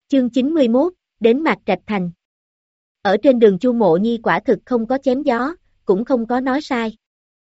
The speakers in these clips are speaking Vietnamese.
Chương 91, đến Mạc Trạch Thành. Ở trên đường Chu Mộ Nhi quả thực không có chém gió, cũng không có nói sai.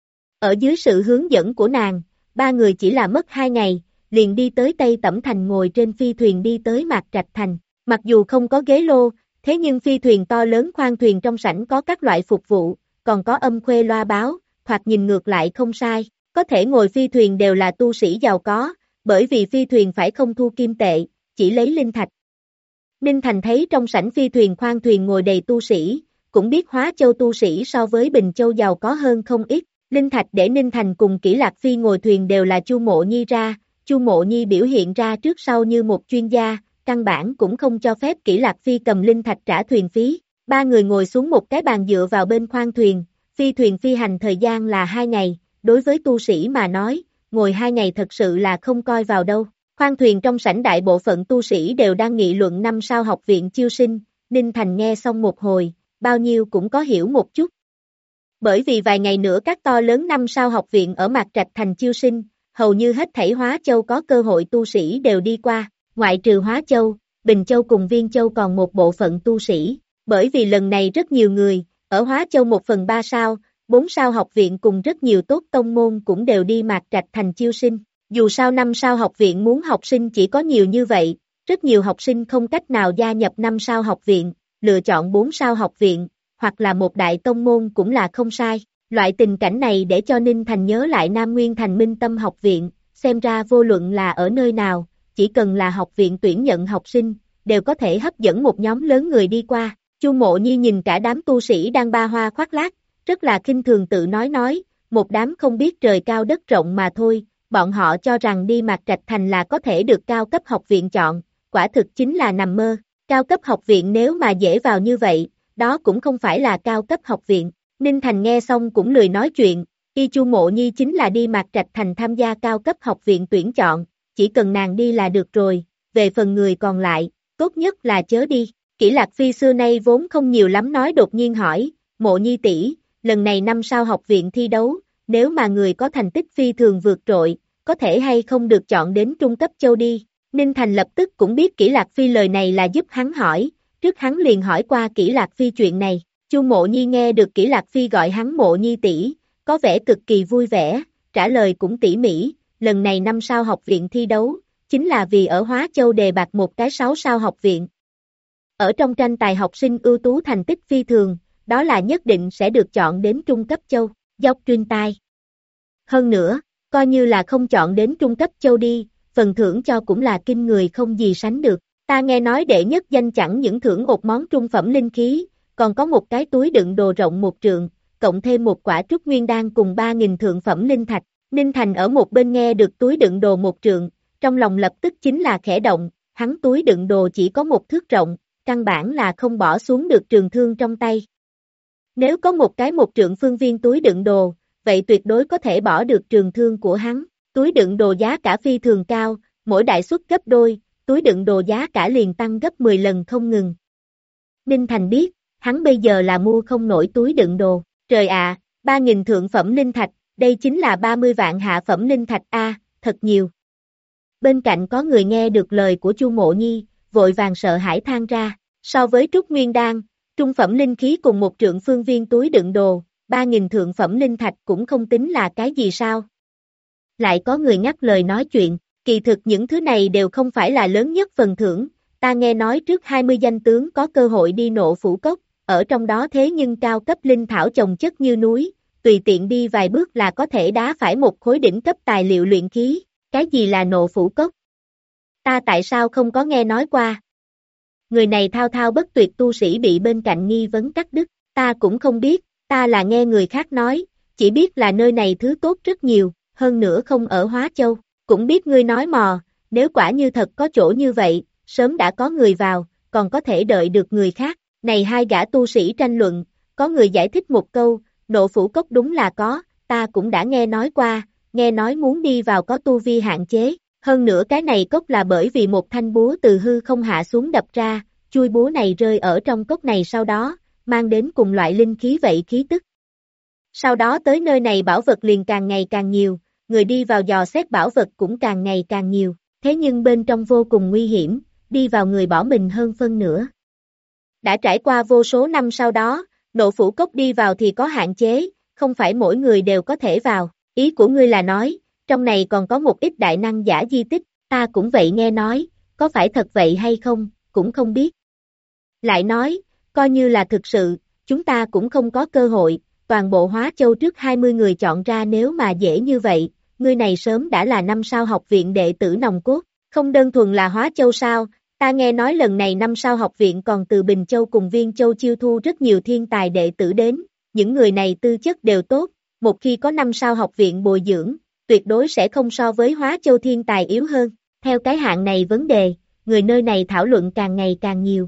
Ở dưới sự hướng dẫn của nàng, ba người chỉ là mất 2 ngày, liền đi tới Tây Tẩm Thành ngồi trên phi thuyền đi tới Mạc Trạch Thành. Mặc dù không có ghế lô, thế nhưng phi thuyền to lớn khoang thuyền trong sảnh có các loại phục vụ, còn có âm khuê loa báo, thoạt nhìn ngược lại không sai. Có thể ngồi phi thuyền đều là tu sĩ giàu có, bởi vì phi thuyền phải không thu kim tệ, chỉ lấy linh thạch. Ninh Thành thấy trong sảnh phi thuyền khoang thuyền ngồi đầy tu sĩ, cũng biết Hóa Châu tu sĩ so với Bình Châu giàu có hơn không ít. Linh thạch để Ninh Thành cùng Kỷ Lạc Phi ngồi thuyền đều là Chu Mộ Nhi ra, Chu Mộ Nhi biểu hiện ra trước sau như một chuyên gia, căn bản cũng không cho phép Kỷ Lạc Phi cầm linh thạch trả thuyền phí. Ba người ngồi xuống một cái bàn dựa vào bên khoang thuyền, phi thuyền phi hành thời gian là 2 ngày, đối với tu sĩ mà nói, ngồi 2 ngày thật sự là không coi vào đâu. Khoang thuyền trong sảnh đại bộ phận tu sĩ đều đang nghị luận 5 sao học viện chiêu sinh, Ninh Thành nghe xong một hồi, bao nhiêu cũng có hiểu một chút. Bởi vì vài ngày nữa các to lớn 5 sao học viện ở Mạc Trạch Thành chiêu sinh, hầu như hết thảy Hóa Châu có cơ hội tu sĩ đều đi qua, ngoại trừ Hóa Châu, Bình Châu cùng Viên Châu còn một bộ phận tu sĩ, bởi vì lần này rất nhiều người, ở Hóa Châu 1/3 sao, 4 sao học viện cùng rất nhiều tốt tông môn cũng đều đi Mạc Trạch Thành chiêu sinh. Dù sao 5 sao học viện muốn học sinh chỉ có nhiều như vậy, rất nhiều học sinh không cách nào gia nhập 5 sao học viện, lựa chọn 4 sao học viện, hoặc là một đại tông môn cũng là không sai. Loại tình cảnh này để cho Ninh Thành nhớ lại Nam Nguyên Thành Minh Tâm học viện, xem ra vô luận là ở nơi nào, chỉ cần là học viện tuyển nhận học sinh, đều có thể hấp dẫn một nhóm lớn người đi qua. Chu Mộ Nhi nhìn cả đám tu sĩ đang ba hoa khoác lác, rất là khinh thường tự nói, một đám không biết trời cao đất rộng mà thôi. Bọn họ cho rằng đi Mạc Trạch Thành là có thể được cao cấp học viện chọn, quả thực chính là nằm mơ. Cao cấp học viện nếu mà dễ vào như vậy, đó cũng không phải là cao cấp học viện. Ninh Thành nghe xong cũng lười nói chuyện, Chu Mộ Nhi chính là đi Mạc Trạch Thành tham gia cao cấp học viện tuyển chọn, chỉ cần nàng đi là được rồi, về phần người còn lại, tốt nhất là chớ đi. Kỷ Lạc Phi xưa nay vốn không nhiều lắm nói đột nhiên hỏi, Mộ Nhi tỷ, lần này 5 sao học viện thi đấu, nếu mà người có thành tích phi thường vượt trội, có thể hay không được chọn đến trung cấp châu đi. Ninh Thành lập tức cũng biết Kỷ Lạc Phi lời này là giúp hắn hỏi, trước hắn liền hỏi qua Kỷ Lạc Phi chuyện này. Chu Mộ Nhi nghe được Kỷ Lạc Phi gọi hắn Mộ Nhi tỷ, có vẻ cực kỳ vui vẻ, trả lời cũng tỉ mỉ, lần này 5 sao học viện thi đấu, chính là vì ở Hóa Châu đề bạt một cái 6 sao học viện. Ở trong tranh tài học sinh ưu tú thành tích phi thường, đó là nhất định sẽ được chọn đến trung cấp châu, dốc truyền tai. Hơn nữa, coi như là không chọn đến trung cấp châu đi, phần thưởng cho cũng là kinh người không gì sánh được. Ta nghe nói đệ nhất danh chẳng những thưởng một món trung phẩm linh khí, còn có một cái túi đựng đồ rộng 1 trượng, cộng thêm một quả trúc nguyên đan cùng 3.000 thượng phẩm linh thạch. Ninh Thành ở một bên nghe được túi đựng đồ 1 trượng, trong lòng lập tức chính là khẽ động, hắn túi đựng đồ chỉ có 1 thước rộng, căn bản là không bỏ xuống được trường thương trong tay. Nếu có một cái 1 trượng phương viên túi đựng đồ, vậy tuyệt đối có thể bỏ được trường thương của hắn. Túi đựng đồ giá cả phi thường cao, mỗi đại suất gấp đôi, túi đựng đồ giá cả liền tăng gấp 10 lần không ngừng. Ninh Thành biết, hắn bây giờ là mua không nổi túi đựng đồ. Trời ạ, 3.000 thượng phẩm linh thạch, đây chính là 30 vạn hạ phẩm linh thạch a, thật nhiều. Bên cạnh có người nghe được lời của Chu Mộ Nhi, vội vàng sợ hãi than ra, so với trúc nguyên đan, trung phẩm linh khí cùng 1 trượng phương viên túi đựng đồ, 3.000 thượng phẩm linh thạch cũng không tính là cái gì sao. Lại có người ngắt lời nói chuyện, kỳ thực những thứ này đều không phải là lớn nhất phần thưởng, ta nghe nói trước 20 danh tướng có cơ hội đi Nộ Phủ Cốc, ở trong đó thế nhưng cao cấp linh thảo chồng chất như núi, tùy tiện đi vài bước là có thể đá phải một khối đỉnh cấp tài liệu luyện khí, cái gì là Nộ Phủ Cốc? Ta tại sao không có nghe nói qua? Người này thao thao bất tuyệt tu sĩ bị bên cạnh nghi vấn cắt đứt, ta cũng không biết, ta là nghe người khác nói, chỉ biết là nơi này thứ tốt rất nhiều, hơn nữa không ở Hóa Châu, cũng biết ngươi nói mò, nếu quả như thật có chỗ như vậy, sớm đã có người vào, còn có thể đợi được người khác. Này hai gã tu sĩ tranh luận, có người giải thích một câu, Nộ Phủ Cốc đúng là có, ta cũng đã nghe nói qua, nghe nói muốn đi vào có tu vi hạn chế, hơn nữa cái này cốc là bởi vì một thanh búa từ hư không hạ xuống đập ra, chui búa này rơi ở trong cốc này sau đó, mang đến cùng loại linh khí vậy khí tức. Sau đó tới nơi này bảo vật liền càng ngày càng nhiều, người đi vào dò xét bảo vật cũng càng ngày càng nhiều, thế nhưng bên trong vô cùng nguy hiểm, đi vào người bỏ mình hơn phân nửa. Đã trải qua vô số năm sau đó, Nộ Phủ Cốc đi vào thì có hạn chế, không phải mỗi người đều có thể vào. Ý của ngươi là nói, trong này còn có một ít đại năng giả di tích, ta cũng vậy nghe nói, có phải thật vậy hay không, cũng không biết. Lại nói, coi như là thực sự, chúng ta cũng không có cơ hội, toàn bộ Hóa Châu trước 20 người chọn ra nếu mà dễ như vậy, ngươi này sớm đã là 5 sao học viện đệ tử nòng cốt, không đơn thuần là Hóa Châu sao, ta nghe nói lần này 5 sao học viện còn từ Bình Châu cùng Viên Châu chiêu thu rất nhiều thiên tài đệ tử đến, những người này tư chất đều tốt, một khi có 5 sao học viện bồi dưỡng, tuyệt đối sẽ không so với Hóa Châu thiên tài yếu hơn, theo cái hạng này vấn đề, người nơi này thảo luận càng ngày càng nhiều.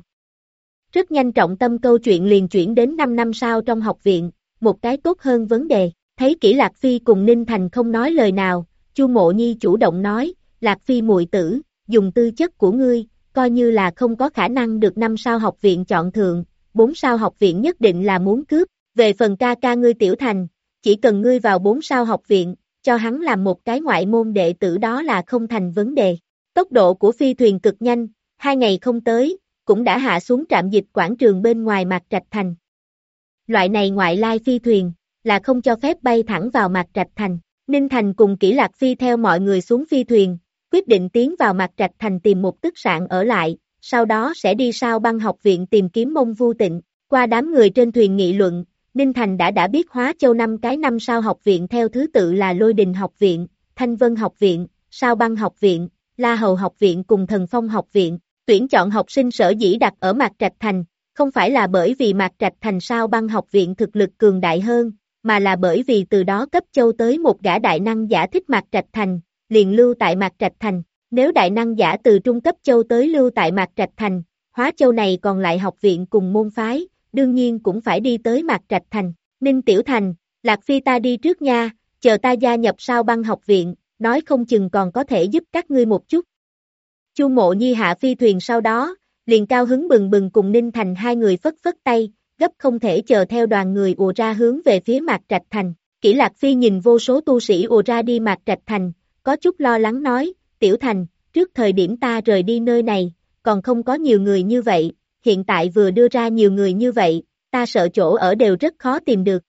Rất nhanh trọng tâm câu chuyện liền chuyển đến 5 năm sau trong học viện, một cái tốt hơn vấn đề, thấy Kỷ Lạc Phi cùng Ninh Thành không nói lời nào, Chu Mộ Nhi chủ động nói, Lạc Phi muội tử, dùng tư chất của ngươi, coi như là không có khả năng được 5 sao học viện chọn thượng, 4 sao học viện nhất định là muốn cướp, về phần ca ca ngươi Tiểu Thành, chỉ cần ngươi vào 4 sao học viện, cho hắn làm một cái ngoại môn đệ tử đó là không thành vấn đề. Tốc độ của phi thuyền cực nhanh, 2 ngày không tới, cũng đã hạ xuống trạm dịch quảng trường bên ngoài Mạc Trạch Thành. Loại này ngoại lai phi thuyền, là không cho phép bay thẳng vào Mạc Trạch Thành. Ninh Thành cùng Kỷ Lạc Phi theo mọi người xuống phi thuyền, quyết định tiến vào Mạc Trạch Thành tìm một tức sạn ở lại, sau đó sẽ đi Sao Băng học viện tìm kiếm Mông Vu Tịnh. Qua đám người trên thuyền nghị luận, Ninh Thành đã biết Hóa Châu 5 cái 5 sao học viện theo thứ tự là Lôi Đình học viện, Thanh Vân học viện, Sao Băng học viện, La Hầu học viện cùng Thần Phong học viện. Tuyển chọn học sinh sở dĩ đặt ở Mạc Trạch Thành, không phải là bởi vì Mạc Trạch Thành Sao Băng học viện thực lực cường đại hơn, mà là bởi vì từ đó cấp châu tới một gã đại năng giả thích Mạc Trạch Thành, liền lưu tại Mạc Trạch Thành. Nếu đại năng giả từ trung cấp châu tới lưu tại Mạc Trạch Thành, Hóa Châu này còn lại học viện cùng môn phái, đương nhiên cũng phải đi tới Mạc Trạch Thành. Ninh Tiểu Thành, Lạc Phi ta đi trước nha, chờ ta gia nhập Sao Băng học viện, nói không chừng còn có thể giúp các ngươi một chút. Chu Mộ Nhi hạ phi thuyền sau đó, liền cao hứng bừng bừng cùng Ninh Thành hai người phất phất tay, gấp không thể chờ theo đoàn người ùa ra hướng về phía Mạc Trạch Thành. Kỷ Lạc Phi nhìn vô số tu sĩ ùa ra đi Mạc Trạch Thành, có chút lo lắng nói, Tiểu Thành, trước thời điểm ta rời đi nơi này, còn không có nhiều người như vậy, hiện tại vừa đưa ra nhiều người như vậy, ta sợ chỗ ở đều rất khó tìm được.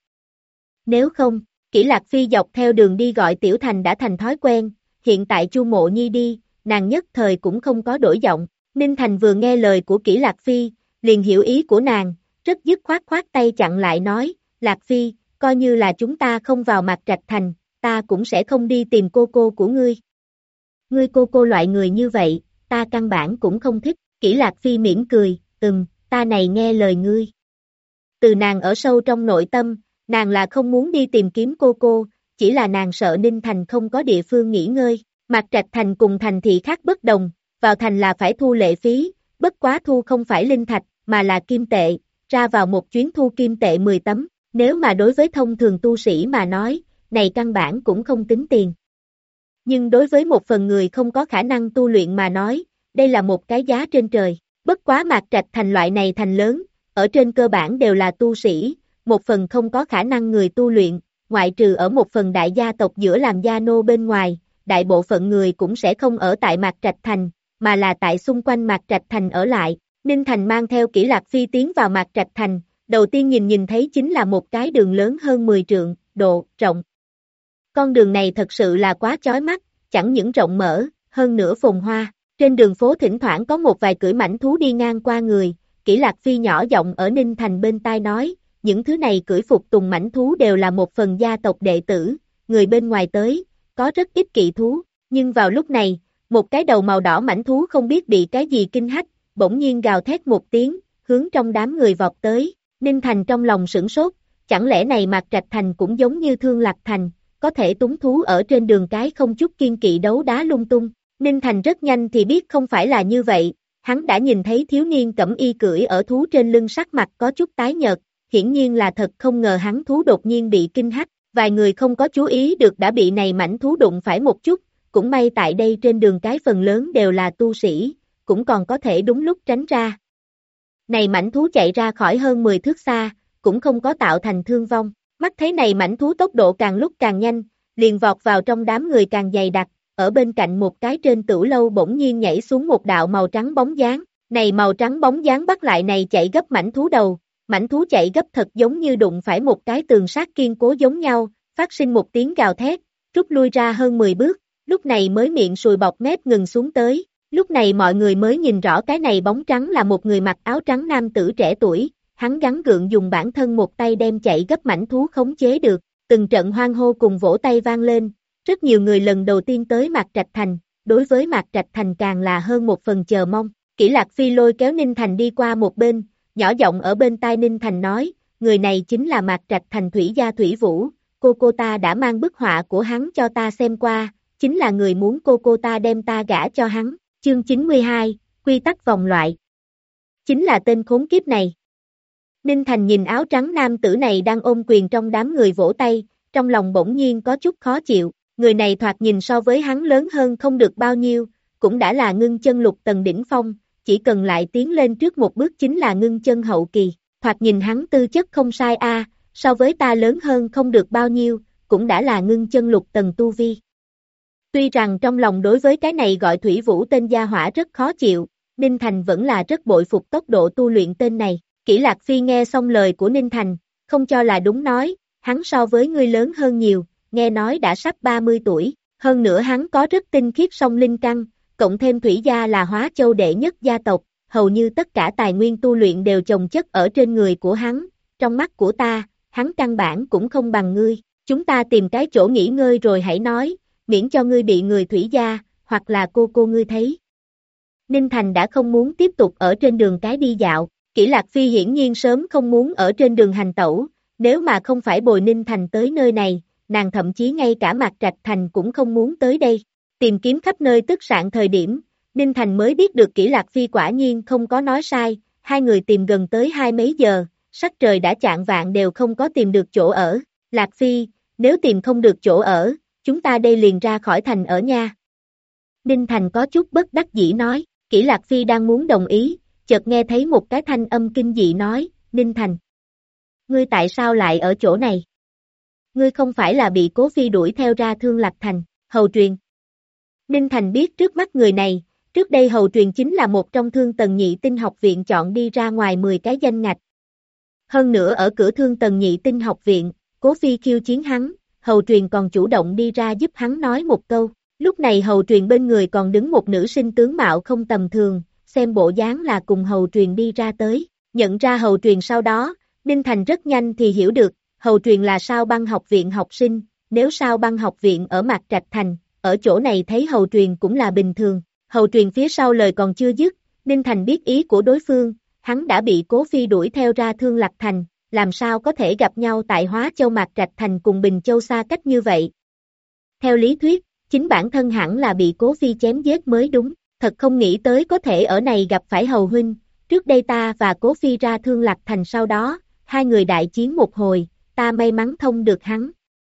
Nếu không, Kỷ Lạc Phi dọc theo đường đi gọi Tiểu Thành đã thành thói quen, hiện tại Chu Mộ Nhi đi, nàng nhất thời cũng không có đổi giọng. Ninh Thành vừa nghe lời của Kỷ Lạc Phi, liền hiểu ý của nàng, rất dứt khoát khoát tay chặn lại nói, Lạc Phi, coi như là chúng ta không vào Mạc Trạch Thành, ta cũng sẽ không đi tìm cô của ngươi. Ngươi cô loại người như vậy, ta căn bản cũng không thích. Kỷ Lạc Phi mỉm cười, ta này nghe lời ngươi. Từ nàng ở sâu trong nội tâm, nàng là không muốn đi tìm kiếm cô, chỉ là nàng sợ Ninh Thành không có địa phương nghỉ ngơi. Mạc Trạch Thành cùng thành thị khác bất đồng, vào thành là phải thu lệ phí, bất quá thu không phải linh thạch, mà là kim tệ, ra vào một chuyến thu kim tệ 10 tấm, nếu mà đối với thông thường tu sĩ mà nói, này căn bản cũng không tính tiền. Nhưng đối với một phần người không có khả năng tu luyện mà nói, đây là một cái giá trên trời, bất quá Mạc Trạch Thành loại này thành lớn, ở trên cơ bản đều là tu sĩ, một phần không có khả năng người tu luyện, ngoại trừ ở một phần đại gia tộc giữa làm gia nô bên ngoài. Đại bộ phận người cũng sẽ không ở tại Mạc Trạch Thành, mà là tại xung quanh Mạc Trạch Thành ở lại. Ninh Thành mang theo Kỷ Lạc Phi tiến vào Mạc Trạch Thành, đầu tiên nhìn thấy chính là một cái đường lớn hơn 10 trượng, độ, rộng. Con đường này thật sự là quá chói mắt, chẳng những rộng mở, hơn nữa phồn hoa. Trên đường phố thỉnh thoảng có một vài cưỡi mãnh thú đi ngang qua người, Kỷ Lạc Phi nhỏ giọng ở Ninh Thành bên tai nói, những thứ này cưỡi phục tùng mãnh thú đều là một phần gia tộc đệ tử, người bên ngoài tới. Có rất ít kỵ thú, nhưng vào lúc này, một cái đầu màu đỏ mãnh thú không biết bị cái gì kinh hách, bỗng nhiên gào thét một tiếng, hướng trong đám người vọt tới. Ninh Thành trong lòng sửng sốt, chẳng lẽ này Mạc Trạch Thành cũng giống như Thương Lạc Thành, có thể túng thú ở trên đường cái không chút kiên kỵ đấu đá lung tung. Ninh Thành rất nhanh thì biết không phải là như vậy, hắn đã nhìn thấy thiếu niên cẩm y cưỡi ở thú trên lưng, sắc mặt có chút tái nhợt, hiển nhiên là thật không ngờ hắn thú đột nhiên bị kinh hách. Vài người không có chú ý được đã bị này mãnh thú đụng phải một chút, cũng may tại đây trên đường cái phần lớn đều là tu sĩ, cũng còn có thể đúng lúc tránh ra. Này mãnh thú chạy ra khỏi hơn 10 thước xa, cũng không có tạo thành thương vong. Mắt thấy này mãnh thú tốc độ càng lúc càng nhanh, liền vọt vào trong đám người càng dày đặc, ở bên cạnh một cái trên tửu lâu bỗng nhiên nhảy xuống một đạo màu trắng bóng dáng, này màu trắng bóng dáng bắt lại này chạy gấp mãnh thú đầu, mãnh thú chạy gấp thật giống như đụng phải một cái tường sắt kiên cố giống nhau, phát sinh một tiếng gào thét, rút lui ra hơn 10 bước, lúc này mới miệng sùi bọt mép ngừng xuống tới, lúc này mọi người mới nhìn rõ cái này bóng trắng là một người mặc áo trắng nam tử trẻ tuổi, hắn gắng gượng dùng bản thân một tay đem chạy gấp mãnh thú khống chế được, từng trận hoan hô cùng vỗ tay vang lên, rất nhiều người lần đầu tiên tới Mạc Trạch Thành, đối với Mạc Trạch Thành càng là hơn một phần chờ mong. Kỷ Lạc Phi lôi kéo Ninh Thành đi qua một bên, nhỏ giọng ở bên tai Ninh Thành nói, người này chính là Mạc Trạch Thành Thủy Gia Thủy Vũ, cô ta đã mang bức họa của hắn cho ta xem qua, chính là người muốn cô ta đem ta gả cho hắn, chương 92, quy tắc vòng loại. Chính là tên khốn kiếp này. Ninh Thành nhìn áo trắng nam tử này đang ôm quyền trong đám người vỗ tay, trong lòng bỗng nhiên có chút khó chịu, người này thoạt nhìn so với hắn lớn hơn không được bao nhiêu, cũng đã là ngưng chân lục tầng đỉnh phong, chỉ cần lại tiến lên trước một bước chính là ngưng chân hậu kỳ, thoạt nhìn hắn tư chất không sai a, so với ta lớn hơn không được bao nhiêu, cũng đã là ngưng chân lục tầng tu vi. Tuy rằng trong lòng đối với cái này gọi Thủy Vũ tên gia hỏa rất khó chịu, Ninh Thành vẫn là rất bội phục tốc độ tu luyện tên này. Kỷ Lạc Phi nghe xong lời của Ninh Thành, không cho là đúng nói, hắn so với ngươi lớn hơn nhiều, nghe nói đã sắp 30 tuổi, hơn nữa hắn có rất tinh khiết song linh căn, cộng thêm Thủy Gia là Hóa Châu đệ nhất gia tộc, hầu như tất cả tài nguyên tu luyện đều chồng chất ở trên người của hắn, trong mắt của ta, hắn căn bản cũng không bằng ngươi, chúng ta tìm cái chỗ nghỉ ngơi rồi hãy nói, miễn cho ngươi bị người Thủy Gia, hoặc là cô ngươi thấy. Ninh Thành đã không muốn tiếp tục ở trên đường cái đi dạo. Kỷ Lạc Phi hiển nhiên sớm không muốn ở trên đường hành tẩu, nếu mà không phải bồi Ninh Thành tới nơi này, nàng thậm chí ngay cả Mạc Trạch Thành cũng không muốn tới đây. Tìm kiếm khắp nơi tức sạn thời điểm, Ninh Thành mới biết được Kỷ Lạc Phi quả nhiên không có nói sai, hai người tìm gần tới 20 mấy giờ, sắc trời đã chạng vạng đều không có tìm được chỗ ở. Lạc Phi, nếu tìm không được chỗ ở, chúng ta đây liền ra khỏi thành ở nha. Ninh Thành có chút bất đắc dĩ nói, Kỷ Lạc Phi đang muốn đồng ý, chợt nghe thấy một cái thanh âm kinh dị nói, Ninh Thành. Ngươi tại sao lại ở chỗ này? Ngươi không phải là bị Cố Phi đuổi theo ra Thương Lạc Thành, Hầu Truyền. Ninh Thành biết trước mắt người này, trước đây Hầu Truyền chính là một trong Thương Tần Nhị Tinh học viện chọn đi ra ngoài 10 cái danh ngạch. Hơn nữa ở cửa Thương Tần Nhị Tinh học viện, Cố Phi khiêu chiến hắn, Hầu Truyền còn chủ động đi ra giúp hắn nói một câu. Lúc này Hầu Truyền bên người còn đứng một nữ sinh tướng mạo không tầm thường, xem bộ dáng là cùng Hầu Truyền đi ra tới, nhận ra Hầu Truyền sau đó, Ninh Thành rất nhanh thì hiểu được, Hầu Truyền là Sao Băng học viện học sinh, nếu Sao Băng học viện ở Mạc Trạch Thành, ở chỗ này thấy Hầu Truyền cũng là bình thường, Hầu Truyền phía sau lời còn chưa dứt, Ninh Thành biết ý của đối phương, hắn đã bị Cố Phi đuổi theo ra Thương Lạc Thành, làm sao có thể gặp nhau tại Hóa Châu Mạc Trạch Thành cùng Bình Châu xa cách như vậy. Theo lý thuyết, chính bản thân hẳn là bị Cố Phi chém giết mới đúng. Thật không nghĩ tới có thể ở này gặp phải Hầu huynh, trước đây ta và Cố Phi ra Thương Lạc Thành sau đó, hai người đại chiến một hồi, ta may mắn thông được hắn.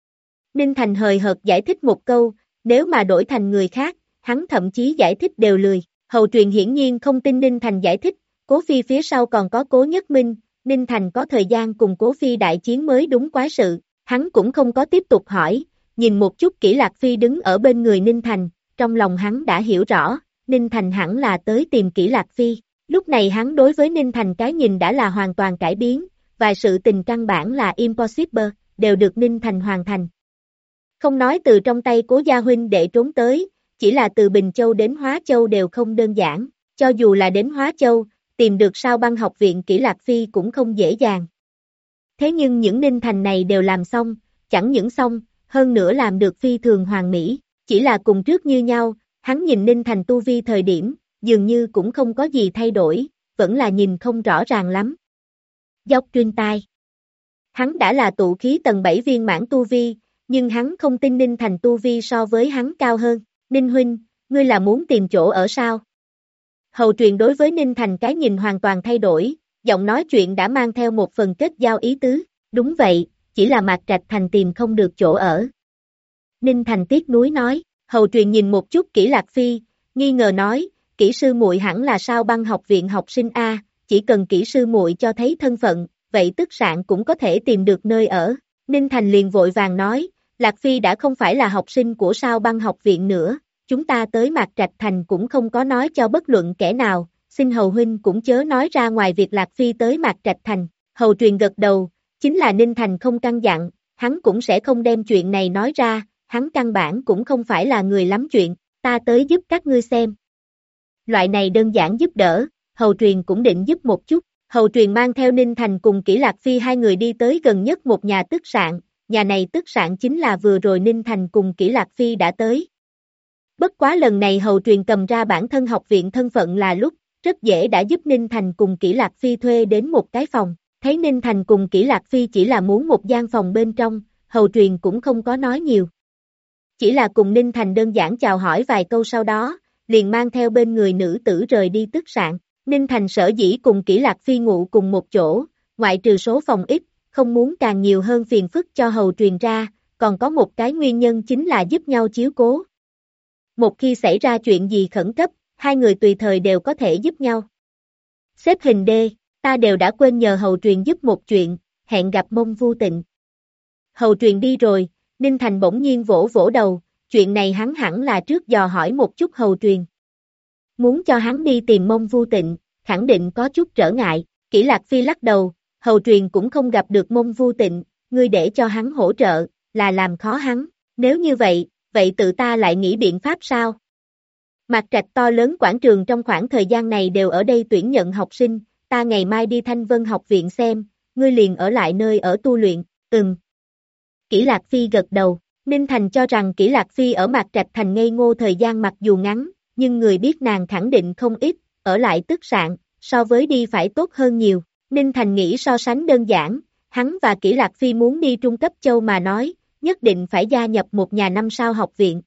Ninh Thành hời hợt giải thích một câu, nếu mà đổi thành người khác, hắn thậm chí giải thích đều lười. Hầu Truyền hiển nhiên không tin Ninh Thành giải thích, Cố Phi phía sau còn có Cố Nhất Minh, Ninh Thành có thời gian cùng Cố Phi đại chiến mới đúng quái sự, hắn cũng không có tiếp tục hỏi, nhìn một chút Kỷ Lạc Phi đứng ở bên người Ninh Thành, trong lòng hắn đã hiểu rõ. Ninh Thành hẳn là tới tìm Kỷ Lạc Phi, lúc này hắn đối với Ninh Thành cái nhìn đã là hoàn toàn cải biến, vài sự tình căn bản là impossible, đều được Ninh Thành hoàn thành. Không nói từ trong tay Cố gia huynh để trốn tới, chỉ là từ Bình Châu đến Hóa Châu đều không đơn giản, cho dù là đến Hóa Châu, tìm được Sao Băng học viện Kỷ Lạc Phi cũng không dễ dàng. Thế nhưng những Ninh Thành này đều làm xong, chẳng những xong, hơn nữa làm được phi thường hoàn mỹ, chỉ là cùng trước như nhau. Hắn nhìn Ninh Thành tu vi thời điểm, dường như cũng không có gì thay đổi, vẫn là nhìn không rõ ràng lắm. Dốc trên tai. Hắn đã là tụ khí tầng 7 viên mãn tu vi, nhưng hắn không tin Ninh Thành tu vi so với hắn cao hơn. Ninh huynh, ngươi là muốn tìm chỗ ở sao? Hầu Truyền đối với Ninh Thành cái nhìn hoàn toàn thay đổi, giọng nói chuyện đã mang theo một phần kết giao ý tứ. Đúng vậy, chỉ là Mạc Trạch Thành tìm không được chỗ ở. Ninh Thành tiếc nuối nói. Hầu Truyền nhìn một chút Kỷ Lạc Phi, nghi ngờ nói, Kỷ sư muội hẳn là Sao Băng học viện học sinh A, chỉ cần Kỷ sư muội cho thấy thân phận, vậy tức sạn cũng có thể tìm được nơi ở. Ninh Thành liền vội vàng nói, Lạc Phi đã không phải là học sinh của Sao Băng học viện nữa, chúng ta tới Mạc Trạch Thành cũng không có nói cho bất luận kẻ nào, xin Hầu huynh cũng chớ nói ra ngoài việc Lạc Phi tới Mạc Trạch Thành. Hầu Truyền gật đầu, chính là Ninh Thành không căn dặn, hắn cũng sẽ không đem chuyện này nói ra, hắn căn bản cũng không phải là người lắm chuyện, ta tới giúp các ngươi xem. Loại này đơn giản giúp đỡ, Hầu Truyền cũng định giúp một chút. Hầu Truyền mang theo Ninh Thành cùng Kỷ Lạc Phi hai người đi tới gần nhất một nhà tức sạn, nhà này tức sạn chính là vừa rồi Ninh Thành cùng Kỷ Lạc Phi đã tới. Bất quá lần này Hầu Truyền cầm ra bản thân học viện thân phận là lúc, rất dễ đã giúp Ninh Thành cùng Kỷ Lạc Phi thuê đến một cái phòng, thấy Ninh Thành cùng Kỷ Lạc Phi chỉ là muốn một gian phòng bên trong, Hầu Truyền cũng không có nói nhiều. Chỉ là cùng Ninh Thành đơn giản chào hỏi vài câu sau đó, liền mang theo bên người nữ tử rời đi tức sạn. Ninh Thành sở dĩ cùng Kỷ Lạc Phi ngủ cùng một chỗ, ngoại trừ số phòng ít, không muốn càng nhiều hơn phiền phức cho Hầu Truyền ra, còn có một cái nguyên nhân chính là giúp nhau chiếu cố. Một khi xảy ra chuyện gì khẩn cấp, hai người tùy thời đều có thể giúp nhau. Xếp hình D, ta đều đã quên nhờ Hầu Truyền giúp một chuyện, hẹn gặp Mông Vu Tịnh. Hầu Truyền đi rồi, Ninh Thành bỗng nhiên vỗ vỗ đầu, chuyện này hắn hẳn là trước dò hỏi một chút Hầu Truyền. Muốn cho hắn đi tìm Mông Vu Tịnh, khẳng định có chút trở ngại, Kỷ Lạc Phi lắc đầu, Hầu Truyền cũng không gặp được Mông Vu Tịnh, ngươi để cho hắn hỗ trợ, là làm khó hắn, nếu như vậy, tự ta lại nghĩ biện pháp sao? Mạc Trạch to lớn quảng trường trong khoảng thời gian này đều ở đây tuyển nhận học sinh, ta ngày mai đi Thanh Vân học viện xem, ngươi liền ở lại nơi ở tu luyện, Kỷ Lạc Phi gật đầu, Ninh Thành cho rằng Kỷ Lạc Phi ở Mạc Trạch thành ngây ngô thời gian mặc dù ngắn, nhưng người biết nàng khẳng định không ít, ở lại tức sạn, so với đi phải tốt hơn nhiều. Ninh Thành nghĩ so sánh đơn giản, hắn và Kỷ Lạc Phi muốn đi Trung cấp châu mà nói, nhất định phải gia nhập một nhà 5 sao học viện.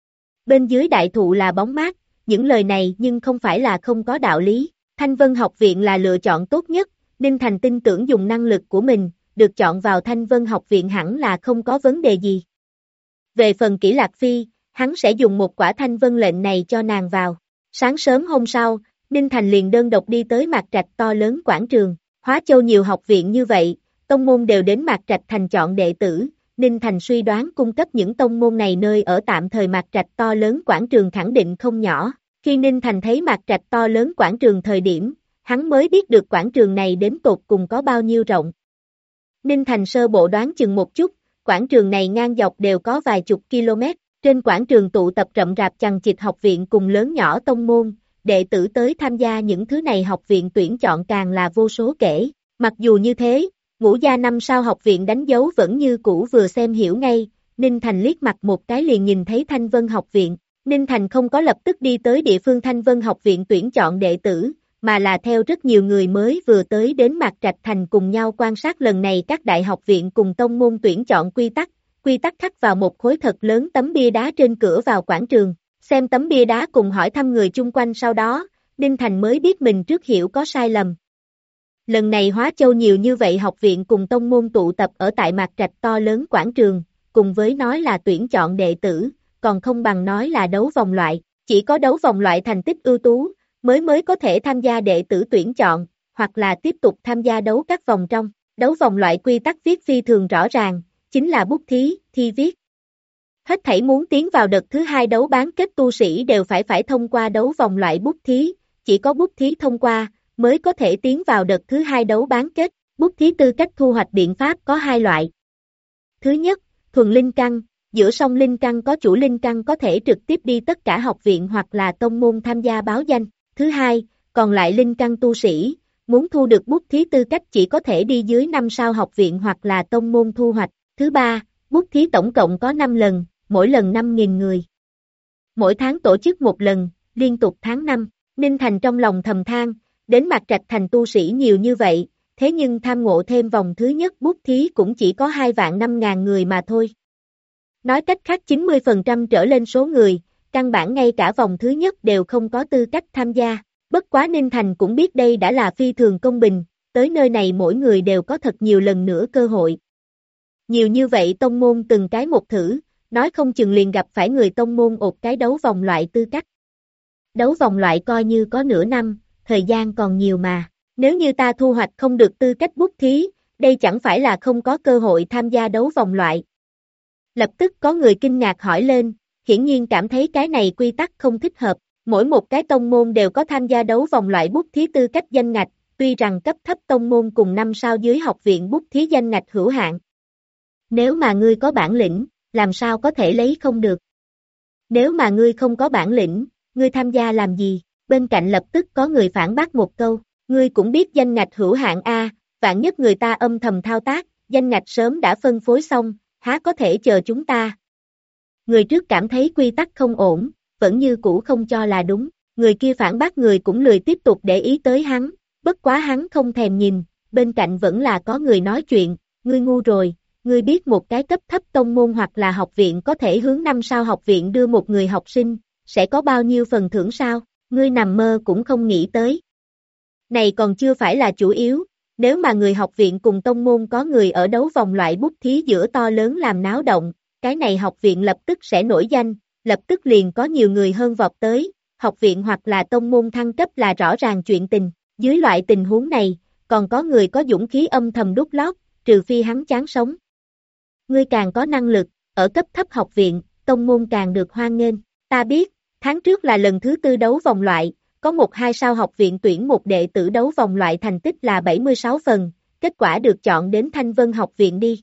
Bên dưới đại thụ là bóng mát, những lời này nhưng không phải là không có đạo lý. Thanh Vân học viện là lựa chọn tốt nhất, Ninh Thành tin tưởng dùng năng lực của mình, được chọn vào Thanh Vân học viện hẳn là không có vấn đề gì. Về phần Kỷ Lạc Phi, hắn sẽ dùng một quả Thanh Vân lệnh này cho nàng vào. Sáng sớm hôm sau, Ninh Thành liền đơn độc đi tới Mạc Trạch to lớn quảng trường. Hóa Châu nhiều học viện như vậy, tông môn đều đến Mạc Trạch thành chọn đệ tử. Ninh Thành suy đoán cung cấp những tông môn này nơi ở tạm thời Mạc Trạch to lớn quảng trường khẳng định không nhỏ. Khi Ninh Thành thấy Mạc Trạch to lớn quảng trường thời điểm, hắn mới biết được quảng trường này đến tột cùng có bao nhiêu rộng. Ninh Thành sơ bộ đoán chừng một chút, quảng trường này ngang dọc đều có vài chục km, trên quảng trường tụ tập rậm rạp chằng chịt học viện cùng lớn nhỏ tông môn, đệ tử tới tham gia những thứ này học viện tuyển chọn càng là vô số kể. Mặc dù như thế, Ngũ Gia 5 sao học viện đánh dấu vẫn như cũ vừa xem hiểu ngay, Ninh Thành liếc mặt một cái liền nhìn thấy Thanh Vân học viện. Ninh Thành không có lập tức đi tới địa phương Thanh Vân học viện tuyển chọn đệ tử, mà là theo rất nhiều người mới vừa tới đến Mạc Trạch thành cùng nhau quan sát lần này các đại học viện cùng tông môn tuyển chọn quy tắc khắc vào một khối thật lớn tấm bia đá trên cửa vào quảng trường. Xem tấm bia đá cùng hỏi thăm người chung quanh sau đó, Ninh Thành mới biết mình trước hiểu có sai lầm. Lần này Hóa Châu nhiều như vậy học viện cùng tông môn tụ tập ở tại Mạc Trạch to lớn quảng trường, cùng với nói là tuyển chọn đệ tử, còn không bằng nói là đấu vòng loại, chỉ có đấu vòng loại thành tích ưu tú, mới có thể tham gia đệ tử tuyển chọn, hoặc là tiếp tục tham gia đấu các vòng trong. Đấu vòng loại quy tắc viết phi thường rõ ràng, chính là bút thí, thi viết. Hết thảy muốn tiến vào đợt thứ 2 đấu bán kết tu sĩ đều phải thông qua đấu vòng loại bút thí, chỉ có bút thí thông qua, mới có thể tiến vào đợt thứ 2 đấu bán kết. Bút thí tư cách thu hoạch biện pháp có 2 loại. Thứ nhất, thuần linh căn, giữa song linh căn có chủ linh căn có thể trực tiếp đi tất cả học viện hoặc là tông môn tham gia báo danh. Thứ hai, còn lại linh căn tu sĩ, muốn thu được bút thí tư cách chỉ có thể đi dưới 5 sao học viện hoặc là tông môn thu hoạch. Thứ ba, bút thí tổng cộng có 5 lần, mỗi lần 5.000 người. Mỗi tháng tổ chức một lần, liên tục tháng 5. Ninh Thành trong lòng thầm than, đến Mạc Trạch thành tu sĩ nhiều như vậy, thế nhưng tham ngộ thêm vòng thứ nhất bút thí cũng chỉ có 2.500.000 người mà thôi. Nói cách khác 90% trở lên số người, căn bản ngay cả vòng thứ nhất đều không có tư cách tham gia. Bất quá Ninh Thành cũng biết đây đã là phi thường công bình, tới nơi này mỗi người đều có thật nhiều lần nữa cơ hội. Nhiều như vậy tông môn từng cái một thử, nói không chừng liền gặp phải người tông môn ột cái đấu vòng loại tư cách. Đấu vòng loại coi như có nửa năm, thời gian còn nhiều mà. Nếu như ta thu hoạch không được tư cách bút thí, đây chẳng phải là không có cơ hội tham gia đấu vòng loại. Lập tức có người kinh ngạc hỏi lên, hiển nhiên cảm thấy cái này quy tắc không thích hợp. Mỗi một cái tông môn đều có tham gia đấu vòng loại bút thí tư cách danh ngạch, tuy rằng cấp thấp tông môn cùng 5 sao dưới học viện bút thí danh ngạch hữu hạn. Nếu mà ngươi có bản lĩnh, làm sao có thể lấy không được? Nếu mà ngươi không có bản lĩnh, ngươi tham gia làm gì? Bên cạnh lập tức có người phản bác một câu, ngươi cũng biết danh ngạch hữu hạn a, vạn nhất người ta âm thầm thao tác, danh ngạch sớm đã phân phối xong, há có thể chờ chúng ta? Người trước cảm thấy quy tắc không ổn, vẫn như cũ không cho là đúng, người kia phản bác người cũng lười tiếp tục để ý tới hắn, bất quá hắn không thèm nhìn, bên cạnh vẫn là có người nói chuyện, ngươi ngu rồi, ngươi biết một cái cấp thấp tông môn hoặc là học viện có thể hướng 5 sao học viện đưa một người học sinh, sẽ có bao nhiêu phần thưởng sao, ngươi nằm mơ cũng không nghĩ tới. Này còn chưa phải là chủ yếu, nếu mà người học viện cùng tông môn có người ở đấu vòng loại bút thí giữa to lớn làm náo động, cái này học viện lập tức sẽ nổi danh, lập tức liền có nhiều người hơn vọt tới, học viện hoặc là tông môn thăng cấp là rõ ràng chuyện tình, dưới loại tình huống này, còn có người có dũng khí âm thầm đút lót, trừ phi hắn chán sống. Ngươi càng có năng lực, ở cấp thấp học viện, tông môn càng được hoan nghênh, ta biết, tháng trước là lần thứ 4 đấu vòng loại, có một 2 sao học viện tuyển một đệ tử đấu vòng loại thành tích là 76 phần, kết quả được chọn đến Thanh Vân học viện đi.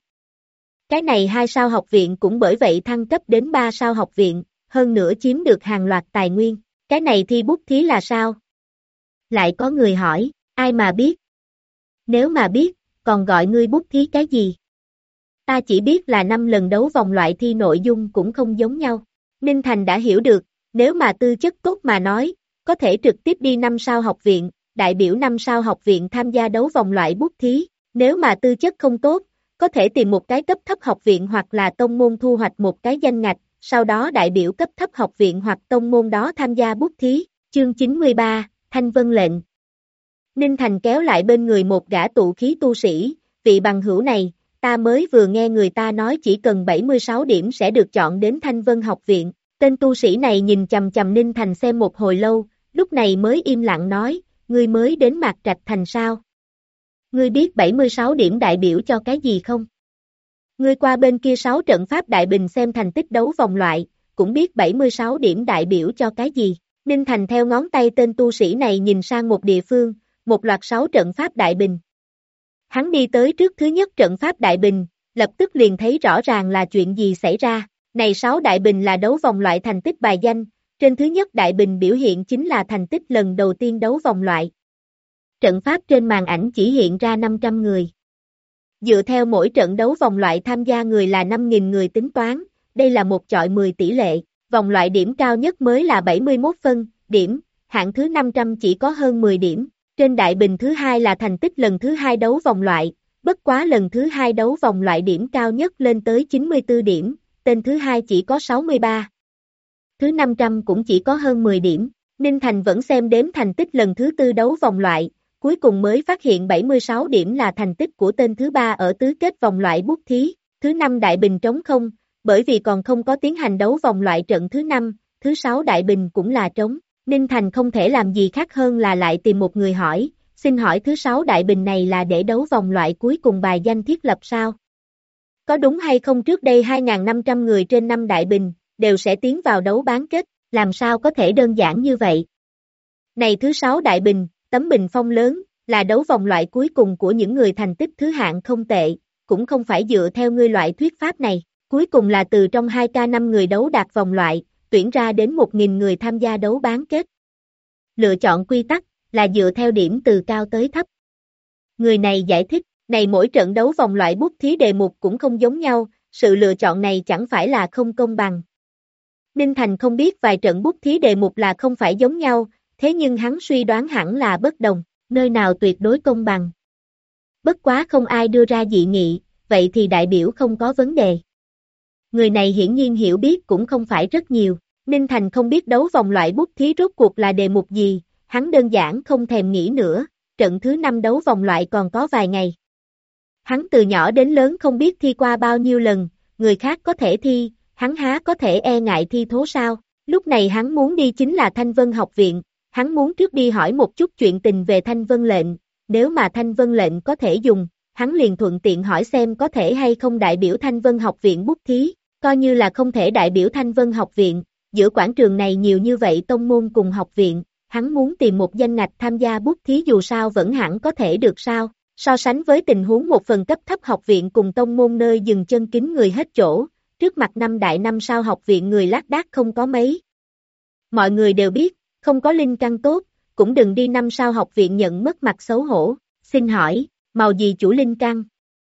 Cái này 2 sao học viện cũng bởi vậy thăng cấp đến 3 sao học viện, hơn nữa chiếm được hàng loạt tài nguyên, cái này thi bút thí là sao? Lại có người hỏi, ai mà biết? Nếu mà biết, còn gọi ngươi bút thí cái gì? Ta chỉ biết là 5 lần đấu vòng loại thi nội dung cũng không giống nhau. Ninh Thành đã hiểu được, nếu mà tư chất tốt mà nói, có thể trực tiếp đi 5 sao học viện, đại biểu 5 sao học viện tham gia đấu vòng loại bút thí, nếu mà tư chất không tốt, có thể tìm một cái cấp thấp học viện hoặc là tông môn thu hoạch một cái danh ngạch, sau đó đại biểu cấp thấp học viện hoặc tông môn đó tham gia bút thí. Chương 93, Thanh Vân lệnh. Ninh Thành kéo lại bên người một gã tụ khí tu sĩ, vị bằng hữu này, ta mới vừa nghe người ta nói chỉ cần 76 điểm sẽ được chọn đến Thanh Vân học viện. Tên tu sĩ này nhìn chằm chằm Ninh Thành xem một hồi lâu, lúc này mới im lặng nói, ngươi mới đến Mạc Trạch Thành sao? Ngươi biết 76 điểm đại biểu cho cái gì không? Ngươi qua bên kia 6 trận pháp đại bình xem thành tích đấu vòng loại, cũng biết 76 điểm đại biểu cho cái gì. Ninh Thành theo ngón tay tên tu sĩ này nhìn sang một địa phương, một loạt 6 trận pháp đại bình. Hắn đi tới trước thứ nhất trận pháp đại bình, lập tức liền thấy rõ ràng là chuyện gì xảy ra. Này 6 đại bình là đấu vòng loại thành tích bài danh, trên thứ nhất đại bình biểu hiện chính là thành tích lần đầu tiên đấu vòng loại. Trận pháp trên màn ảnh chỉ hiện ra 500 người. Dựa theo mỗi trận đấu vòng loại tham gia người là 5.000 người tính toán, đây là một chọi 10 tỷ lệ, vòng loại điểm cao nhất mới là 71 phân, điểm, hạng thứ 500 chỉ có hơn 10 điểm. Trên đại bình thứ hai là thành tích lần thứ 2 đấu vòng loại, bất quá lần thứ 2 đấu vòng loại điểm cao nhất lên tới 94 điểm, tên thứ hai chỉ có 63. Thứ 500 cũng chỉ có hơn 10 điểm, Ninh Thành vẫn xem đếm thành tích lần thứ 4 đấu vòng loại, cuối cùng mới phát hiện 76 điểm là thành tích của tên thứ 3 ở tứ kết vòng loại bút thí, thứ 5 đại bình trống không, bởi vì còn không có tiến hành đấu vòng loại trận thứ 5, thứ 6 đại bình cũng là trống. Ninh Thành không thể làm gì khác hơn là lại tìm một người hỏi, xin hỏi thứ 6 đại bình này là để đấu vòng loại cuối cùng bài danh thiết lập sao? Có đúng hay không trước đây 2.500 người trên 5 đại bình, đều sẽ tiến vào đấu bán kết, làm sao có thể đơn giản như vậy? Này thứ 6 đại bình, tấm bình phong lớn, là đấu vòng loại cuối cùng của những người thành tích thứ hạng không tệ, cũng không phải dựa theo ngươi loại thuyết pháp này, cuối cùng là từ trong 2K5 người đấu đạt vòng loại, tuyển ra đến 1.000 người tham gia đấu bán kết. Lựa chọn quy tắc, là dựa theo điểm từ cao tới thấp. Người này giải thích, này mỗi trận đấu vòng loại bút thí đề mục cũng không giống nhau, sự lựa chọn này chẳng phải là không công bằng. Ninh Thành không biết vài trận bút thí đề mục là không phải giống nhau, thế nhưng hắn suy đoán hẳn là bất đồng, nơi nào tuyệt đối công bằng. Bất quá không ai đưa ra dị nghị, vậy thì đại biểu không có vấn đề. Người này hiển nhiên hiểu biết cũng không phải rất nhiều, Ninh Thành không biết đấu vòng loại bút thí rốt cuộc là đề mục gì, hắn đơn giản không thèm nghĩ nữa, trận thứ 5 đấu vòng loại còn có vài ngày. Hắn từ nhỏ đến lớn không biết thi qua bao nhiêu lần, người khác có thể thi, hắn há có thể e ngại thi thố sao, lúc này hắn muốn đi chính là Thanh Vân học viện, hắn muốn trước đi hỏi một chút chuyện tình về Thanh Vân lệnh, nếu mà Thanh Vân lệnh có thể dùng, hắn liền thuận tiện hỏi xem có thể hay không đại biểu Thanh Vân học viện bút thí, coi như là không thể đại biểu Thanh Vân học viện, giữa quảng trường này nhiều như vậy tông môn cùng học viện, hắn muốn tìm một danh ngạch tham gia bút thí dù sao vẫn hẳn có thể được sao, so sánh với tình huống một phần cấp thấp học viện cùng tông môn nơi dừng chân kín người hết chỗ, trước mặt năm đại năm sao học viện người lác đác không có mấy. Mọi người đều biết, không có linh căn tốt, cũng đừng đi năm sao học viện nhận mất mặt xấu hổ, xin hỏi, màu gì chủ linh căn?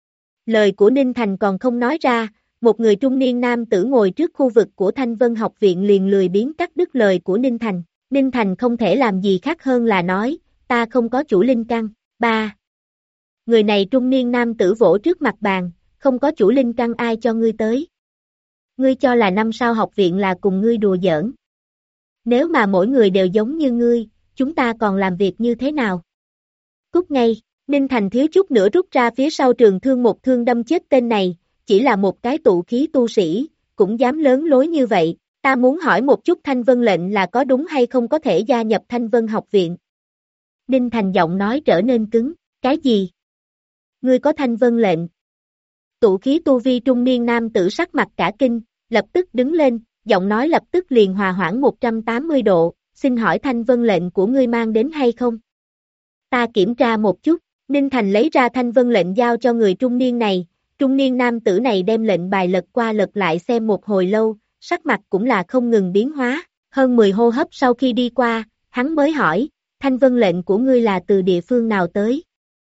Lời của Ninh Thành còn không nói ra, một người trung niên nam tử ngồi trước khu vực của Thanh Vân học viện liền lười biếng cắt đứt lời của Ninh Thành. Ninh Thành không thể làm gì khác hơn là nói, ta không có chủ linh căn. 3. Người này trung niên nam tử vỗ trước mặt bàn, không có chủ linh căn ai cho ngươi tới. Ngươi cho là năm sao học viện là cùng ngươi đùa giỡn. Nếu mà mỗi người đều giống như ngươi, chúng ta còn làm việc như thế nào? Cút ngay, Ninh Thành thiếu chút nữa rút ra phía sau trường thương một thương đâm chết tên này, chỉ là một cái tụ khí tu sĩ, cũng dám lớn lối như vậy, ta muốn hỏi một chút Thanh Vân lệnh là có đúng hay không có thể gia nhập Thanh Vân học viện. Ninh Thành giọng nói trở nên cứng, cái gì? Ngươi có Thanh Vân lệnh? Tụ khí tu vi trung niên nam tử sắc mặt cả kinh, lập tức đứng lên, giọng nói lập tức liền hòa hoãn 180 độ, xin hỏi Thanh Vân lệnh của ngươi mang đến hay không? Ta kiểm tra một chút, Ninh Thành lấy ra Thanh Vân lệnh giao cho người trung niên này, trung niên nam tử này đem lệnh bài lật qua lật lại xem một hồi lâu, sắc mặt cũng là không ngừng biến hóa, hơn 10 hô hấp sau khi đi qua, hắn mới hỏi, Thanh Vân lệnh của ngươi là từ địa phương nào tới?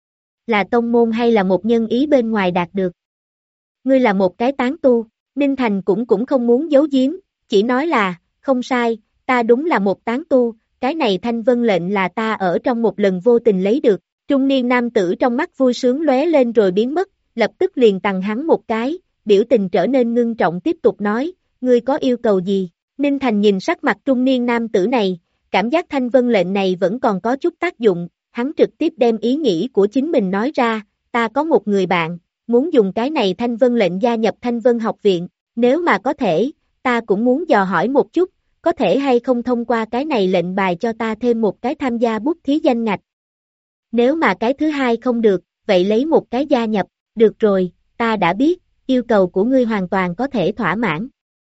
Là tông môn hay là một nhân ý bên ngoài đạt được? Ngươi là một cái tán tu, Ninh Thành cũng không muốn giấu giếm, chỉ nói là, không sai, ta đúng là một tán tu, cái này Thanh Vân lệnh là ta ở trong một lần vô tình lấy được, trung niên nam tử trong mắt vui sướng lóe lên rồi biến mất, lập tức liền tằng hắn một cái, biểu tình trở nên ngưng trọng tiếp tục nói, ngươi có yêu cầu gì? Ninh Thành nhìn sắc mặt trung niên nam tử này, cảm giác Thanh Vân lệnh này vẫn còn có chút tác dụng, hắn trực tiếp đem ý nghĩ của chính mình nói ra, ta có một người bạn, muốn dùng cái này Thanh Vân lệnh gia nhập Thanh Vân học viện, nếu mà có thể, ta cũng muốn dò hỏi một chút, có thể hay không thông qua cái này lệnh bài cho ta thêm một cái tham gia bút thí danh ngạch. Nếu mà cái thứ hai không được, vậy lấy một cái gia nhập, được rồi, ta đã biết, yêu cầu của ngươi hoàn toàn có thể thỏa mãn.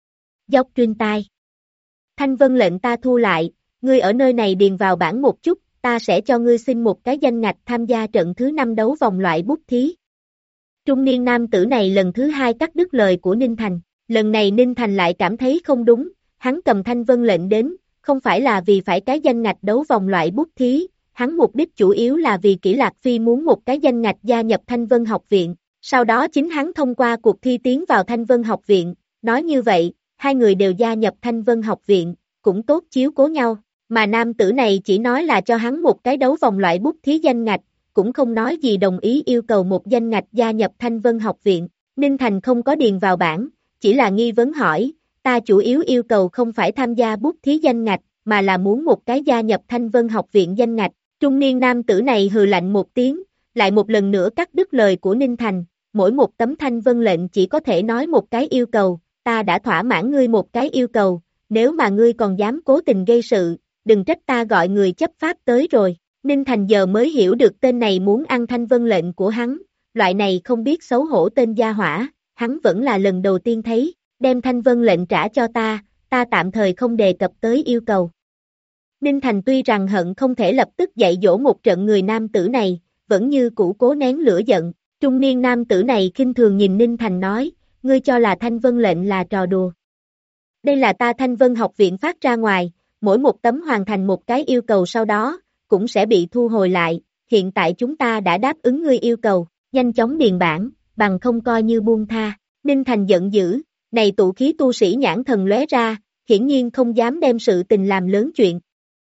Dốc truyền tai. Thanh Vân lệnh ta thu lại, ngươi ở nơi này điền vào bảng một chút, ta sẽ cho ngươi xin một cái danh ngạch tham gia trận thứ 5 đấu vòng loại bút thí. Trung niên nam tử này lần thứ hai cắt đứt lời của Ninh Thành, lần này Ninh Thành lại cảm thấy không đúng, hắn cầm Thanh Vân lệnh đến, không phải là vì phải cái danh ngạch đấu vòng loại bút thí, hắn mục đích chủ yếu là vì Kỷ Lạc Phi muốn một cái danh ngạch gia nhập Thanh Vân học viện, sau đó chính hắn thông qua cuộc thi tiến vào Thanh Vân học viện, nói như vậy, hai người đều gia nhập Thanh Vân học viện, cũng tốt chiếu cố nhau, mà nam tử này chỉ nói là cho hắn một cái đấu vòng loại bút thí danh ngạch, cũng không nói gì đồng ý yêu cầu một danh ngạch gia nhập Thanh Vân học viện, Ninh Thành không có điền vào bảng, chỉ là nghi vấn hỏi, ta chủ yếu yêu cầu không phải tham gia bút thí danh ngạch, mà là muốn một cái gia nhập Thanh Vân học viện danh ngạch, trung niên nam tử này hừ lạnh một tiếng, lại một lần nữa cắt đứt lời của Ninh Thành, mỗi một tấm Thanh Vân lệnh chỉ có thể nói một cái yêu cầu, ta đã thỏa mãn ngươi một cái yêu cầu, nếu mà ngươi còn dám cố tình gây sự, đừng trách ta gọi người chấp pháp tới rồi. Ninh Thành giờ mới hiểu được tên này muốn ăn Thanh Vân lệnh của hắn, loại này không biết xấu hổ tên gia hỏa, hắn vẫn là lần đầu tiên thấy, đem Thanh Vân lệnh trả cho ta tạm thời không đề cập tới yêu cầu. Ninh Thành tuy rằng hận không thể lập tức dạy dỗ một trận người nam tử này, vẫn như cũ cố nén lửa giận, trung niên nam tử này khinh thường nhìn Ninh Thành nói, ngươi cho là Thanh Vân lệnh là trò đùa. Đây là ta Thanh Vân học viện phát ra ngoài, mỗi một tấm hoàn thành một cái yêu cầu sau đó, cũng sẽ bị thu hồi lại, hiện tại chúng ta đã đáp ứng ngươi yêu cầu, nhanh chóng điền bản, bằng không coi như buông tha. Ninh Thành giận dữ, này tụ khí tu sĩ nhãn thần lóe ra, hiển nhiên không dám đem sự tình làm lớn chuyện.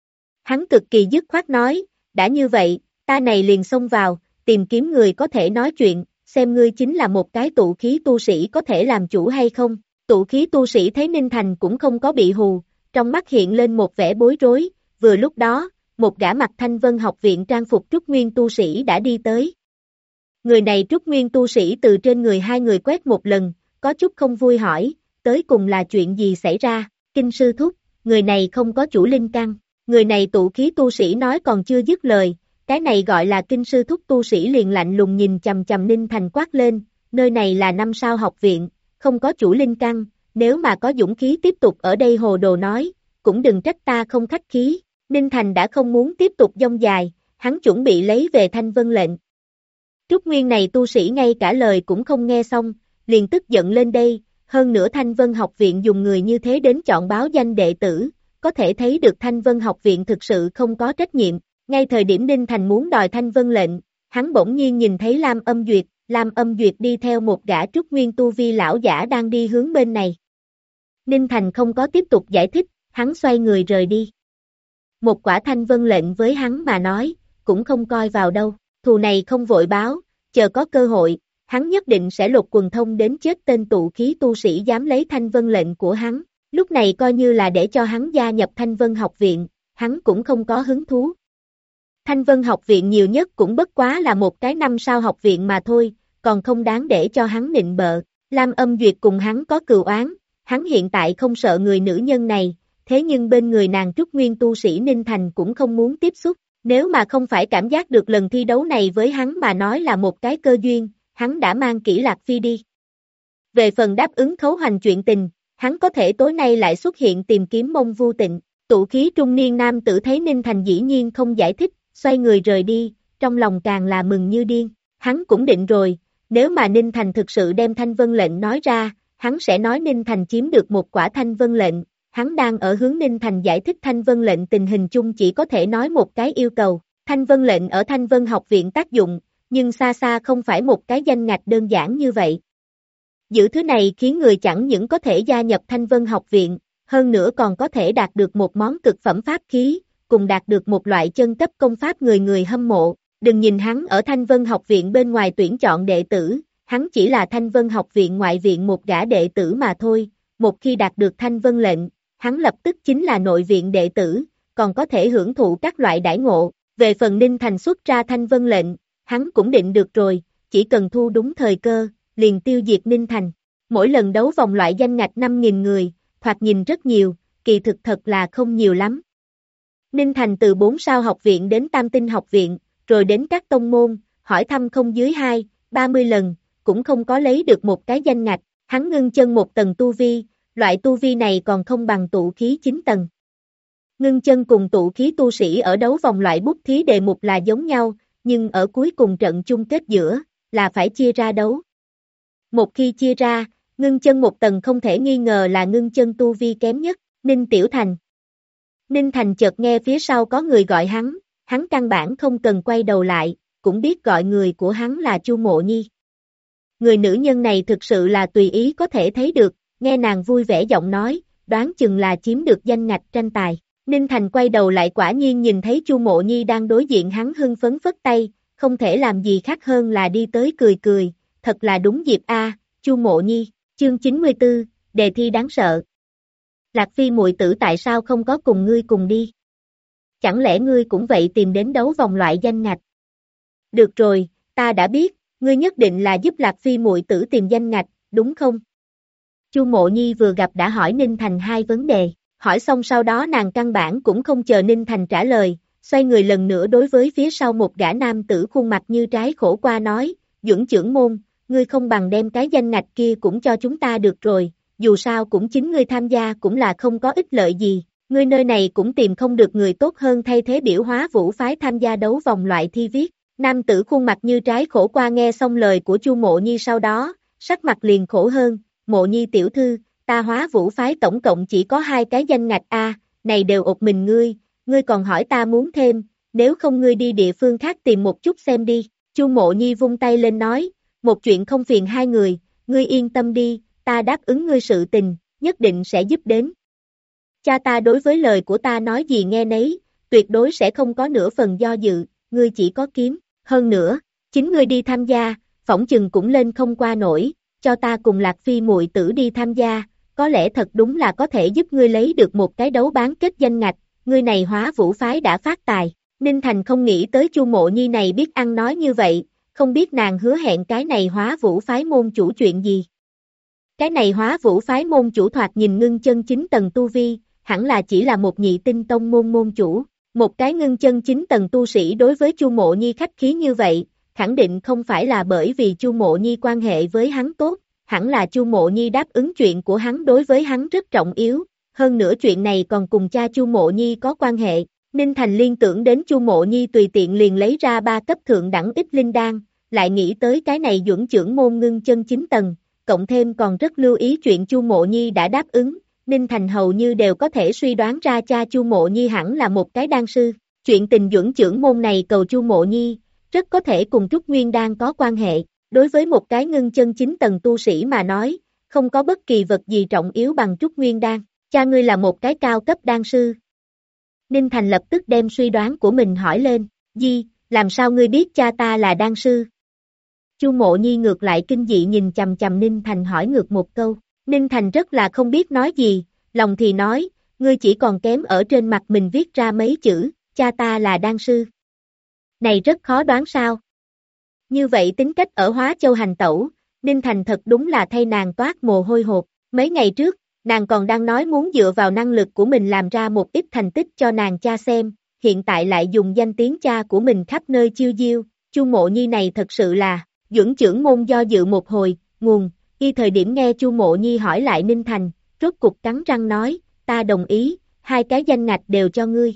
Hắn cực kỳ dứt khoát nói, đã như vậy, ta này liền xông vào, tìm kiếm người có thể nói chuyện, xem ngươi chính là một cái tụ khí tu sĩ có thể làm chủ hay không. Tụ khí tu sĩ thấy Ninh Thành cũng không có bị hù, trong mắt hiện lên một vẻ bối rối, vừa lúc đó, một gã mặc Thanh Vân học viện trang phục trúc nguyên tu sĩ đã đi tới. Người này trúc nguyên tu sĩ từ trên người hai người quét một lần, có chút không vui hỏi, tới cùng là chuyện gì xảy ra, Kinh sư thúc, người này không có chủ linh căn, người này tụ khí tu sĩ nói còn chưa dứt lời, cái này gọi là Kinh sư thúc tu sĩ liền lạnh lùng nhìn chằm chằm Ninh Thành quát lên, nơi này là 5 sao học viện, không có chủ linh căn, nếu mà có dũng khí tiếp tục ở đây hồ đồ nói, cũng đừng trách ta không khách khí. Ninh Thành đã không muốn tiếp tục dông dài, hắn chuẩn bị lấy về Thanh Vân lệnh. Trúc Nguyên này tu sĩ ngay cả lời cũng không nghe xong, liền tức giận lên đây, hơn nữa Thanh Vân học viện dùng người như thế đến chọn báo danh đệ tử, có thể thấy được Thanh Vân học viện thực sự không có trách nhiệm. Ngay thời điểm Ninh Thành muốn đòi Thanh Vân lệnh, hắn bỗng nhiên nhìn thấy Lam Âm Duyệt đi theo một gã Trúc Nguyên tu vi lão giả đang đi hướng bên này. Ninh Thành không có tiếp tục giải thích, hắn xoay người rời đi. Một quả Thanh Vân lệnh với hắn mà nói, cũng không coi vào đâu, thù này không vội báo, chờ có cơ hội, hắn nhất định sẽ lột quần thông đến chết tên tụ khí tu sĩ dám lấy Thanh Vân lệnh của hắn, lúc này coi như là để cho hắn gia nhập Thanh Vân học viện, hắn cũng không có hứng thú. Thanh Vân học viện nhiều nhất cũng bất quá là một cái 5 sao học viện mà thôi, còn không đáng để cho hắn nịnh bợ. Lam Âm Duyệt cùng hắn có cừu oán, hắn hiện tại không sợ người nữ nhân này, thế nhưng bên người nàng Trúc Nguyên tu sĩ Ninh Thành cũng không muốn tiếp xúc, nếu mà không phải cảm giác được lần thi đấu này với hắn mà nói là một cái cơ duyên, hắn đã mang Kỷ Lạc Phi đi. Về phần đáp ứng Khấu Hoành chuyện tình, hắn có thể tối nay lại xuất hiện tìm kiếm Mông Vu Tịnh. Tụ khí trung niên nam tử thấy Ninh Thành dĩ nhiên không giải thích, xoay người rời đi, trong lòng càng là mừng như điên, hắn cũng định rồi, nếu mà Ninh Thành thực sự đem Thanh Vân lệnh nói ra, hắn sẽ nói Ninh Thành chiếm được một quả Thanh Vân lệnh, hắn đang ở hướng Ninh Thành giải thích Thanh Vân lệnh tình hình chung chỉ có thể nói một cái yêu cầu, Thanh Vân lệnh ở Thanh Vân học viện tác dụng, nhưng xa xa không phải một cái danh ngạch đơn giản như vậy. Giữ thứ này khiến người chẳng những có thể gia nhập Thanh Vân học viện, hơn nữa còn có thể đạt được một món cực phẩm pháp khí, cùng đạt được một loại chân cấp công pháp người người hâm mộ. Đừng nhìn hắn ở Thanh Vân học viện bên ngoài tuyển chọn đệ tử, hắn chỉ là Thanh Vân học viện ngoại viện một gã đệ tử mà thôi, một khi đạt được Thanh Vân lệnh, hắn lập tức chính là nội viện đệ tử, còn có thể hưởng thụ các loại đãi ngộ. Về phần Ninh Thành xuất ra Thanh Vân lệnh, hắn cũng định được rồi, chỉ cần thu đúng thời cơ, liền tiêu diệt Ninh Thành. Mỗi lần đấu vòng loại danh ngạch 5.000 người, thoạt nhìn rất nhiều, kỳ thực thật là không nhiều lắm. Ninh Thành từ 4 sao học viện đến Tam tinh học viện, rồi đến các tông môn, hỏi thăm không dưới 30 lần, cũng không có lấy được một cái danh ngạch, hắn ngưng chân một tầng tu vi, loại tu vi này còn không bằng tụ khí 9 tầng. Ngưng chân cùng tụ khí tu sĩ ở đấu vòng loại bút thí đề mục là giống nhau, nhưng ở cuối cùng trận chung kết giữa, là phải chia ra đấu. Một khi chia ra, ngưng chân một tầng không thể nghi ngờ là ngưng chân tu vi kém nhất, Ninh Tiểu Thành. Ninh Thành chợt nghe phía sau có người gọi hắn căn bản không cần quay đầu lại, cũng biết gọi người của hắn là Chu Mộ Nhi. Người nữ nhân này thực sự là tùy ý có thể thấy được, nghe nàng vui vẻ giọng nói, đoán chừng là chiếm được danh ngạch tranh tài. Ninh Thành quay đầu lại quả nhiên nhìn thấy Chu Mộ Nhi đang đối diện hắn hưng phấn phất tay, không thể làm gì khác hơn là đi tới cười cười, thật là đúng dịp a, Chu Mộ Nhi, chương 94, đề thi đáng sợ. Lạc Phi muội tử tại sao không có cùng ngươi cùng đi? Chẳng lẽ ngươi cũng vậy tìm đến đấu vòng loại danh ngạch? Được rồi, ta đã biết, ngươi nhất định là giúp Lạc Phi muội tử tìm danh ngạch, đúng không? Chu Mộ Nhi vừa gặp đã hỏi Ninh Thành hai vấn đề, hỏi xong sau đó nàng căn bản cũng không chờ Ninh Thành trả lời, xoay người lần nữa đối với phía sau một gã nam tử khuôn mặt như trái khổ qua nói, Duẩn trưởng môn, ngươi không bằng đem cái danh ngạch kia cũng cho chúng ta được rồi, dù sao cũng chính ngươi tham gia cũng là không có ích lợi gì, ngươi nơi này cũng tìm không được người tốt hơn thay thế Biểu Hóa Vũ phái tham gia đấu vòng loại thi viết. Nam tử khuôn mặt như trái khổ qua nghe xong lời của Chu Mộ Nhi sau đó, sắc mặt liền khổ hơn, Mộ Nhi tiểu thư, ta Hóa Vũ phái tổng cộng chỉ có 2 cái danh ngạch a, này đều một mình ngươi còn hỏi ta muốn thêm, nếu không ngươi đi địa phương khác tìm một chút xem đi. Chu Mộ Nhi vung tay lên nói, một chuyện không phiền hai người, ngươi yên tâm đi, ta đáp ứng ngươi sự tình, nhất định sẽ giúp đến. Cha ta đối với lời của ta nói gì nghe nấy, tuyệt đối sẽ không có nửa phần do dự, ngươi chỉ có kiếm, hơn nữa, chính ngươi đi tham gia, phỏng chừng cũng lên không qua nổi, cho ta cùng Lạc Phi muội tử đi tham gia, có lẽ thật đúng là có thể giúp ngươi lấy được một cái đấu bán kết danh ngạch, ngươi này Hóa Vũ phái đã phát tài. Ninh Thành không nghĩ tới Chu Mộ Nhi này biết ăn nói như vậy, không biết nàng hứa hẹn cái này Hóa Vũ phái môn chủ chuyện gì. Cái này Hóa Vũ phái môn chủ thoạt nhìn ngưng chân 9 tầng tu vi, hẳn là chỉ là một nhị tinh tông môn môn chủ, một cái ngưng chân 9 tầng tu sĩ đối với Chu Mộ Nhi khách khí như vậy, khẳng định không phải là bởi vì Chu Mộ Nhi quan hệ với hắn tốt, hẳn là Chu Mộ Nhi đáp ứng chuyện của hắn đối với hắn rất trọng yếu, hơn nữa chuyện này còn cùng cha Chu Mộ Nhi có quan hệ. Ninh Thành liên tưởng đến Chu Mộ Nhi tùy tiện liền lấy ra 3 cấp thượng đẳng ít linh đan, lại nghĩ tới cái này Duẩn Chưởng Môn ngưng chân 9 tầng, cộng thêm còn rất lưu ý chuyện Chu Mộ Nhi đã đáp ứng, Ninh Thành hầu như đều có thể suy đoán ra cha Chu Mộ Nhi hẳn là một cái đan sư. Chuyện tình Duẩn Chưởng Môn này cầu Chu Mộ Nhi, rất có thể cùng Trúc Nguyên Đan có quan hệ. Đối với một cái ngưng chân 9 tầng tu sĩ mà nói, không có bất kỳ vật gì trọng yếu bằng Trúc Nguyên Đan. Cha ngươi là một cái cao cấp đan sư. Ninh Thành lập tức đem suy đoán của mình hỏi lên, Di, làm sao ngươi biết cha ta là đan sư? Chu Mộ Nhi ngược lại kinh dị nhìn chằm chằm Ninh Thành hỏi ngược một câu. Ninh Thành rất là không biết nói gì, lòng thì nói, ngươi chỉ còn kém ở trên mặt mình viết ra mấy chữ, cha ta là đan sư. Này rất khó đoán sao? Như vậy tính cách ở Hóa Châu hành tẩu, Ninh Thành thật đúng là thay nàng toát mồ hôi hột. Mấy ngày trước, nàng còn đang nói muốn dựa vào năng lực của mình làm ra một ít thành tích cho nàng cha xem, hiện tại lại dùng danh tiếng cha của mình khắp nơi chiêu diêu. Chu Mộ Nhi này thật sự là, Duẩn Chưởng Môn do dự một hồi, thời điểm nghe Chu Mộ Nhi hỏi lại Ninh Thành, rốt cục cắn răng nói, ta đồng ý, 2 cái danh ngạch đều cho ngươi.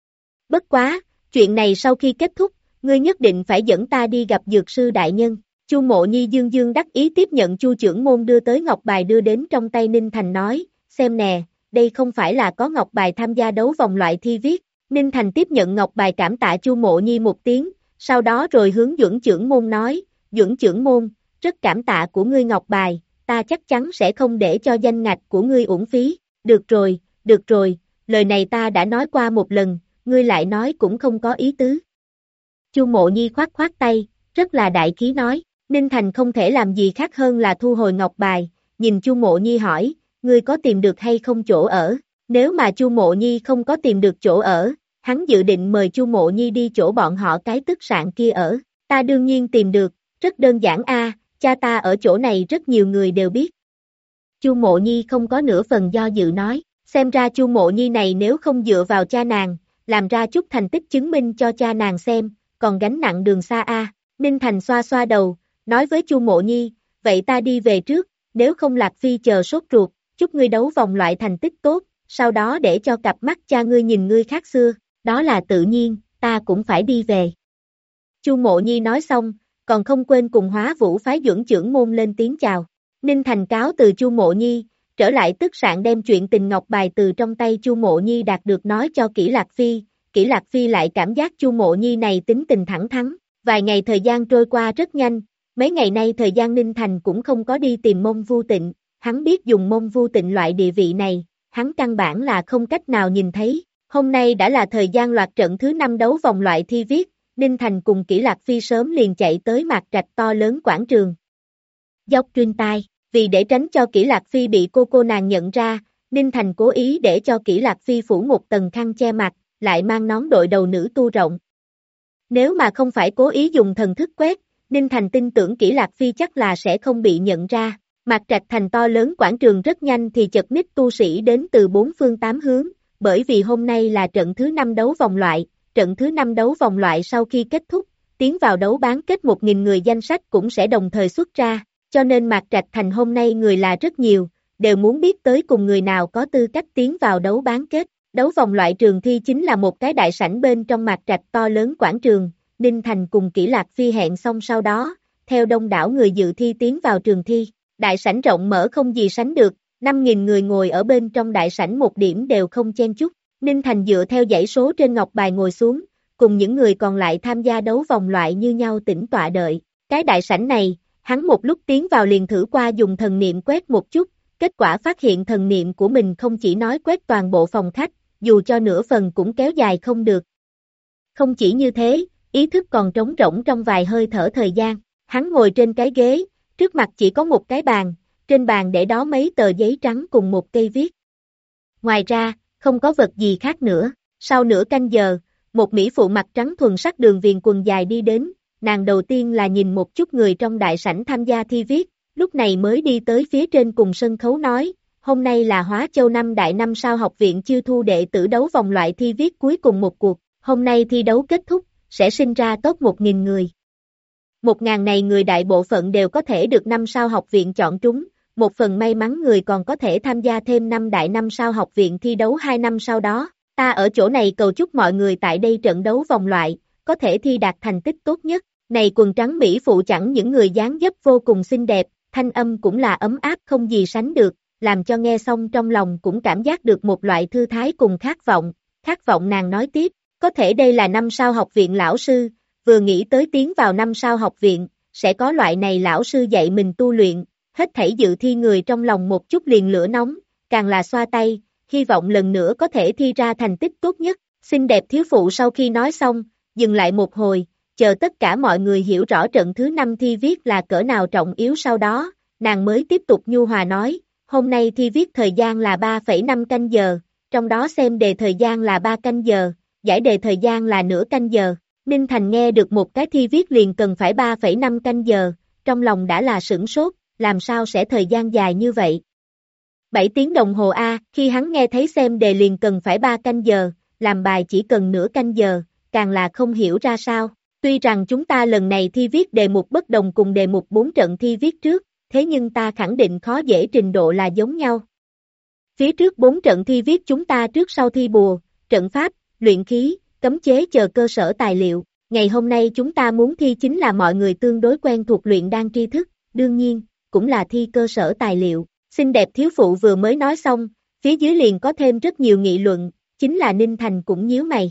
Bất quá, chuyện này sau khi kết thúc, ngươi nhất định phải dẫn ta đi gặp dược sư đại nhân. Chu Mộ Nhi dương dương đắc ý tiếp nhận Chu Chưởng Môn đưa tới ngọc bài đưa đến trong tay Ninh Thành nói, xem nè, đây không phải là có ngọc bài tham gia đấu vòng loại thi viết. Ninh Thành tiếp nhận ngọc bài cảm tạ Chu Mộ Nhi một tiếng, sau đó rồi hướng Duẩn Chưởng Môn nói, Duẩn Chưởng Môn, rất cảm tạ của ngươi ngọc bài, ta chắc chắn sẽ không để cho danh ngạch của ngươi uổng phí. Được rồi, lời này ta đã nói qua một lần, ngươi lại nói cũng không có ý tứ. Chu Mộ Nhi khoát khoát tay, rất là đại khí nói, Ninh Thành không thể làm gì khác hơn là thu hồi ngọc bài, nhìn Chu Mộ Nhi hỏi, ngươi có tìm được hay không chỗ ở? Nếu mà Chu Mộ Nhi không có tìm được chỗ ở, hắn dự định mời Chu Mộ Nhi đi chỗ bọn họ cái tức sạn kia ở. Ta đương nhiên tìm được, rất đơn giản a, cha ta ở chỗ này rất nhiều người đều biết. Chu Mộ Nhi không có nửa phần do dự nói, xem ra Chu Mộ Nhi này nếu không dựa vào cha nàng, làm ra chút thành tích chứng minh cho cha nàng xem, còn gánh nặng đường xa a. Ninh Thành xoa xoa đầu, nói với Chu Mộ Nhi, vậy ta đi về trước, nếu không Lạc Phi chờ sốt ruột, chúc ngươi đấu vòng loại thành tích tốt, sau đó để cho cặp mắt cha ngươi nhìn ngươi khác xưa, đó là tự nhiên, ta cũng phải đi về. Chu Mộ Nhi nói xong, còn không quên cùng Hóa Vũ phái Duẩn Chưởng Môn lên tiếng chào. Ninh Thành cáo từ Chu Mộ Nhi, trở lại tức sạn đem chuyện tình ngọc bài từ trong tay Chu Mộ Nhi đạt được nói cho Kỷ Lạc Phi. Kỷ Lạc Phi lại cảm giác Chu Mộ Nhi này tính tình thẳng thắn. Vài ngày thời gian trôi qua rất nhanh, mấy ngày nay thời gian Ninh Thành cũng không có đi tìm Mông Vu Tịnh, hắn biết dùng Mông Vu Tịnh loại địa vị này, hắn căn bản là không cách nào nhìn thấy. Hôm nay đã là thời gian loạt trận thứ 5 đấu vòng loại thi viết, Ninh Thành cùng Kỷ Lạc Phi sớm liền chạy tới Mạc Trạch to lớn quảng trường. Dốc truyền tai, vì để tránh cho Kỷ Lạc Phi bị cô nàng nhận ra, Ninh Thành cố ý để cho Kỷ Lạc Phi phủ một tầng khăn che mặt, lại mang nón đội đầu nữ tu rộng. Nếu mà không phải cố ý dùng thần thức quét, Ninh Thành tin tưởng Kỷ Lạc Phi chắc là sẽ không bị nhận ra. Mạc Trạch thành to lớn quảng trường rất nhanh thì chật ních tu sĩ đến từ 4 phương 8 hướng, bởi vì hôm nay là trận thứ 5 đấu vòng loại, trận thứ 5 đấu vòng loại sau khi kết thúc, tiến vào đấu bán kết 1.000 người danh sách cũng sẽ đồng thời xuất ra, cho nên Mạc Trạch thành hôm nay người là rất nhiều, đều muốn biết tới cùng người nào có tư cách tiến vào đấu bán kết. Đấu vòng loại trường thi chính là một cái đại sảnh bên trong Mạc Trạch to lớn quảng trường, Ninh Thành cùng Kỷ Lạc Phi hẹn xong sau đó, theo đông đảo người dự thi tiến vào trường thi. Đại sảnh rộng mở không gì sánh được, 5.000 người ngồi ở bên trong đại sảnh một điểm đều không chen chúc. Ninh Thành dựa theo dãy số trên ngọc bài ngồi xuống, cùng những người còn lại tham gia đấu vòng loại như nhau tĩnh tọa đợi. Cái đại sảnh này, hắn một lúc tiến vào liền thử qua dùng thần niệm quét một chút, kết quả phát hiện thần niệm của mình không chỉ nói quét toàn bộ phòng khách, dù cho nửa phần cũng kéo dài không được. Không chỉ như thế, ý thức còn trống rỗng trong vài hơi thở thời gian, hắn ngồi trên cái ghế, trước mặt chỉ có một cái bàn, trên bàn để đó mấy tờ giấy trắng cùng một cây viết. Ngoài ra, không có vật gì khác nữa. Sau nửa canh giờ, một mỹ phụ mặt trắng thuần sắc đường viền quần dài đi đến, nàng đầu tiên là nhìn một chút người trong đại sảnh tham gia thi viết, lúc này mới đi tới phía trên cùng sân khấu nói, hôm nay là Hóa Châu năm đại 5 sao học viện chiêu thu đệ tử đấu vòng loại thi viết cuối cùng một cuộc, hôm nay thi đấu kết thúc, sẽ sinh ra top 1.000 người. 1.000 này người đại bộ phận đều có thể được 5 sao học viện chọn trúng, một phần may mắn người còn có thể tham gia thêm 5 đại 5 sao học viện thi đấu 2 năm sau đó. Ta ở chỗ này cầu chúc mọi người tại đây trận đấu vòng loại, có thể thi đạt thành tích tốt nhất. Này quần trắng mỹ phụ chẳng những người dáng dấp vô cùng xinh đẹp, thanh âm cũng là ấm áp không gì sánh được, làm cho nghe xong trong lòng cũng cảm giác được một loại thư thái cùng khát vọng nàng nói tiếp, có thể đây là 5 sao học viện lão sư, vừa nghĩ tới tiến vào 5 sao học viện, sẽ có loại này lão sư dạy mình tu luyện, hết thảy dự thi người trong lòng một chút liền lửa nóng, càng là xoa tay, hy vọng lần nữa có thể thi ra thành tích tốt nhất. Xinh đẹp thiếu phụ sau khi nói xong, dừng lại một hồi, chờ tất cả mọi người hiểu rõ trận thứ 5 thi viết là cỡ nào trọng yếu sau đó, nàng mới tiếp tục nhu hòa nói, hôm nay thi viết thời gian là 3,5 canh giờ, trong đó xem đề thời gian là 3 canh giờ, giải đề thời gian là nửa canh giờ. Ninh Thành nghe được một cái thi viết liền cần phải 3,5 canh giờ, trong lòng đã là sửng sốt, làm sao sẽ thời gian dài như vậy? 7 tiếng đồng hồ a, khi hắn nghe thấy xem đề liền cần phải 3 canh giờ, làm bài chỉ cần nửa canh giờ, càng là không hiểu ra sao. Tuy rằng chúng ta lần này thi viết đề mục bất đồng cùng đề mục 4 trận thi viết trước, thế nhưng ta khẳng định khó dễ trình độ là giống nhau. Phía trước 4 trận thi viết chúng ta trước sau thi bùa, trận pháp, luyện khí, cấm chế chờ cơ sở tài liệu. Ngày hôm nay chúng ta muốn thi chính là mọi người tương đối quen thuộc luyện đan tri thức, đương nhiên, cũng là thi cơ sở tài liệu. Xinh đẹp thiếu phụ vừa mới nói xong, phía dưới liền có thêm rất nhiều nghị luận, chính là Ninh Thành cũng nhíu mày.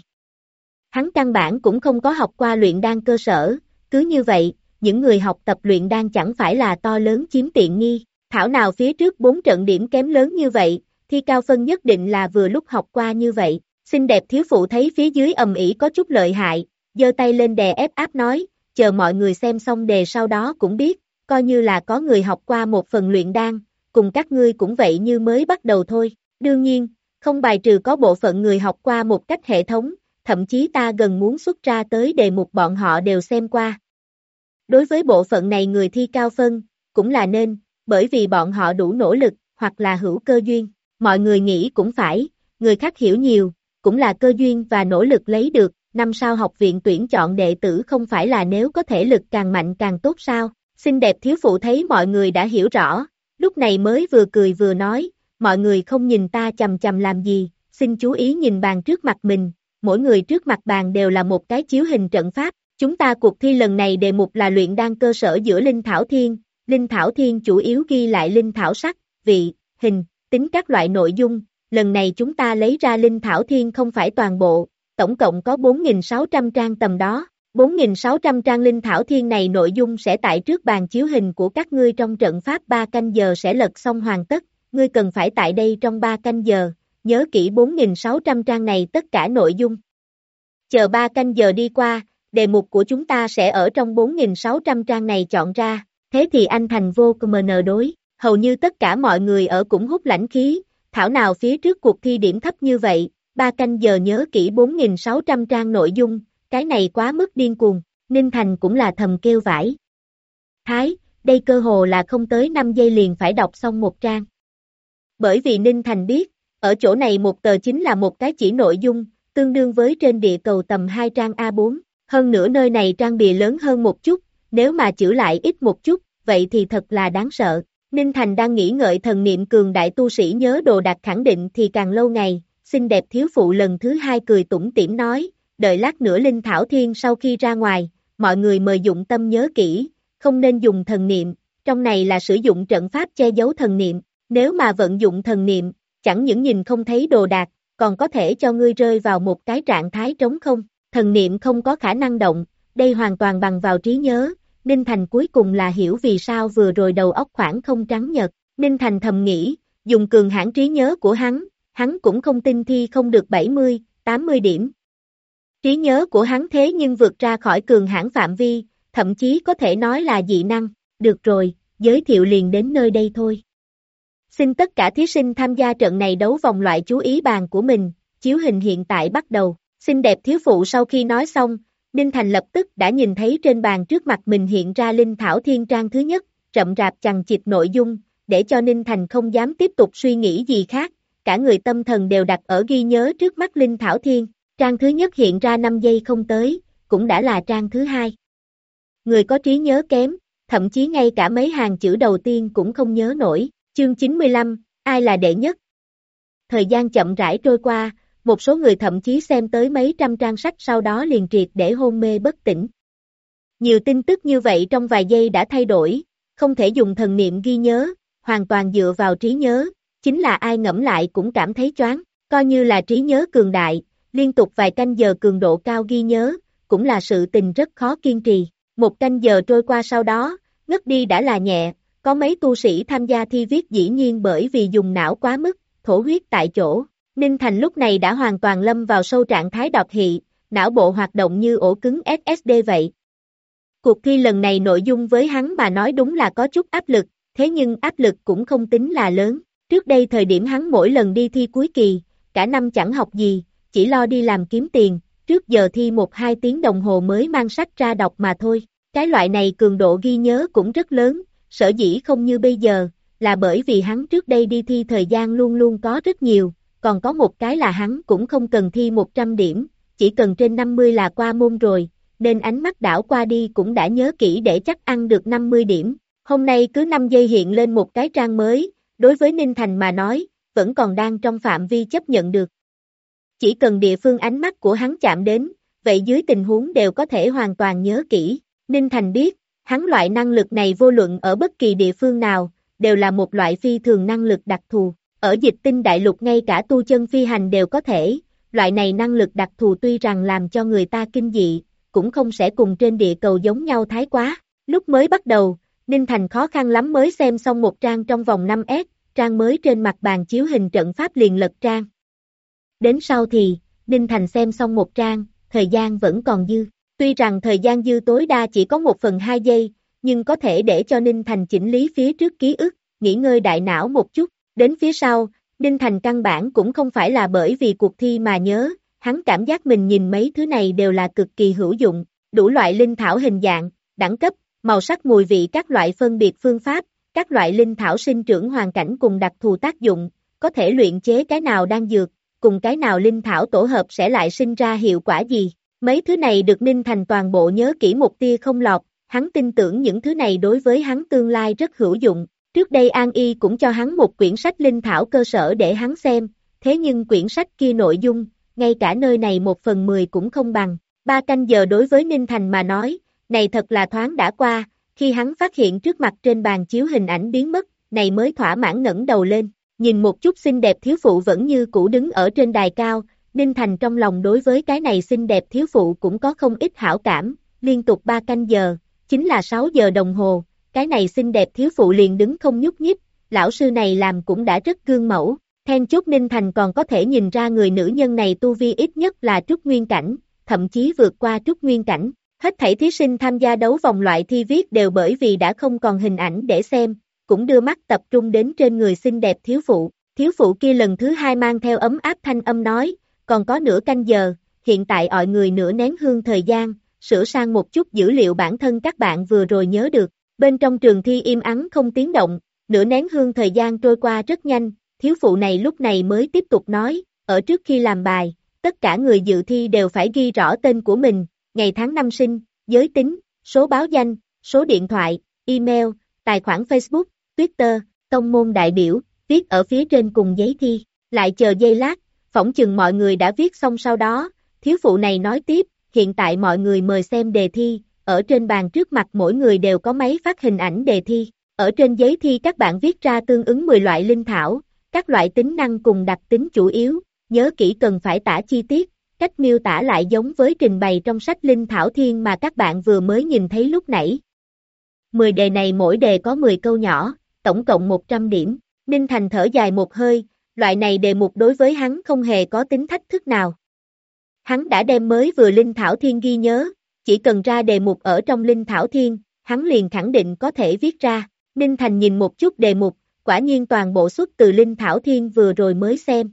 Hắn căn bản cũng không có học qua luyện đan cơ sở, cứ như vậy, những người học tập luyện đan chẳng phải là to lớn chiếm tiện nghi, thảo nào phía trước 4 trận điểm kém lớn như vậy, thi cao phân nhất định là vừa lúc học qua như vậy. Xinh đẹp thiếu phụ thấy phía dưới ầm ĩ có chút lợi hại, giơ tay lên đè ép áp nói, chờ mọi người xem xong đề sau đó cũng biết, coi như là có người học qua một phần luyện đan, cùng các ngươi cũng vậy như mới bắt đầu thôi. Đương nhiên, không bài trừ có bộ phận người học qua một cách hệ thống, thậm chí ta gần muốn xuất ra tới đề mục bọn họ đều xem qua. Đối với bộ phận này người thi cao phân, cũng là nên, bởi vì bọn họ đủ nỗ lực, hoặc là hữu cơ duyên, mọi người nghĩ cũng phải, người khác hiểu nhiều, cũng là cơ duyên và nỗ lực lấy được, 5 sao học viện tuyển chọn đệ tử không phải là nếu có thể lực càng mạnh càng tốt sao. Xinh đẹp thiếu phụ thấy mọi người đã hiểu rõ, lúc này mới vừa cười vừa nói, mọi người không nhìn ta chằm chằm làm gì, xin chú ý nhìn bàn trước mặt mình, mỗi người trước mặt bàn đều là một cái chiếu hình trận pháp, chúng ta cuộc thi lần này đề mục là luyện đan cơ sở giữa linh thảo thiên chủ yếu ghi lại linh thảo sắc, vị, hình, tính các loại nội dung, lần này chúng ta lấy ra linh thảo thiên không phải toàn bộ, tổng cộng có 4.600 trang tầm đó. 4.600 trang linh thảo thiên này nội dung sẽ tại trước bàn chiếu hình của các ngươi trong trận pháp 3 canh giờ sẽ lật xong hoàn tất, ngươi cần phải tại đây trong 3 canh giờ, nhớ kỹ 4.600 trang này tất cả nội dung. Chờ 3 canh giờ đi qua, đề mục của chúng ta sẽ ở trong 4.600 trang này chọn ra, thế thì anh thành vô cùng đối, hầu như tất cả mọi người ở cũng hút lãnh khí, thảo nào phía trước cuộc thi điểm thấp như vậy, 3 canh giờ nhớ kỹ 4.600 trang nội dung. Cái này quá mức điên cuồng, Ninh Thành cũng là thầm kêu vải. Thái, đây cơ hồ là không tới 5 giây liền phải đọc xong một trang. Bởi vì Ninh Thành biết, ở chỗ này một tờ chính là một cái chỉ nội dung, tương đương với trên địa cầu tầm 2 trang A4, hơn nữa nơi này trang bìa lớn hơn một chút, nếu mà chữ lại ít một chút, vậy thì thật là đáng sợ. Ninh Thành đang nghĩ ngợi thần niệm cường đại tu sĩ nhớ đồ đạc khẳng định thì càng lâu ngày, xinh đẹp thiếu phụ lần thứ 2 cười tủm tỉm nói. Đợi lát nữa linh thảo thiên sau khi ra ngoài, mọi người mời dụng tâm nhớ kỹ, không nên dùng thần niệm, trong này là sử dụng trận pháp che giấu thần niệm, nếu mà vận dụng thần niệm, chẳng những nhìn không thấy đồ đạc, còn có thể cho ngươi rơi vào một cái trạng thái trống không, thần niệm không có khả năng động, đây hoàn toàn bằng vào trí nhớ, Ninh Thành cuối cùng là hiểu vì sao vừa rồi đầu óc khoảng không trắng nhật, Ninh Thành thầm nghĩ, dùng cường hãn trí nhớ của hắn cũng không tin thi không được 70, 80 điểm. Trí nhớ của hắn thế nhưng vượt ra khỏi cường hãn phạm vi, thậm chí có thể nói là dị năng, được rồi, giới thiệu liền đến nơi đây thôi. Xin tất cả thí sinh tham gia trận này đấu vòng loại chú ý bàn của mình, chiếu hình hiện tại bắt đầu, xinh đẹp thiếu phụ sau khi nói xong, Ninh Thành lập tức đã nhìn thấy trên bàn trước mặt mình hiện ra linh thảo thiên trang thứ nhất, rậm rạp chằng chịt nội dung, để cho Ninh Thành không dám tiếp tục suy nghĩ gì khác, cả người tâm thần đều đặt ở ghi nhớ trước mắt linh thảo thiên. Trang thứ nhất hiện ra 5 giây không tới, cũng đã là trang thứ 2. Người có trí nhớ kém, thậm chí ngay cả mấy hàng chữ đầu tiên cũng không nhớ nổi. Chương 95, ai là đệ nhất? Thời gian chậm rãi trôi qua, một số người thậm chí xem tới mấy trăm trang sách sau đó liền triệt để hôn mê bất tỉnh. Nhiều tin tức như vậy trong vài giây đã thay đổi, không thể dùng thần niệm ghi nhớ, hoàn toàn dựa vào trí nhớ, chính là ai ngẫm lại cũng cảm thấy choáng, coi như là trí nhớ cường đại, liên tục vài canh giờ cường độ cao ghi nhớ, cũng là sự tình rất khó kiên trì. Một canh giờ trôi qua sau đó, ngất đi đã là nhẹ, có mấy tu sĩ tham gia thi viết dĩ nhiên bởi vì dùng não quá mức, thổ huyết tại chỗ. Ninh Thành lúc này đã hoàn toàn lâm vào sâu trạng thái đọt hị, não bộ hoạt động như ổ cứng SSD vậy. Cuộc thi lần này nội dung với hắn mà nói đúng là có chút áp lực, thế nhưng áp lực cũng không tính là lớn. Trước đây thời điểm hắn mỗi lần đi thi cuối kỳ, cả năm chẳng học gì, chỉ lo đi làm kiếm tiền, trước giờ thi 1-2 tiếng đồng hồ mới mang sách ra đọc mà thôi. Cái loại này cường độ ghi nhớ cũng rất lớn, sở dĩ không như bây giờ, là bởi vì hắn trước đây đi thi thời gian luôn luôn có rất nhiều, còn có một cái là hắn cũng không cần thi 100 điểm, chỉ cần trên 50 là qua môn rồi, nên ánh mắt đảo qua đi cũng đã nhớ kỹ để chắc ăn được 50 điểm. Hôm nay cứ 5 giây hiện lên một cái trang mới, đối với Ninh Thành mà nói, vẫn còn đang trong phạm vi chấp nhận được. Chỉ cần địa phương ánh mắt của hắn chạm đến, vậy dưới tình huống đều có thể hoàn toàn nhớ kỹ. Ninh Thành biết, hắn loại năng lực này vô luận ở bất kỳ địa phương nào, đều là một loại phi thường năng lực đặc thù. Ở Dịch Tinh Đại Lục ngay cả tu chân phi hành đều có thể, loại này năng lực đặc thù tuy rằng làm cho người ta kinh dị, cũng không sẽ cùng trên địa cầu giống nhau thái quá. Lúc mới bắt đầu, Ninh Thành khó khăn lắm mới xem xong một trang trong vòng 5S, trang mới trên mặt bàn chiếu hình trận pháp liền lật trang. Đến sau thì, Ninh Thành xem xong một trang, thời gian vẫn còn dư. Tuy rằng thời gian dư tối đa chỉ có 1/2 giây, nhưng có thể để cho Ninh Thành chỉnh lý phía trước ký ức, nghỉ ngơi đại não một chút. Đến phía sau, Ninh Thành căn bản cũng không phải là bởi vì cuộc thi mà nhớ, hắn cảm giác mình nhìn mấy thứ này đều là cực kỳ hữu dụng, đủ loại linh thảo hình dạng, đẳng cấp, màu sắc mùi vị các loại phân biệt phương pháp, các loại linh thảo sinh trưởng hoàn cảnh cùng đặc thù tác dụng, có thể luyện chế cái nào đan dược, cùng cái nào linh thảo tổ hợp sẽ lại sinh ra hiệu quả gì. Mấy thứ này được Ninh Thành toàn bộ nhớ kỹ một tia không lọt, hắn tin tưởng những thứ này đối với hắn tương lai rất hữu dụng. Trước đây An Y cũng cho hắn một quyển sách linh thảo cơ sở để hắn xem, thế nhưng quyển sách kia nội dung, ngay cả nơi này 1/10 cũng không bằng. 3 canh giờ đối với Ninh Thành mà nói, này thật là thoáng đã qua, khi hắn phát hiện trước mặt trên bàn chiếu hình ảnh biến mất, này mới thỏa mãn ngẩng đầu lên, nhìn một chút xinh đẹp thiếu phụ vẫn như cũ đứng ở trên đài cao, Ninh Thành trong lòng đối với cái này xinh đẹp thiếu phụ cũng có không ít hảo cảm, liên tục 3 canh giờ, chính là 6 giờ đồng hồ, cái này xinh đẹp thiếu phụ liền đứng không nhúc nhích, lão sư này làm cũng đã rất gương mẫu, then chốt Ninh Thành còn có thể nhìn ra người nữ nhân này tu vi ít nhất là trúc nguyên cảnh, thậm chí vượt qua trúc nguyên cảnh. Hết thảy thí sinh tham gia đấu vòng loại thi viết đều bởi vì đã không còn hình ảnh để xem, cũng đưa mắt tập trung đến trên người xinh đẹp thiếu phụ kia lần thứ 2 mang theo ấm áp thanh âm nói, còn có nửa canh giờ, hiện tại mọi người nửa nén hương thời gian, sửa sang một chút dữ liệu bản thân các bạn vừa rồi nhớ được. Bên trong trường thi im ắng không tiếng động, nửa nén hương thời gian trôi qua rất nhanh, thiếu phụ này lúc này mới tiếp tục nói, ở trước khi làm bài, tất cả người dự thi đều phải ghi rõ tên của mình, ngày tháng năm sinh, giới tính, số báo danh, số điện thoại, email, tài khoản Facebook, Twitter, tông môn đại biểu, viết ở phía trên cùng giấy thi, lại chờ giây lát, phỏng chừng mọi người đã viết xong sau đó, thiếu phụ này nói tiếp, hiện tại mọi người mời xem đề thi. Ở trên bàn trước mặt mỗi người đều có máy phát hình ảnh đề thi. Ở trên giấy thi các bạn viết ra tương ứng 10 loại linh thảo, các loại tính năng cùng đặc tính chủ yếu, nhớ kỹ cần phải tả chi tiết, cách miêu tả lại giống với trình bày trong sách Linh Thảo Thiên mà các bạn vừa mới nhìn thấy lúc nãy. 10 đề này mỗi đề có 10 câu nhỏ, tổng cộng 100 điểm. Ninh Thành thở dài một hơi, loại này đề mục đối với hắn không hề có tính thách thức nào. Hắn đã đem mới vừa Linh Thảo Thiên ghi nhớ. Chỉ cần ra đề mục ở trong Linh Thảo Thiên, hắn liền khẳng định có thể viết ra. Ninh Thành nhìn một chút đề mục, quả nhiên toàn bộ xuất từ Linh Thảo Thiên vừa rồi mới xem.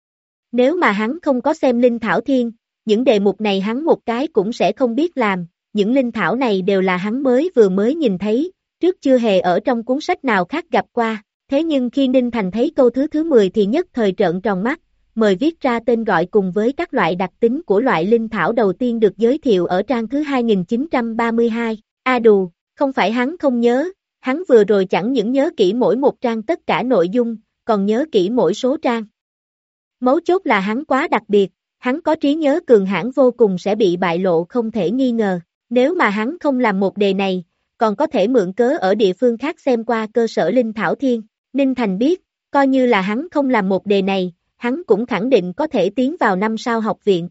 Nếu mà hắn không có xem Linh Thảo Thiên, những đề mục này hắn một cái cũng sẽ không biết làm, những linh thảo này đều là hắn vừa mới nhìn thấy, trước chưa hề ở trong cuốn sách nào khác gặp qua. Thế nhưng khi Ninh Thành thấy câu thứ 10 thì nhất thời trợn tròn mắt, mời viết ra tên gọi cùng với các loại đặc tính của loại linh thảo đầu tiên được giới thiệu ở trang thứ 2932. Đù, không phải hắn không nhớ, hắn vừa rồi chẳng những nhớ kỹ mỗi một trang tất cả nội dung, còn nhớ kỹ mỗi số trang. Mấu chốt là hắn quá đặc biệt, hắn có trí nhớ cường hãn vô cùng sẽ bị bại lộ không thể nghi ngờ. Nếu mà hắn không làm một đề này, còn có thể mượn cớ ở địa phương khác xem qua cơ sở Linh Thảo Thiên. Ninh Thành biết, coi như là hắn không làm một đề này, hắn cũng khẳng định có thể tiến vào 5 sao học viện.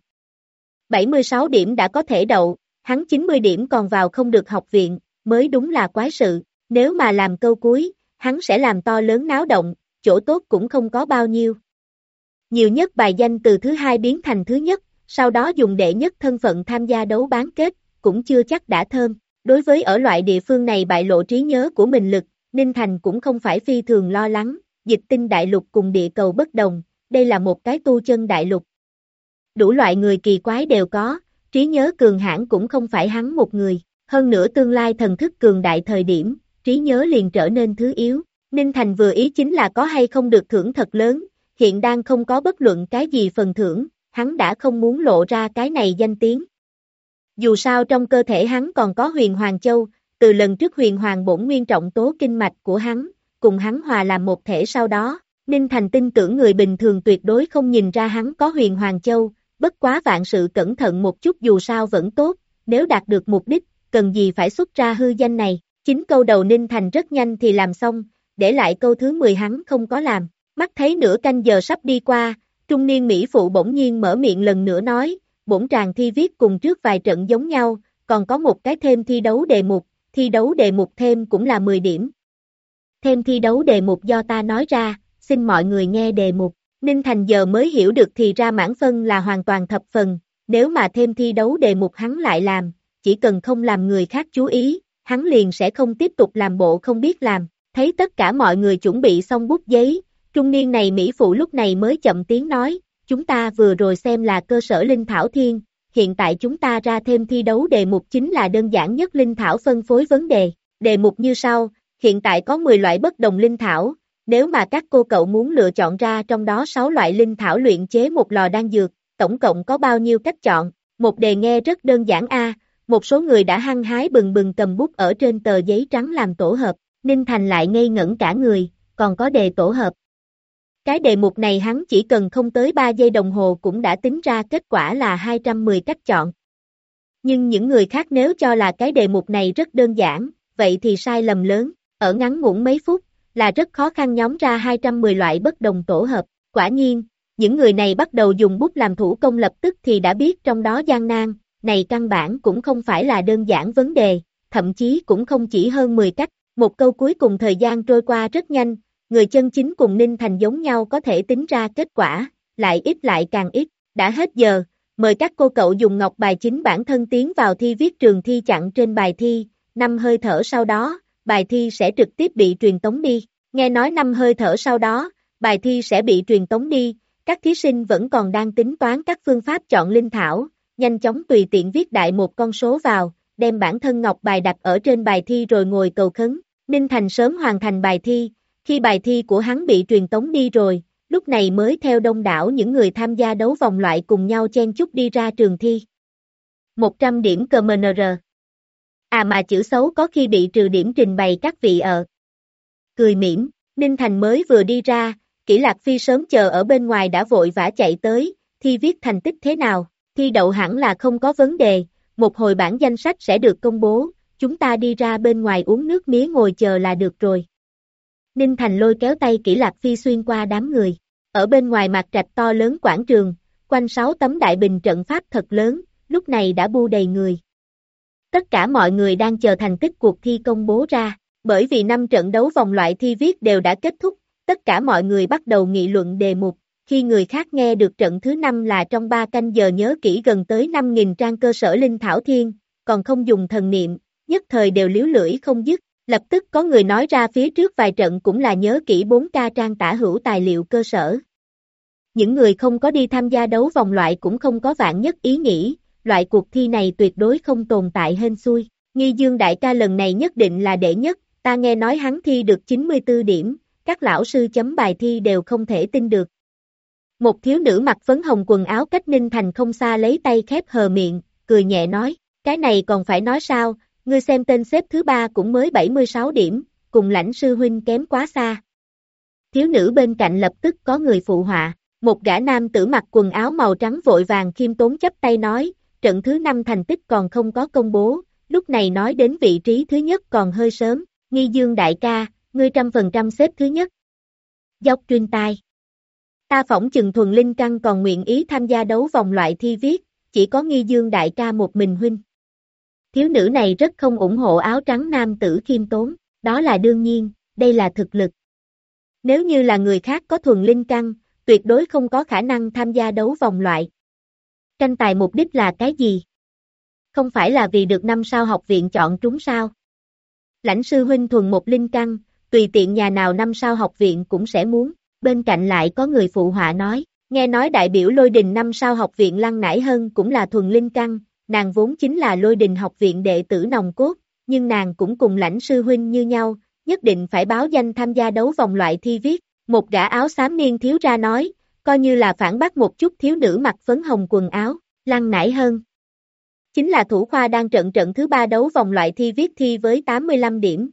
76 điểm đã có thể đậu, hắn 90 điểm còn vào không được học viện, mới đúng là quái sự. Nếu mà làm câu cuối, hắn sẽ làm to lớn náo động, chỗ tốt cũng không có bao nhiêu. Nhiều nhất bài danh từ thứ hai biến thành thứ nhất, sau đó dùng đệ nhất thân phận tham gia đấu bán kết, cũng chưa chắc đã thơm. Đối với ở loại địa phương này bại lộ trí nhớ của mình lực, Ninh Thành cũng không phải phi thường lo lắng, dịch tinh đại lục cùng địa cầu bất đồng, đây là một cái tu chân đại lục. Đủ loại người kỳ quái đều có, trí nhớ cường hãn cũng không phải hắn một người, hơn nữa tương lai thần thức cường đại thời điểm, trí nhớ liền trở nên thứ yếu. Ninh Thành vừa ý chính là có hay không được thưởng thật lớn, hiện đang không có bất luận cái gì phần thưởng, hắn đã không muốn lộ ra cái này danh tiếng. Dù sao trong cơ thể hắn còn có huyền hoàng châu, từ lần trước huyền hoàng bổn nguyên trọng tố kinh mạch của hắn, cùng hắn hòa làm một thể sau đó, Ninh Thành tin tưởng người bình thường tuyệt đối không nhìn ra hắn có huyền hoàng châu, bất quá vạn sự cẩn thận một chút dù sao vẫn tốt, nếu đạt được mục đích, cần gì phải xuất ra hư danh này. 9 câu đầu Ninh Thành rất nhanh thì làm xong, để lại câu thứ 10 hắn không có làm. Mắt thấy nửa canh giờ sắp đi qua, trung niên mỹ phụ bỗng nhiên mở miệng lần nữa nói, bổn tràng thi viết cùng trước vài trận giống nhau, còn có một cái thêm thi đấu đề mục thêm cũng là 10 điểm. Thêm thi đấu đề mục do ta nói ra, xin mọi người nghe đề mục. Ninh Thành giờ mới hiểu được thì ra mãn phân là hoàn toàn thập phần, nếu mà thêm thi đấu đề mục hắn lại làm, chỉ cần không làm người khác chú ý, hắn liền sẽ không tiếp tục làm bộ không biết làm. Thấy tất cả mọi người chuẩn bị xong bút giấy, trung niên này mỹ phụ lúc này mới chậm tiếng nói, chúng ta vừa rồi xem là cơ sở Linh Thảo Thiên, hiện tại chúng ta ra thêm thi đấu đề mục chính là đơn giản nhất Linh Thảo phân phối vấn đề. Đề mục như sau, hiện tại có 10 loại bất đồng Linh Thảo, nếu mà các cô cậu muốn lựa chọn ra trong đó 6 loại Linh Thảo luyện chế một lò đan dược, tổng cộng có bao nhiêu cách chọn? Một đề nghe rất đơn giản một số người đã hăng hái bừng bừng cầm bút ở trên tờ giấy trắng làm tổ hợp, Ninh Thành lại ngây ngẩn cả người, còn có đề tổ hợp. Cái đề mục này hắn chỉ cần không tới 3 giây đồng hồ cũng đã tính ra kết quả là 210 cách chọn. Nhưng những người khác nếu cho là cái đề mục này rất đơn giản, vậy thì sai lầm lớn, ở ngắn ngủn mấy phút, là rất khó khăn nhóm ra 210 loại bất đồng tổ hợp. Quả nhiên, những người này bắt đầu dùng bút làm thủ công lập tức thì đã biết trong đó gian nan, này căn bản cũng không phải là đơn giản vấn đề, thậm chí cũng không chỉ hơn 10 cách. Một câu cuối cùng thời gian trôi qua rất nhanh, người chân chính cùng Ninh Thành giống nhau có thể tính ra kết quả, lại ít lại càng ít, đã hết giờ, mời các cô cậu dùng ngọc bài chính bản thân tiến vào thi viết trường thi chặn trên bài thi, 5 hơi thở sau đó, bài thi sẽ trực tiếp bị truyền tống đi. Nghe nói 5 hơi thở sau đó, bài thi sẽ bị truyền tống đi, các thí sinh vẫn còn đang tính toán các phương pháp chọn linh thảo, nhanh chóng tùy tiện viết đại một con số vào, đem bản thân ngọc bài đặt ở trên bài thi rồi ngồi cầu khấn. Ninh Thành sớm hoàn thành bài thi, khi bài thi của hắn bị truyền tống đi rồi, lúc này mới theo đông đảo những người tham gia đấu vòng loại cùng nhau chen chúc đi ra trường thi. 100 điểm CMNR. Mà chữ xấu có khi bị trừ điểm trình bày các vị cười mỉm, Ninh Thành mới vừa đi ra, Kỷ Lạc Phi sớm chờ ở bên ngoài đã vội vã chạy tới, thi viết thành tích thế nào, thi đậu hẳn là không có vấn đề, một hồi bản danh sách sẽ được công bố, chúng ta đi ra bên ngoài uống nước mía ngồi chờ là được rồi. Ninh Thành lôi kéo tay Kỷ Lạc Phi xuyên qua đám người, ở bên ngoài mặt trạch to lớn quảng trường, quanh 6 tấm đại bình trận pháp thật lớn, lúc này đã bu đầy người. Tất cả mọi người đang chờ thành tích cuộc thi công bố ra, bởi vì 5 trận đấu vòng loại thi viết đều đã kết thúc, tất cả mọi người bắt đầu nghị luận đề mục, khi người khác nghe được trận thứ 5 là trong 3 canh giờ nhớ kỹ gần tới 5.000 trang cơ sở Linh Thảo Thiên, còn không dùng thần niệm, nhất thời đều liếu lưỡi không dứt, lập tức có người nói ra phía trước vài trận cũng là nhớ kỹ 4K trang tả hữu tài liệu cơ sở. Những người không có đi tham gia đấu vòng loại cũng không có vạn nhất ý nghĩ, loại cuộc thi này tuyệt đối không tồn tại hên xui, Nghi Dương đại ca lần này nhất định là đệ nhất, ta nghe nói hắn thi được 94 điểm, các lão sư chấm bài thi đều không thể tin được. Một thiếu nữ mặc phấn hồng quần áo cách Ninh Thành không xa lấy tay khép hờ miệng, cười nhẹ nói, cái này còn phải nói sao, Ngươi xem tên xếp thứ 3 cũng mới 76 điểm, cùng Lãnh sư huynh kém quá xa. Thiếu nữ bên cạnh lập tức có người phụ họa, một gã nam tử mặc quần áo màu trắng vội vàng khiêm tốn chắp tay nói, trận thứ 5 thành tích còn không có công bố, lúc này nói đến vị trí thứ nhất còn hơi sớm, Nghi Dương đại ca, ngươi 100% xếp thứ nhất. Dốc truyền tai. Ta phỏng chừng thuần linh căn còn nguyện ý tham gia đấu vòng loại thi viết, chỉ có Nghi Dương đại ca một mình huynh. Thiếu nữ này rất không ủng hộ áo trắng nam tử khiêm tốn, đó là đương nhiên, đây là thực lực. Nếu như là người khác có thuần linh căn, tuyệt đối không có khả năng tham gia đấu vòng loại. Tranh tài mục đích là cái gì? Không phải là vì được 5 sao học viện chọn trúng sao? Lãnh sư huynh thuần một linh căn, tùy tiện nhà nào 5 sao học viện cũng sẽ muốn. Bên cạnh lại có người phụ họa nói, nghe nói đại biểu Lôi Đình 5 sao học viện Lăng Nải Hân cũng là thuần linh căn, nàng vốn chính là Lôi Đình học viện đệ tử nòng cốt, nhưng nàng cũng cùng Lãnh sư huynh như nhau, nhất định phải báo danh tham gia đấu vòng loại thi viết. Một gã áo xám niên thiếu ra nói, coi như là phản bác một chút thiếu nữ mặc phấn hồng quần áo, Lăng Nải Hân. Chính là thủ khoa đang trận thứ 3 đấu vòng loại thi viết thi với 85 điểm.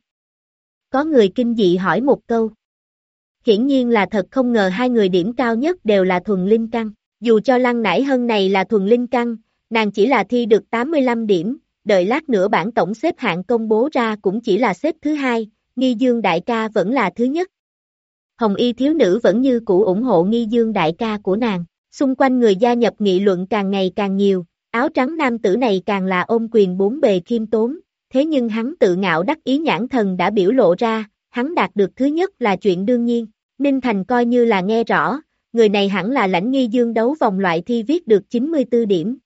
Có người kinh dị hỏi một câu. Hiển nhiên là thật không ngờ hai người điểm cao nhất đều là thuần linh căn. Dù cho Lăng Nải Hân này là thuần linh căn, nàng chỉ là thi được 85 điểm, đợi lát nữa bảng tổng xếp hạng công bố ra cũng chỉ là xếp thứ 2, Nghi Dương đại ca vẫn là thứ nhất. Hồng y thiếu nữ vẫn như cũ ủng hộ Nghi Dương đại ca của nàng, xung quanh người gia nhập nghị luận càng ngày càng nhiều, áo trắng nam tử này càng là ôm quyền bốn bề khiêm tốn, thế nhưng hắn tự ngạo đắc ý nhãn thần đã biểu lộ ra, hắn đạt được thứ nhất là chuyện đương nhiên. Ninh Thành coi như là nghe rõ, người này hẳn là Lãnh Nghi Dương đấu vòng loại thi viết được 94 điểm.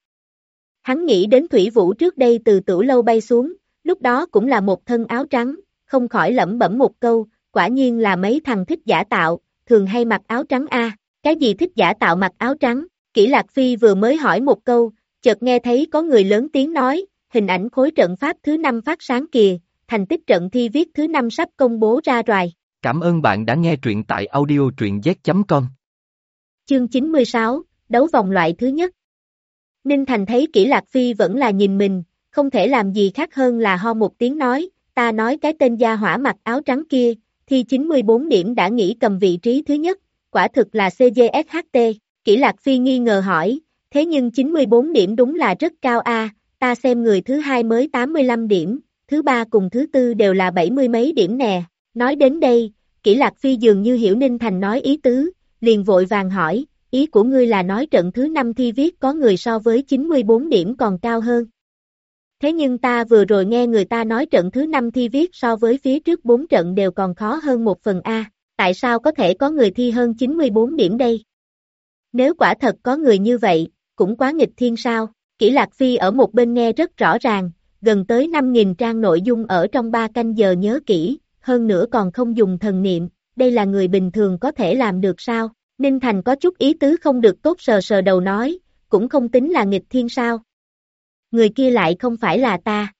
Hắn nghĩ đến Thủy Vũ trước đây từ Tửu Lâu bay xuống, lúc đó cũng là một thân áo trắng, không khỏi lẩm bẩm một câu, quả nhiên là mấy thằng thích giả tạo, thường hay mặc áo trắng a. Cái gì thích giả tạo mặc áo trắng? Kỷ Lạc Phi vừa mới hỏi một câu, chợt nghe thấy có người lớn tiếng nói, hình ảnh khối trận pháp thứ 5 phát sáng kìa, thành tích trận thi viết thứ 5 sắp công bố ra rồi. Cảm ơn bạn đã nghe truyện tại audio.z.com. Chương 96, đấu vòng loại thứ nhất. Ninh Thành thấy Kỷ Lạc Phi vẫn là nhìn mình, không thể làm gì khác hơn là ho một tiếng nói, ta nói cái tên gia hỏa mặc áo trắng kia, thi 94 điểm đã nghĩ cầm vị trí thứ nhất, quả thực là CJSHT. Kỷ Lạc Phi nghi ngờ hỏi, thế nhưng 94 điểm đúng là rất cao a, ta xem người thứ 2 mới 85 điểm, thứ 3 cùng thứ 4 đều là 70 mấy điểm nè. Nói đến đây, Kỷ Lạc Phi dường như hiểu Ninh Thành nói ý tứ, liền vội vàng hỏi, ý của ngươi là nói trận thứ 5 thi viết có người so với 94 điểm còn cao hơn. Thế nhưng ta vừa rồi nghe người ta nói trận thứ 5 thi viết so với phía trước 4 trận đều còn khó hơn 1/1 a, tại sao có thể có người thi hơn 94 điểm đây? Nếu quả thật có người như vậy, cũng quá nghịch thiên sao? Kỷ Lạc Phi ở một bên nghe rất rõ ràng, gần tới 5.000 trang nội dung ở trong 3 canh giờ nhớ kỹ, hơn nữa còn không dùng thần niệm, đây là người bình thường có thể làm được sao? Ninh Thành có chút ý tứ không được tốt sờ sờ đầu nói, cũng không tính là nghịch thiên sao? Người kia lại không phải là ta.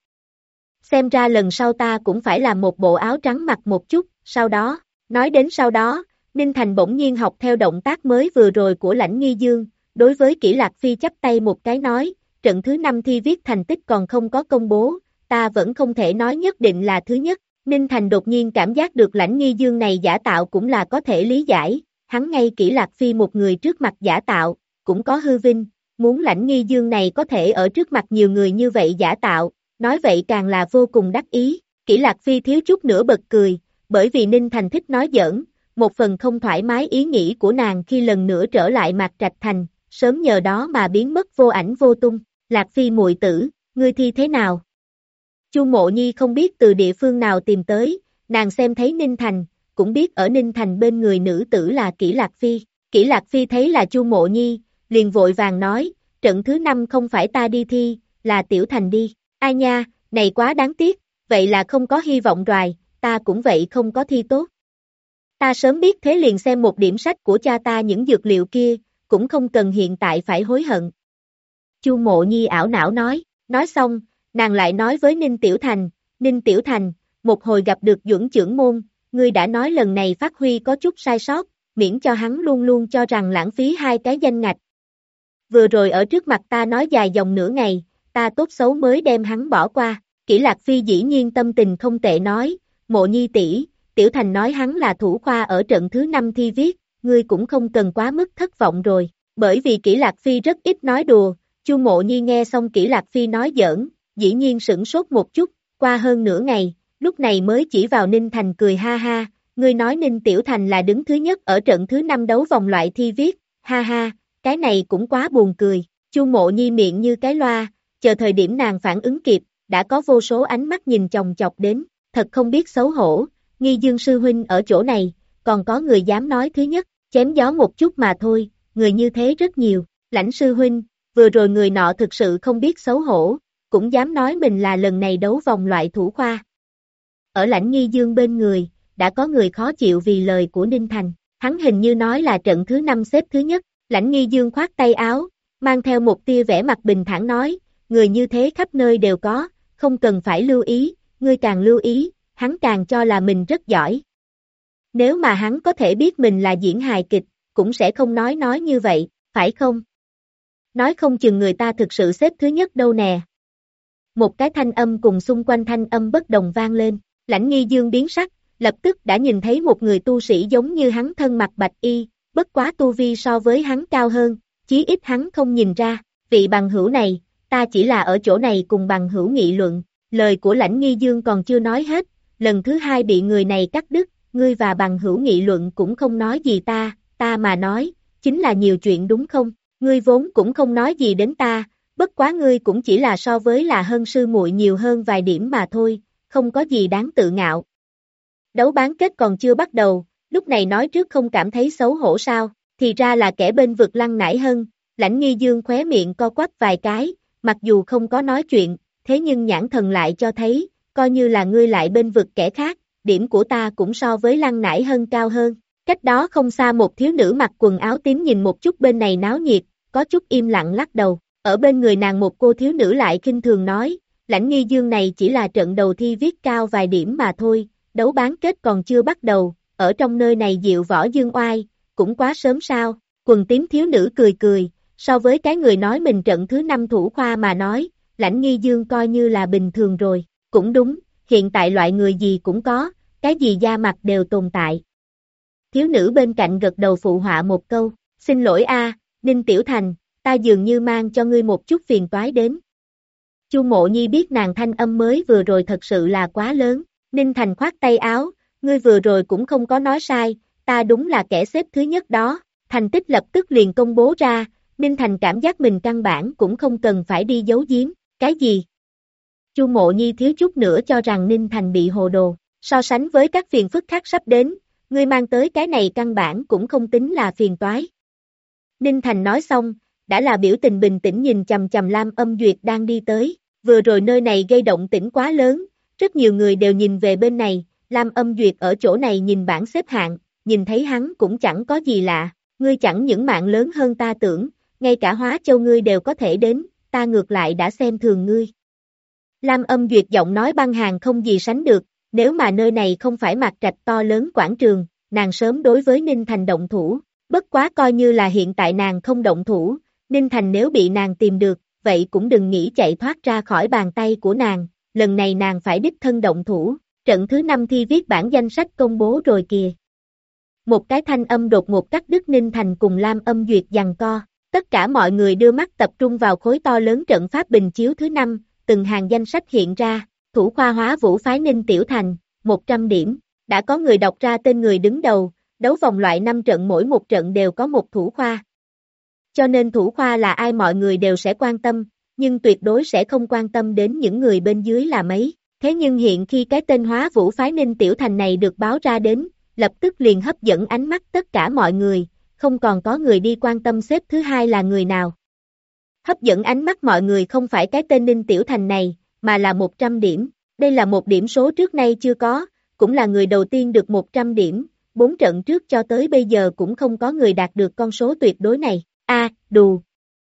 Xem ra lần sau ta cũng phải làm một bộ áo trắng mặc một chút, sau đó, nói đến sau đó, Ninh Thành bỗng nhiên học theo động tác mới vừa rồi của Lãnh Nghi Dương, đối với Kỷ Lạc Phi chắp tay một cái nói, trận thứ 5 thi viết thành tích còn không có công bố, ta vẫn không thể nói nhất định là thứ nhất. Ninh Thành đột nhiên cảm giác được Lãnh Nghi Dương này giả tạo cũng là có thể lý giải, hắn ngay Kỷ Lạc Phi một người trước mặt giả tạo, cũng có hư vinh, muốn Lãnh Nghi Dương này có thể ở trước mặt nhiều người như vậy giả tạo, nói vậy càng là vô cùng đắc ý. Kỷ Lạc Phi thiếu chút nữa bật cười, bởi vì Ninh Thành thích nói giỡn, một phần không thoải mái ý nghĩ của nàng khi lần nữa trở lại Mạc Trạch Thành, sớm nhờ đó mà biến mất vô ảnh vô tung. Lạc Phi muội tử, ngươi thi thế nào? Chu Mộ Nhi không biết từ địa phương nào tìm tới, nàng xem thấy Ninh Thành, cũng biết ở Ninh Thành bên người nữ tử là Kỷ Lạc Phi. Kỷ Lạc Phi thấy là Chu Mộ Nhi, liền vội vàng nói, trận thứ 5 không phải ta đi thi, là Tiểu Thành đi. Ai nha, này quá đáng tiếc, vậy là không có hy vọng rồi, ta cũng vậy không có thi tốt. Ta sớm biết thế liền xem một điểm sách của cha ta những dược liệu kia, cũng không cần hiện tại phải hối hận. Chu Mộ Nhi ảo não nói xong, nàng lại nói với Ninh Tiểu Thành, một hồi gặp được Duẩn trưởng môn, ngươi đã nói lần này phát huy có chút sai sót, miễn cho hắn luôn luôn cho rằng lãng phí 2 cái danh ngạch. Vừa rồi ở trước mặt ta nói dài dòng nửa ngày, ta tốt xấu mới đem hắn bỏ qua. Kỷ Lạc Phi dĩ nhiên tâm tình không tệ nói, Mộ Nhi tỷ, Tiểu Thành nói hắn là thủ khoa ở trận thứ 5 thi viết, ngươi cũng không cần quá mức thất vọng rồi, bởi vì Kỷ Lạc Phi rất ít nói đùa, Chu Mộ Nhi nghe xong Kỷ Lạc Phi nói giỡn, dĩ nhiên sửng sốt một chút, qua hơn nửa ngày, lúc này mới chỉ vào Ninh Thành cười ha ha, ngươi nói Ninh Tiểu Thành là đứng thứ nhất ở trận thứ 5 đấu vòng loại thi viết, ha ha, cái này cũng quá buồn cười, Chu Mộ Nhi miệng như cái loa, chờ thời điểm nàng phản ứng kịp, đã có vô số ánh mắt nhìn chòng chọc đến, thật không biết xấu hổ, Nghi Dương sư huynh ở chỗ này, còn có người dám nói thứ nhất, chém gió một chút mà thôi, người như thế rất nhiều, Lãnh sư huynh, vừa rồi người nọ thực sự không biết xấu hổ, cũng dám nói mình là lần này đấu vòng loại thủ khoa. Ở Lãnh Nghi Dương bên người, đã có người khó chịu vì lời của Ninh Thành, hắn hình như nói là trận thứ 5 xếp thứ nhất, Lãnh Nghi Dương khoát tay áo, mang theo một tia vẻ mặt bình thản nói, người như thế khắp nơi đều có, không cần phải lưu ý, ngươi càng lưu ý, hắn càng cho là mình rất giỏi. Nếu mà hắn có thể biết mình là diễn hài kịch, cũng sẽ không nói như vậy, phải không? Nói không chừng người ta thực sự xếp thứ nhất đâu nè. Một cái thanh âm cùng xung quanh thanh âm bất đồng vang lên, Lãnh Nghi Dương biến sắc, lập tức đã nhìn thấy một người tu sĩ giống như hắn thân mặc bạch y, bất quá tu vi so với hắn cao hơn, chí ít hắn không nhìn ra, vị bằng hữu này, ta chỉ là ở chỗ này cùng bằng hữu nghị luận, lời của Lãnh Nghi Dương còn chưa nói hết, lần thứ hai bị người này cắt đứt, ngươi và bằng hữu nghị luận cũng không nói gì ta mà nói, chính là nhiều chuyện đúng không, ngươi vốn cũng không nói gì đến ta, bất quá ngươi cũng chỉ là so với là hơn sư muội nhiều hơn vài điểm mà thôi, không có gì đáng tự ngạo. Đấu bán kết còn chưa bắt đầu, lúc này nói trước không cảm thấy xấu hổ sao, thì ra là kẻ bên vực Lăng Nải Hân, Lãnh Nghi Dương khóe miệng co quắp vài cái, mặc dù không có nói chuyện, thế nhưng nhãn thần lại cho thấy, coi như là ngươi lại bên vực kẻ khác, điểm của ta cũng so với Lăng Nải Hân cao hơn. Cách đó không xa một thiếu nữ mặc quần áo tím nhìn một chút bên này náo nhiệt, có chút im lặng lắc đầu, ở bên người nàng một cô thiếu nữ lại khinh thường nói, Lãnh Nghi Dương này chỉ là trận đầu thi viết cao vài điểm mà thôi, đấu bán kết còn chưa bắt đầu, ở trong nơi này diệu võ dương oai, cũng quá sớm sao, quần tím thiếu nữ cười cười, so với cái người nói mình trận thứ 5 thủ khoa mà nói, Lãnh Nghi Dương coi như là bình thường rồi, cũng đúng, hiện tại loại người gì cũng có, cái gì da mặt đều tồn tại. Thiếu nữ bên cạnh gật đầu phụ họa một câu, xin lỗi Ninh Tiểu Thành, ta dường như mang cho ngươi một chút phiền toái đến. Chu Mộ Nhi biết nàng thanh âm mới vừa rồi thật sự là quá lớn, Ninh Thành khoát tay áo, ngươi vừa rồi cũng không có nói sai, ta đúng là kẻ xếp thứ nhất đó, thành tích lập tức liền công bố ra, Ninh Thành cảm giác mình căn bản cũng không cần phải đi giấu giếm, cái gì? Chu Mộ Nhi thiếu chút nữa cho rằng Ninh Thành bị hồ đồ, so sánh với các phiền phức khác sắp đến, ngươi mang tới cái này căn bản cũng không tính là phiền toái. Ninh Thành nói xong, đã là biểu tình bình tĩnh nhìn chằm chằm Lam Âm Duyệt đang đi tới, vừa rồi nơi này gây động tĩnh quá lớn, rất nhiều người đều nhìn về bên này, Lam Âm Duyệt ở chỗ này nhìn bảng xếp hạng, nhìn thấy hắn cũng chẳng có gì lạ, ngươi chẳng những mạng lớn hơn ta tưởng, ngay cả Hóa Châu ngươi đều có thể đến, ta ngược lại đã xem thường ngươi. Lam Âm Duyệt giọng nói băng hàng không gì sánh được, nếu mà nơi này không phải Mạc Trạch to lớn quảng trường, nàng sớm đối với Ninh Thành động thủ, bất quá coi như là hiện tại nàng không động thủ, Ninh Thành nếu bị nàng tìm được, vậy cũng đừng nghĩ chạy thoát ra khỏi bàn tay của nàng, lần này nàng phải đích thân động thủ, trận thứ 5 thi viết bảng danh sách công bố rồi kìa. Một cái thanh âm đột ngột cắt đứt Ninh Thành cùng Lam Âm Duyệt giằng co, tất cả mọi người đưa mắt tập trung vào khối to lớn trận pháp bình chiếu thứ 5, từng hàng danh sách hiện ra, thủ khoa Hóa Vũ phái Ninh Tiểu Thành, 100 điểm, đã có người đọc ra tên người đứng đầu, đấu vòng loại 5 trận mỗi một trận đều có một thủ khoa. Cho nên thủ khoa là ai mọi người đều sẽ quan tâm, nhưng tuyệt đối sẽ không quan tâm đến những người bên dưới là mấy. Thế nhưng hiện khi cái tên Hóa Vũ phái Ninh Tiểu Thành này được báo ra đến, lập tức liền hấp dẫn ánh mắt tất cả mọi người, không còn có người đi quan tâm xếp thứ hai là người nào. Hấp dẫn ánh mắt mọi người không phải cái tên Ninh Tiểu Thành này, mà là 100 điểm. Đây là một điểm số trước nay chưa có, cũng là người đầu tiên được 100 điểm, 4 trận trước cho tới bây giờ cũng không có người đạt được con số tuyệt đối này. Đù.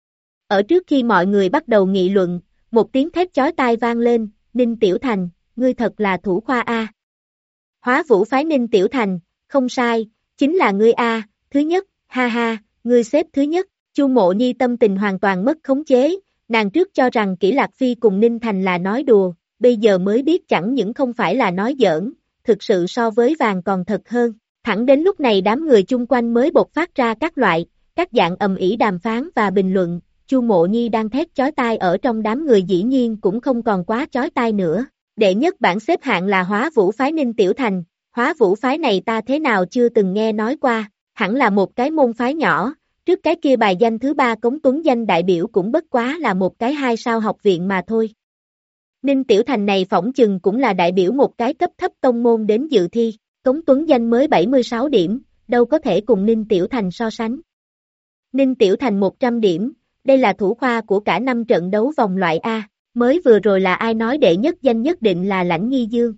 Ở trước khi mọi người bắt đầu nghị luận, một tiếng thét chói tai vang lên, Ninh Tiểu Thành, ngươi thật là thủ khoa A. Hóa Vũ phái Ninh Tiểu Thành, không sai, chính là ngươi A, thứ nhất, ha ha, ngươi xếp thứ nhất, Chu Mộ Nhi tâm tình hoàn toàn mất khống chế, nàng trước cho rằng Kỷ Lạc Phi cùng Ninh Thành là nói đùa, bây giờ mới biết chẳng những không phải là nói giỡn, thực sự so với vàng còn thật hơn. Thẳng đến lúc này đám người chung quanh mới bộc phát ra các dạng ầm ĩ đàm phán và bình luận. Chu Mộ Nhi đang thét chói tai ở trong đám người dĩ nhiên cũng không còn quá chói tai nữa. Đệ nhất bảng xếp hạng là Hóa Vũ phái Ninh Tiểu Thành, Hóa Vũ phái này ta thế nào chưa từng nghe nói qua, hẳn là một cái môn phái nhỏ, trước cái kia bài danh thứ 3 Cống Tuấn danh đại biểu cũng bất quá là một cái 2 sao học viện mà thôi. Ninh Tiểu Thành này phỏng chừng cũng là đại biểu một cái cấp thấp tông môn đến dự thi, Cống Tuấn danh mới 76 điểm, đâu có thể cùng Ninh Tiểu Thành so sánh. Ninh Tiểu Thành 100 điểm, đây là thủ khoa của cả 5 trận đấu vòng loại A, mới vừa rồi là ai nói đệ nhất danh nhất định là Lãnh Nghi Dương.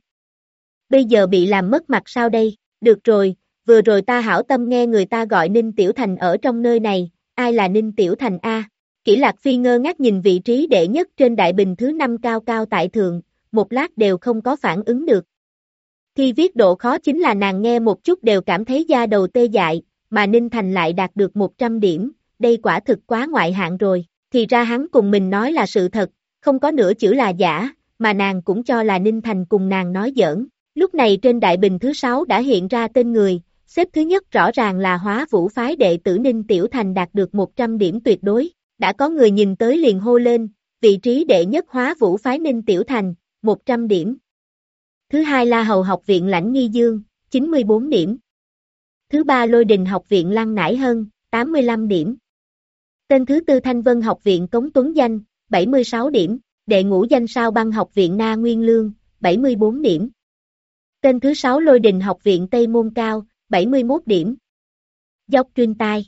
Bây giờ bị làm mất mặt sao đây, được rồi, vừa rồi ta hảo tâm nghe người ta gọi Ninh Tiểu Thành ở trong nơi này, ai là Ninh Tiểu Thành A? Kỷ Lạc Phi ngơ ngác nhìn vị trí đệ nhất trên đại bình thứ 5 cao cao tại thượng, một lát đều không có phản ứng được. Thi viết độ khó chính là nàng nghe một chút đều cảm thấy da đầu tê dại, mà Ninh Thành lại đạt được 100 điểm, đây quả thực quá ngoại hạng rồi, thì ra hắn cùng mình nói là sự thật, không có nửa chữ là giả, mà nàng cũng cho là Ninh Thành cùng nàng nói giỡn. Lúc này trên đại bình thứ 6 đã hiện ra tên người, xếp thứ nhất rõ ràng là Hóa Vũ phái đệ tử Ninh Tiểu Thành đạt được 100 điểm tuyệt đối, đã có người nhìn tới liền hô lên, vị trí đệ nhất Hóa Vũ phái Ninh Tiểu Thành, 100 điểm. Thứ hai La Hầu học viện Lãnh Nghi Dương, 94 điểm. Thứ ba Lôi Đình học viện Lăng Nải Hân, 85 điểm. Tên thứ tư Thanh Vân học viện Cống Tuấn Danh, 76 điểm. Đệ ngũ danh Sao Băng học viện Na Nguyên Lương, 74 điểm. Tên thứ 6 Lôi Đình học viện Tây Môn Cao, 71 điểm. Dốc Truyên Tai.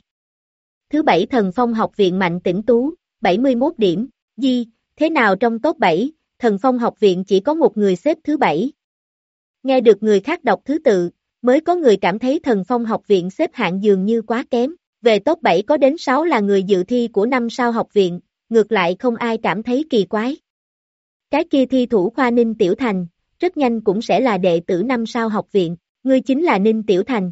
Thứ 7 Thần Phong học viện Mạnh Tĩnh Tú, 71 điểm. Thế nào trong top 7, Thần Phong học viện chỉ có một người xếp thứ 7. Nghe được người khác đọc thứ tự, mới có người cảm thấy Thần Phong học viện xếp hạng dường như quá kém. Về top 7 có đến 6 là người dự thi của 5 sao học viện, ngược lại không ai cảm thấy kỳ quái. Cái kia thi thủ khoa Ninh Tiểu Thành, rất nhanh cũng sẽ là đệ tử 5 sao học viện, ngươi chính là Ninh Tiểu Thành.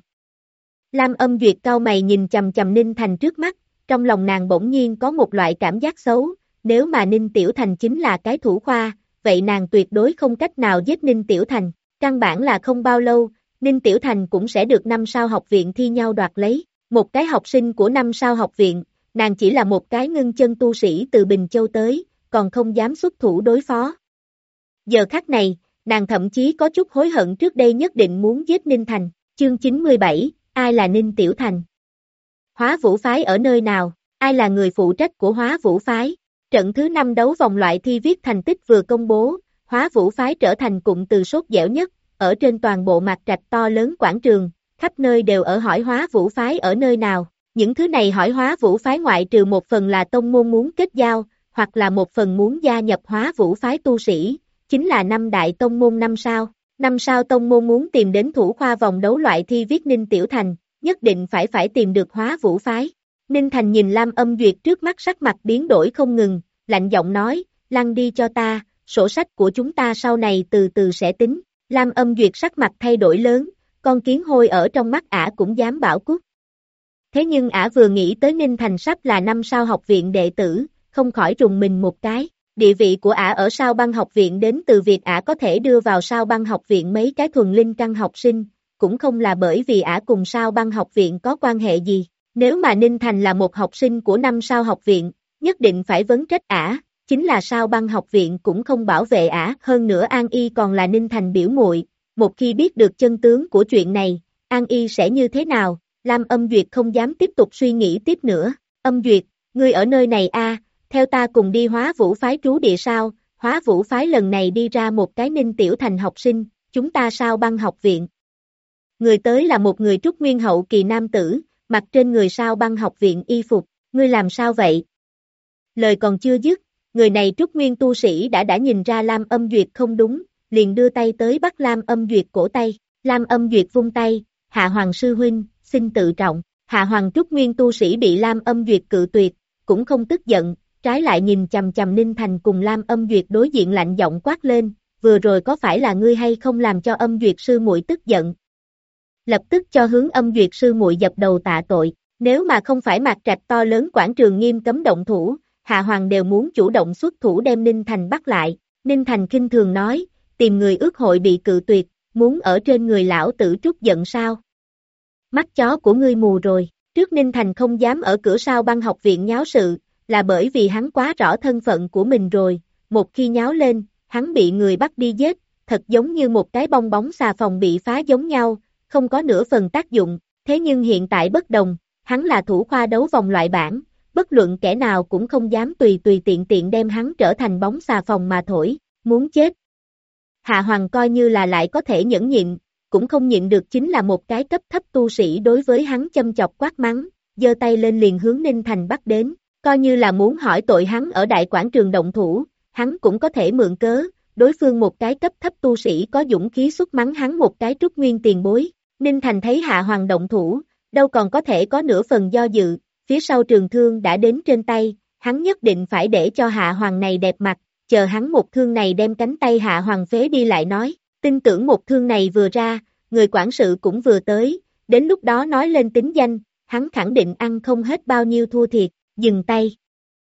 Lam Âm Duyệt cau mày nhìn chằm chằm Ninh Thành trước mắt, trong lòng nàng bỗng nhiên có một loại cảm giác xấu, nếu mà Ninh Tiểu Thành chính là cái thủ khoa, vậy nàng tuyệt đối không cách nào giết Ninh Tiểu Thành, căn bản là không bao lâu, Ninh Tiểu Thành cũng sẽ được 5 sao học viện thi nhau đoạt lấy, một cái học sinh của 5 sao học viện, nàng chỉ là một cái ngưng chân tu sĩ từ Bình Châu tới, còn không dám xuất thủ đối phó. Giờ khắc này, nàng thậm chí có chút hối hận trước đây nhất định muốn giết Ninh Thành. Chương 97, ai là Ninh Tiểu Thành? Hóa Vũ phái ở nơi nào? Ai là người phụ trách của Hóa Vũ phái? Trận thứ 5 đấu vòng loại thi viết thành tích vừa công bố, Hóa Vũ phái trở thành cụm từ sốt dẻo nhất, ở trên toàn bộ Mạc Trạch to lớn quảng trường, khắp nơi đều ở hỏi Hóa Vũ phái ở nơi nào. Những thứ này hỏi Hóa Vũ phái ngoại trừ một phần là tông môn muốn kết giao, hoặc là một phần muốn gia nhập Hóa Vũ phái tu sĩ, chính là 5 đại tông môn 5 sao. 5 sao tông môn muốn tìm đến thủ khoa vòng đấu loại thi viết Ninh Tiểu Thành, nhất định phải tìm được Hóa Vũ phái. Ninh Thành nhìn Lam Âm Duyệt trước mắt sắc mặt biến đổi không ngừng, lạnh giọng nói, lăn đi cho ta, sổ sách của chúng ta sau này từ từ sẽ tính. Lam Âm Duyệt sắc mặt thay đổi lớn, con kiến hôi ở trong mắt ả cũng dám bảo cút. Thế nhưng ả vừa nghĩ tới Ninh Thành sắp là 5 sao học viện đệ tử, không khỏi rùng mình một cái. Địa vị của ả ở Sao Băng học viện đến từ việc ả có thể đưa vào Sao Băng học viện mấy cái thuần linh căn học sinh, cũng không là bởi vì ả cùng Sao Băng học viện có quan hệ gì. Nếu mà Ninh Thành là một học sinh của 5 sao học viện, nhất định phải vấn trách ả, chính là Sao Băng học viện cũng không bảo vệ ả, hơn nữa An Y còn là Ninh Thành biểu muội, một khi biết được chân tướng của chuyện này, An Y sẽ như thế nào? Lam Âm Duyệt không dám tiếp tục suy nghĩ tiếp nữa. Âm Duyệt, ngươi ở nơi này a, theo ta cùng đi Hóa Vũ phái trú địa sao? Hóa Vũ phái lần này đi ra một cái Ninh Tiểu Thành học sinh, chúng ta Sao Băng học viện. Người tới là một người trúc nguyên hậu kỳ nam tử, mặc trên người Sao Băng học viện y phục, ngươi làm sao vậy? Lời còn chưa dứt, người này trúc nguyên tu sĩ đã nhìn ra Lam Âm Duyệt không đúng, liền đưa tay tới bắt Lam Âm Duyệt cổ tay. Lam Âm Duyệt vung tay, Hạ Hoàng sư huynh, xin tự trọng. Hạ Hoàng trúc nguyên tu sĩ bị Lam Âm Duyệt cự tuyệt, cũng không tức giận, trái lại nhìn chằm chằm Ninh Thành cùng Lam Âm Duyệt đối diện lạnh giọng quát lên, vừa rồi có phải là ngươi hay không làm cho Âm Duyệt sư muội tức giận? Lập tức cho hướng Âm Duyệt sư muội dập đầu tạ tội, nếu mà không phải Mạc Trạch to lớn quảng trường nghiêm cấm động thủ, Hạ Hoàng đều muốn chủ động xuất thủ đem Ninh Thành bắt lại, Ninh Thành khinh thường nói, tìm người ước hội bị cự tuyệt, muốn ở trên người lão tử trút giận sao? Mắt chó của ngươi mù rồi, trước Ninh Thành không dám ở cửa Sao Băng học viện nháo sự, là bởi vì hắn quá rõ thân phận của mình rồi, một khi nháo lên, hắn bị người bắt đi giết, thật giống như một cái bong bóng xà phòng bị phá giống nhau, không có nửa phần tác dụng, thế nhưng hiện tại bất đồng, hắn là thủ khoa đấu vòng loại bảng, bất luận kẻ nào cũng không dám tùy tùy tiện tiện đem hắn trở thành bóng xà phòng mà thổi, muốn chết. Hạ Hoàng coi như là lại có thể nhẫn nhịn, cũng không nhịn được chính là một cái cấp thấp tu sĩ đối với hắn châm chọc quát mắng, giơ tay lên liền hướng Ninh Thành bắt đến, coi như là muốn hỏi tội hắn ở đại quảng trường động thủ, hắn cũng có thể mượn cớ, đối phương một cái cấp thấp tu sĩ có dũng khí xuất mắng hắn một cái trúc nguyên tiền bối, Ninh Thành thấy Hạ Hoàng động thủ, đâu còn có thể có nửa phần do dự, phía sau trường thương đã đến trên tay, hắn nhất định phải để cho Hạ Hoàng này đẹp mặt, chờ hắn một thương này đem cánh tay Hạ Hoàng phế đi lại nói, tin tưởng một thương này vừa ra, người quản sự cũng vừa tới, đến lúc đó nói lên tính danh, hắn khẳng định ăn không hết bao nhiêu thua thiệt, dừng tay.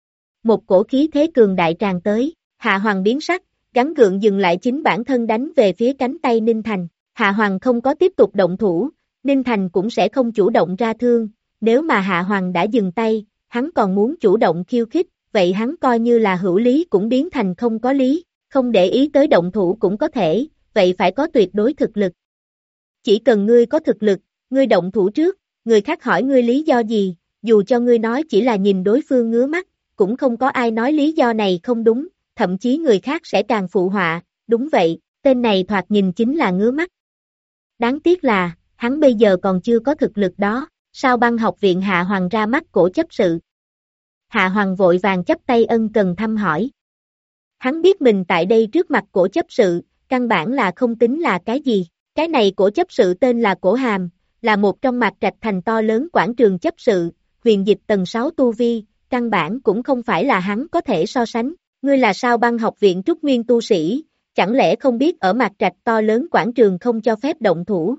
Một cổ khí thế cường đại tràn tới, Hạ Hoàng biến sắc, gắng gượng dừng lại chính bản thân đánh về phía cánh tay Ninh Thành, Hạ Hoàng không có tiếp tục động thủ, Ninh Thành cũng sẽ không chủ động ra thương, nếu mà Hạ Hoàng đã dừng tay, hắn còn muốn chủ động khiêu khích, vậy hắn coi như là hữu lý cũng biến thành không có lý, không để ý tới động thủ cũng có thể, vậy phải có tuyệt đối thực lực. Chỉ cần ngươi có thực lực, ngươi động thủ trước, người khác hỏi ngươi lý do gì, dù cho ngươi nói chỉ là nhìn đối phương ngứa mắt, cũng không có ai nói lý do này không đúng, thậm chí người khác sẽ càng phụ họa, đúng vậy, tên này thoạt nhìn chính là ngứa mắt. Đáng tiếc là, hắn bây giờ còn chưa có thực lực đó, Sao Băng học viện Hạ Hoàng ra mắt cổ chấp sự. Hạ Hoàng vội vàng chắp tay ân cần thăm hỏi. Hắn biết mình tại đây trước mặt cổ chấp sự, căn bản là không tính là cái gì, cái này cổ chấp sự tên là Cổ Hàm, là một trong Mạc Trạch thành to lớn quảng trường chấp sự, huyền dịch tầng 6 tu vi, căn bản cũng không phải là hắn có thể so sánh, ngươi là Sao Băng học viện trúc nguyên tu sĩ, chẳng lẽ không biết ở Mạc Trạch to lớn quảng trường không cho phép động thủ.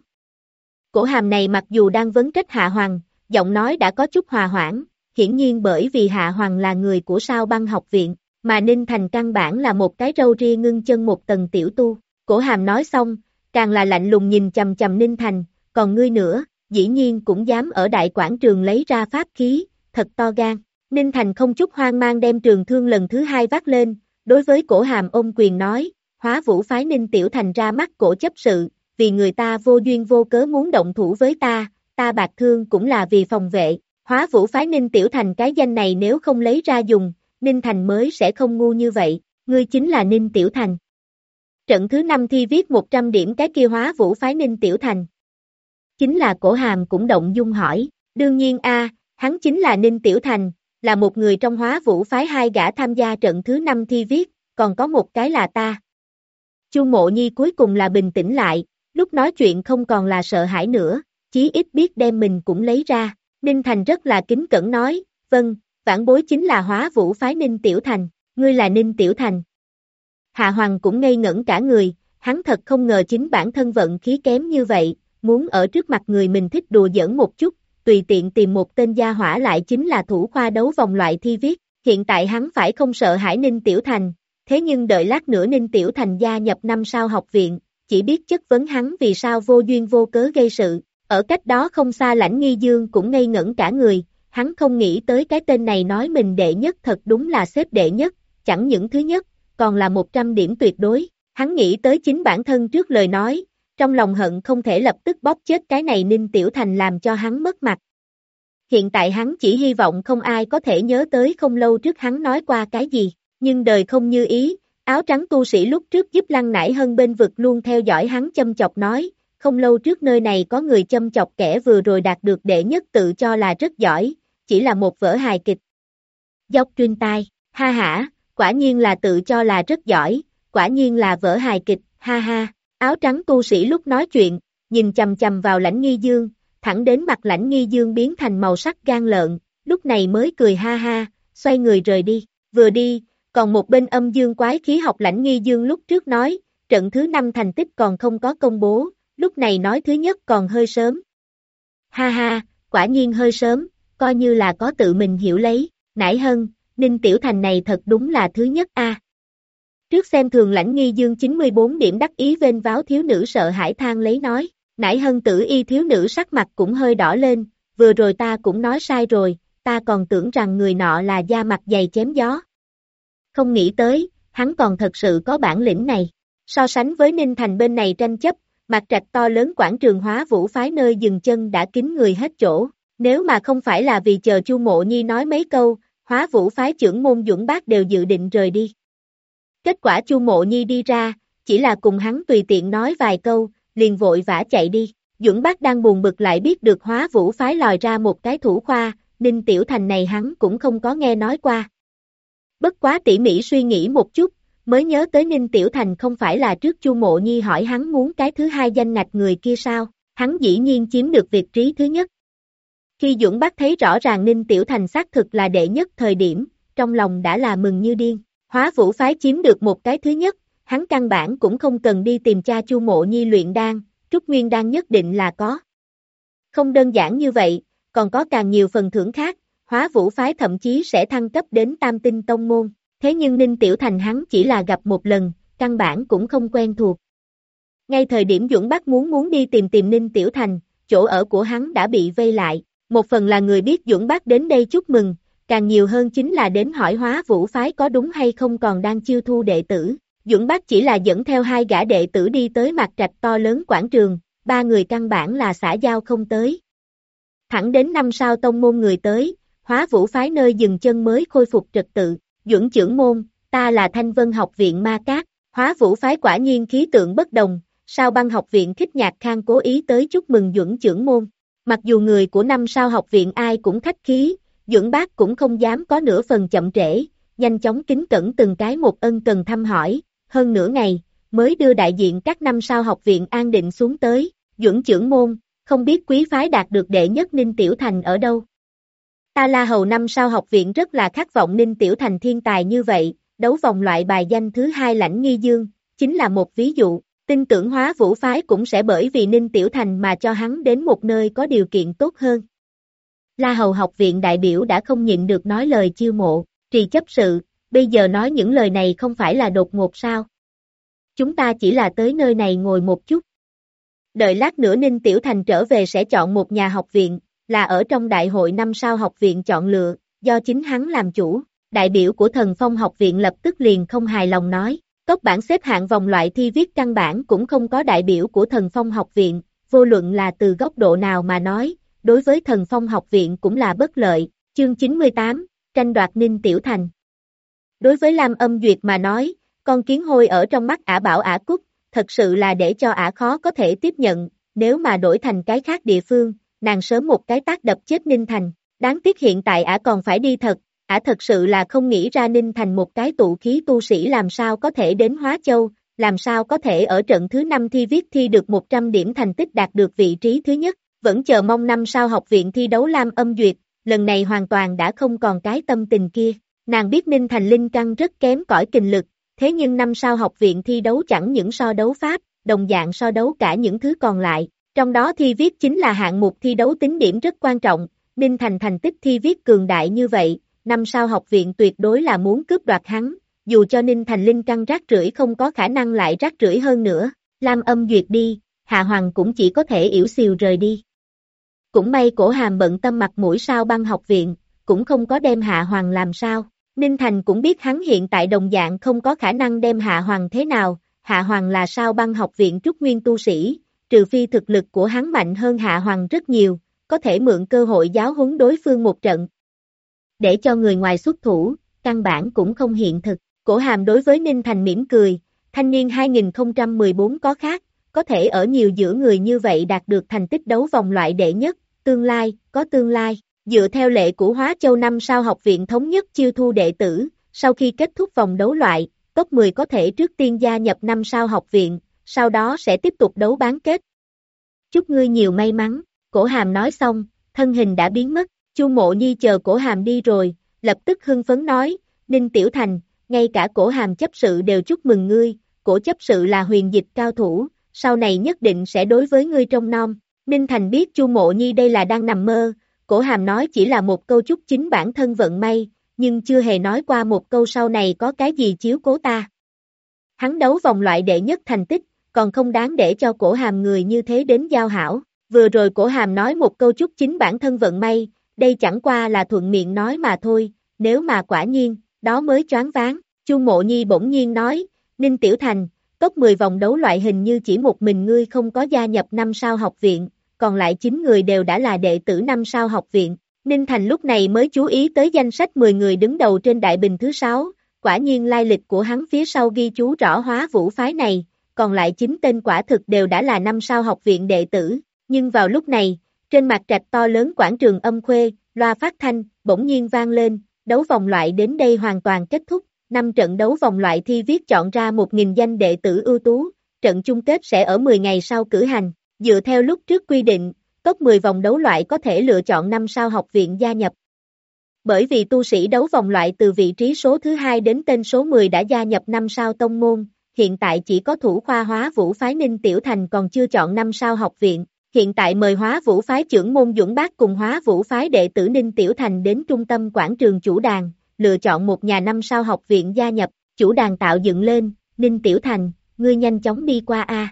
Cổ Hàm này mặc dù đang vấn trách Hạ Hoàng, giọng nói đã có chút hòa hoãn, hiển nhiên bởi vì Hạ Hoàng là người của Sao Băng học viện, mà Ninh Thành căn bản là một cái râu ria ngưng chân một tầng tiểu tu. Cổ Hàm nói xong, càng là lạnh lùng nhìn chầm chầm Ninh Thành, còn ngươi nữa, dĩ nhiên cũng dám ở đại quảng trường lấy ra pháp khí, thật to gan. Ninh Thành không chút hoang mang đem trường thương lần thứ hai vác lên, đối với Cổ Hàm ôm quyền nói, Hóa Vũ phái Ninh Tiểu Thành ra mắt cổ chấp sự, vì người ta vô duyên vô cớ muốn động thủ với ta bạc thương cũng là vì phòng vệ, Hóa Vũ phái Ninh Tiểu Thành cái danh này nếu không lấy ra dùng, Ninh Thành mới sẽ không ngu như vậy, ngươi chính là Ninh Tiểu Thành. Trận thứ 5 thi viết 100 điểm cái kia Hóa Vũ phái Ninh Tiểu Thành. Chính là Cổ Hàm cũng động dung hỏi, đương nhiên hắn chính là Ninh Tiểu Thành, là một người trong Hóa Vũ phái hai gã tham gia trận thứ 5 thi viết, còn có một cái là ta. Chu Mộ Nhi cuối cùng là bình tĩnh lại, lúc nói chuyện không còn là sợ hãi nữa, chí ít biết đem mình cũng lấy ra, Ninh Thành rất là kính cẩn nói, vâng, vãn bối chính là Hóa Vũ phái Ninh Tiểu Thành, ngươi là Ninh Tiểu Thành. Hạ Hoàng cũng ngây ngẩn cả người, hắn thật không ngờ chính bản thân vận khí kém như vậy, muốn ở trước mặt người mình thích đùa giỡn một chút, tùy tiện tìm một tên gia hỏa lại chính là thủ khoa đấu vòng loại thi viết, hiện tại hắn phải không sợ hãi Ninh Tiểu Thành, thế nhưng đợi lát nữa Ninh Tiểu Thành gia nhập 5 sao học viện, chỉ biết chất vấn hắn vì sao vô duyên vô cớ gây sự, ở cách đó không xa Lãnh Nghi Dương cũng ngây ngẩn cả người, hắn không nghĩ tới cái tên này nói mình đệ nhất thật đúng là xếp đệ nhất, chẳng những thứ nhất, còn là 100 điểm tuyệt đối, hắn nghĩ tới chính bản thân trước lời nói, trong lòng hận không thể lập tức bóp chết cái này Ninh Tiểu Thành làm cho hắn mất mặt. Hiện tại hắn chỉ hy vọng không ai có thể nhớ tới không lâu trước hắn nói qua cái gì, nhưng đời không như ý, áo trắng tu sĩ lúc trước giúp Lăng Nải Hân bên vực luôn theo dõi hắn châm chọc nói, không lâu trước nơi này có người châm chọc kẻ vừa rồi đạt được đệ nhất tự cho là rất giỏi, chỉ là một vở hài kịch. Dốc truyền tai, ha hả, quả nhiên là tự cho là rất giỏi, quả nhiên là vở hài kịch, ha ha, áo trắng tu sĩ lúc nói chuyện, nhìn chầm chầm vào Lãnh Nghi Dương, thẳng đến mặt Lãnh Nghi Dương biến thành màu sắc gan lợn, lúc này mới cười ha ha, xoay người rời đi, vừa đi, còn một bên âm dương quái khí học Lãnh Nghi Dương lúc trước nói, trận thứ 5 thành tích còn không có công bố, lúc này nói thứ nhất còn hơi sớm. Ha ha, quả nhiên hơi sớm, coi như là có tự mình hiểu lấy, Nải Hân, Ninh Tiểu Thành này thật đúng là thứ nhất Trước xem thường Lãnh Nghi Dương 94 điểm đắc ý vênh váo thiếu nữ sợ hãi than lấy nói, nải Hân Tử Y thiếu nữ sắc mặt cũng hơi đỏ lên, vừa rồi ta cũng nói sai rồi, ta còn tưởng rằng người nọ là da mặt dày chém gió. Không nghĩ tới, hắn còn thật sự có bản lĩnh này. So sánh với Ninh Thành bên này tranh chấp, Mạc Trạch to lớn quảng trường Hóa Vũ phái nơi dừng chân đã kín người hết chỗ, nếu mà không phải là vì chờ Chu Mộ Nhi nói mấy câu, Hóa Vũ phái trưởng môn Duẩn Bác đều dự định rời đi. Kết quả Chu Mộ Nhi đi ra, chỉ là cùng hắn tùy tiện nói vài câu, liền vội vã chạy đi. Duẩn Bác đang buồn bực lại biết được Hóa Vũ phái lòi ra một cái thủ khoa, Ninh Tiểu Thành này hắn cũng không có nghe nói qua. Bất quá tỉ mỉ suy nghĩ một chút, mới nhớ tới Ninh Tiểu Thành không phải là trước Chu Mộ Nhi hỏi hắn muốn cái thứ hai danh ngạch người kia sao, hắn dĩ nhiên chiếm được vị trí thứ nhất. Khi Duẩn Bác thấy rõ ràng Ninh Tiểu Thành xác thực là đệ nhất thời điểm, trong lòng đã là mừng như điên. Hóa Vũ phái chiếm được một cái thứ nhất, hắn căn bản cũng không cần đi tìm cha Chu Mộ Nhi luyện đan, Trúc Nguyên đan nhất định là có. Không đơn giản như vậy, còn có càng nhiều phần thưởng khác, Hóa Vũ phái thậm chí sẽ thăng cấp đến Tam Tinh Tông môn, thế nhưng Ninh Tiểu Thành hắn chỉ là gặp một lần, căn bản cũng không quen thuộc. Ngay thời điểm Duẩn Bác muốn đi tìm Ninh Tiểu Thành, chỗ ở của hắn đã bị vây lại, một phần là người biết Duẩn Bác đến đây chúc mừng, càng nhiều hơn chính là đến hỏi Hóa Vũ phái có đúng hay không còn đang chiêu thu đệ tử. Duẩn Bác chỉ là dẫn theo hai gã đệ tử đi tới Mạc Trạch to lớn quảng trường, ba người căn bản là xã giao không tới. Thẳng đến 5 sao tông môn người tới, Hóa Vũ phái nơi dừng chân mới khôi phục trật tự. Duẩn trưởng môn, ta là Thanh Vân học viện Ma Cát. Hóa Vũ phái quả nhiên khí tượng bất đồng, Sao Băng học viện Khích Nhạc Khang cố ý tới chúc mừng Duẩn trưởng môn. Mặc dù người của 5 sao học viện ai cũng khách khí, Duẩn Bác cũng không dám có nửa phần chậm trễ, nhanh chóng kính cẩn từng cái một ân cần thăm hỏi, hơn nửa ngày, mới đưa đại diện các 5 sao học viện an định xuống tới. Duẩn trưởng môn, không biết quý phái đạt được đệ nhất Ninh Tiểu Thành ở đâu? Ta La Hầu 5 sao học viện rất là khát vọng Ninh Tiểu Thành thiên tài như vậy, đấu vòng loại bài danh thứ 2 Lãnh Nghi Dương, chính là một ví dụ, tin tưởng Hóa Vũ phái cũng sẽ bởi vì Ninh Tiểu Thành mà cho hắn đến một nơi có điều kiện tốt hơn. La Hầu học viện đại biểu đã không nhịn được nói lời chiêu mộ, Trì chấp sự, bây giờ nói những lời này không phải là đột ngột sao? Chúng ta chỉ là tới nơi này ngồi một chút. Đợi lát nữa Ninh Tiểu Thành trở về sẽ chọn một nhà học viện, là ở trong đại hội 5 sao học viện chọn lựa, do chính hắn làm chủ. Đại biểu của Thần Phong học viện lập tức liền không hài lòng nói, cốc bảng xếp hạng vòng loại thi viết căn bản cũng không có đại biểu của Thần Phong học viện, vô luận là từ góc độ nào mà nói, đối với Thần Phong học viện cũng là bất lợi. Chương 98, tranh đoạt Ninh Tiểu Thành. Đối với Lam Âm Duyệt mà nói, con kiến hôi ở trong mắt ả Bảo ả Cúc, thật sự là để cho ả khó có thể tiếp nhận, nếu mà đổi thành cái khác địa phương, nàng sớm một cái tát đập chết Ninh Thành. Đáng tiếc hiện tại ả còn phải đi thật, ả thật sự là không nghĩ ra Ninh Thành một cái tụ khí tu sĩ làm sao có thể đến Hóa Châu, làm sao có thể ở trận thứ 5 thi viết thi được 100 điểm thành tích đạt được vị trí thứ nhất, vẫn chờ mong 5 sao học viện thi đấu Lam Âm Duyệt, lần này hoàn toàn đã không còn cái tâm tình kia. Nàng biết Ninh Thành linh căn rất kém cỏi kình lực, thế nhưng 5 sao học viện thi đấu chẳng những so đấu pháp, đồng dạng so đấu cả những thứ còn lại. Trong đó thi viết chính là hạng mục thi đấu tính điểm rất quan trọng, Ninh Thành thành tích thi viết cường đại như vậy, 5 sao học viện tuyệt đối là muốn cướp đoạt hắn, dù cho Ninh Thành linh căn rác rưởi không có khả năng lại rác rưởi hơn nữa. Lam Âm Duyệt đi, Hạ Hoàng cũng chỉ có thể yểu xìu rời đi. Cũng may Cổ Hàm bận tâm mặt mũi Sao Băng học viện, cũng không có đem Hạ Hoàng làm sao. Ninh Thành cũng biết hắn hiện tại đồng dạng không có khả năng đem Hạ Hoàng thế nào, Hạ Hoàng là Sao Băng học viện trúc nguyên tu sĩ, trừ phi thực lực của hắn mạnh hơn Hạ Hoàng rất nhiều, có thể mượn cơ hội giáo huấn đối phương một trận. Để cho người ngoài xuất thủ, căn bản cũng không hiện thực. Cổ Hàm đối với Ninh Thành mỉm cười, thanh niên 2014 có khác, có thể ở nhiều giữa người như vậy đạt được thành tích đấu vòng loại đệ nhất, tương lai, có tương lai. Dựa theo lệ của Hóa Châu 5 sao học viện thống nhất chiêu thu đệ tử, sau khi kết thúc vòng đấu loại, top 10 có thể trước tiên gia nhập 5 sao học viện, sau đó sẽ tiếp tục đấu bán kết. Chúc ngươi nhiều may mắn, Cổ Hàm nói xong, thân hình đã biến mất, Chu Mộ Nhi chờ Cổ Hàm đi rồi, lập tức hưng phấn nói, Ninh Tiểu Thành, ngay cả Cổ Hàm chấp sự đều chúc mừng ngươi, Cổ chấp sự là huyền dịch cao thủ, sau này nhất định sẽ đối với ngươi trông nom. Ninh Thành biết Chu Mộ Nhi đây là đang nằm mơ, Cổ Hàm nói chỉ là một câu chúc chính bản thân vận may, nhưng chưa hề nói qua một câu sau này có cái gì chiếu cố ta. Hắn đấu vòng loại đệ nhất thành tích, còn không đáng để cho cổ hàm người như thế đến giao hảo. Vừa rồi cổ hàm nói một câu chúc chính bản thân vận may, đây chẳng qua là thuận miệng nói mà thôi, nếu mà quả nhiên, đó mới choáng váng. Chu Mộ Nhi bỗng nhiên nói, Ninh Tiểu Thành, top 10 vòng đấu loại hình như chỉ một mình ngươi không có gia nhập 5 sao học viện, còn lại 9 người đều đã là đệ tử 5 sao học viện. Ninh Thành lúc này mới chú ý tới danh sách 10 người đứng đầu trên đại bình thứ 6, quả nhiên lai lịch của hắn phía sau ghi chú rõ Hóa Vũ phái này, còn lại 9 tên quả thực đều đã là 5 sao học viện đệ tử. Nhưng vào lúc này, trên mặt trạch to lớn quảng trường Âm Khuê, loa phát thanh, bỗng nhiên vang lên, đấu vòng loại đến đây hoàn toàn kết thúc. 5 trận đấu vòng loại thi viết chọn ra 1.000 danh đệ tử ưu tú, trận chung kết sẽ ở 10 ngày sau cử hành. Dựa theo lúc trước quy định, top 10 vòng đấu loại có thể lựa chọn 5 sao học viện gia nhập. Bởi vì tu sĩ đấu vòng loại từ vị trí số thứ 2 đến tên số 10 đã gia nhập 5 sao tông môn, hiện tại chỉ có thủ khoa Hóa Vũ phái Ninh Tiểu Thành còn chưa chọn 5 sao học viện. Hiện tại mời Hóa Vũ phái trưởng môn Duẩn Bác cùng Hóa Vũ phái đệ tử Ninh Tiểu Thành đến trung tâm quảng trường chủ đàn, lựa chọn một nhà 5 sao học viện gia nhập, chủ đàn tạo dựng lên, Ninh Tiểu Thành, ngươi nhanh chóng đi qua a.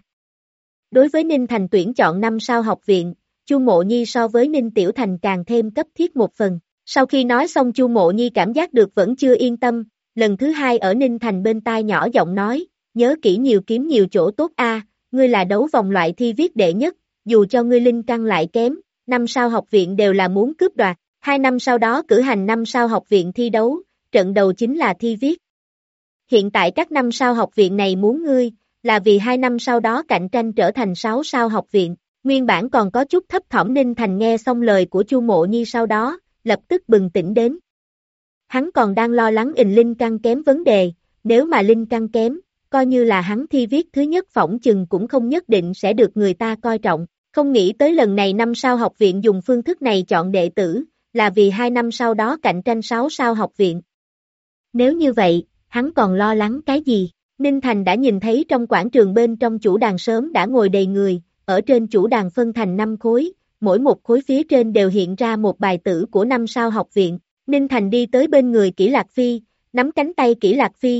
Đối với Ninh Thành tuyển chọn 5 sao học viện, Chu Mộ Nhi so với Ninh Tiểu Thành càng thêm cấp thiết một phần. Sau khi nói xong Chu Mộ Nhi cảm giác được vẫn chưa yên tâm, lần thứ 2 ở Ninh Thành bên tai nhỏ giọng nói, nhớ kỹ nhiều kiếm nhiều chỗ tốt a, ngươi là đấu vòng loại thi viết đệ nhất, dù cho ngươi linh căn lại kém, 5 sao học viện đều là muốn cướp đoạt, 2 năm sau đó cử hành 5 sao học viện thi đấu, trận đầu chính là thi viết. Hiện tại các 5 sao học viện này muốn ngươi, là vì 2 năm sau đó cạnh tranh trở thành 6 sao học viện. Nguyên bản còn có chút thấp thỏm Ninh Thành nghe xong lời của Chu Mộ Nhi sau đó, lập tức bừng tỉnh đến. Hắn còn đang lo lắng linh căn kém vấn đề, nếu mà linh căn kém, coi như là hắn thi viết thứ nhất phỏng chừng cũng không nhất định sẽ được người ta coi trọng. Không nghĩ tới lần này 5 sao học viện dùng phương thức này chọn đệ tử, là vì 2 năm sau đó cạnh tranh 6 sao học viện. Nếu như vậy, hắn còn lo lắng cái gì? Ninh Thành đã nhìn thấy trong quảng trường bên trong chủ đàn sớm đã ngồi đầy người, ở trên chủ đàn phân thành 5 khối, mỗi một khối phía trên đều hiện ra một bài tử của 5 sao học viện. Ninh Thành đi tới bên người Kỷ Lạc Phi, nắm cánh tay Kỷ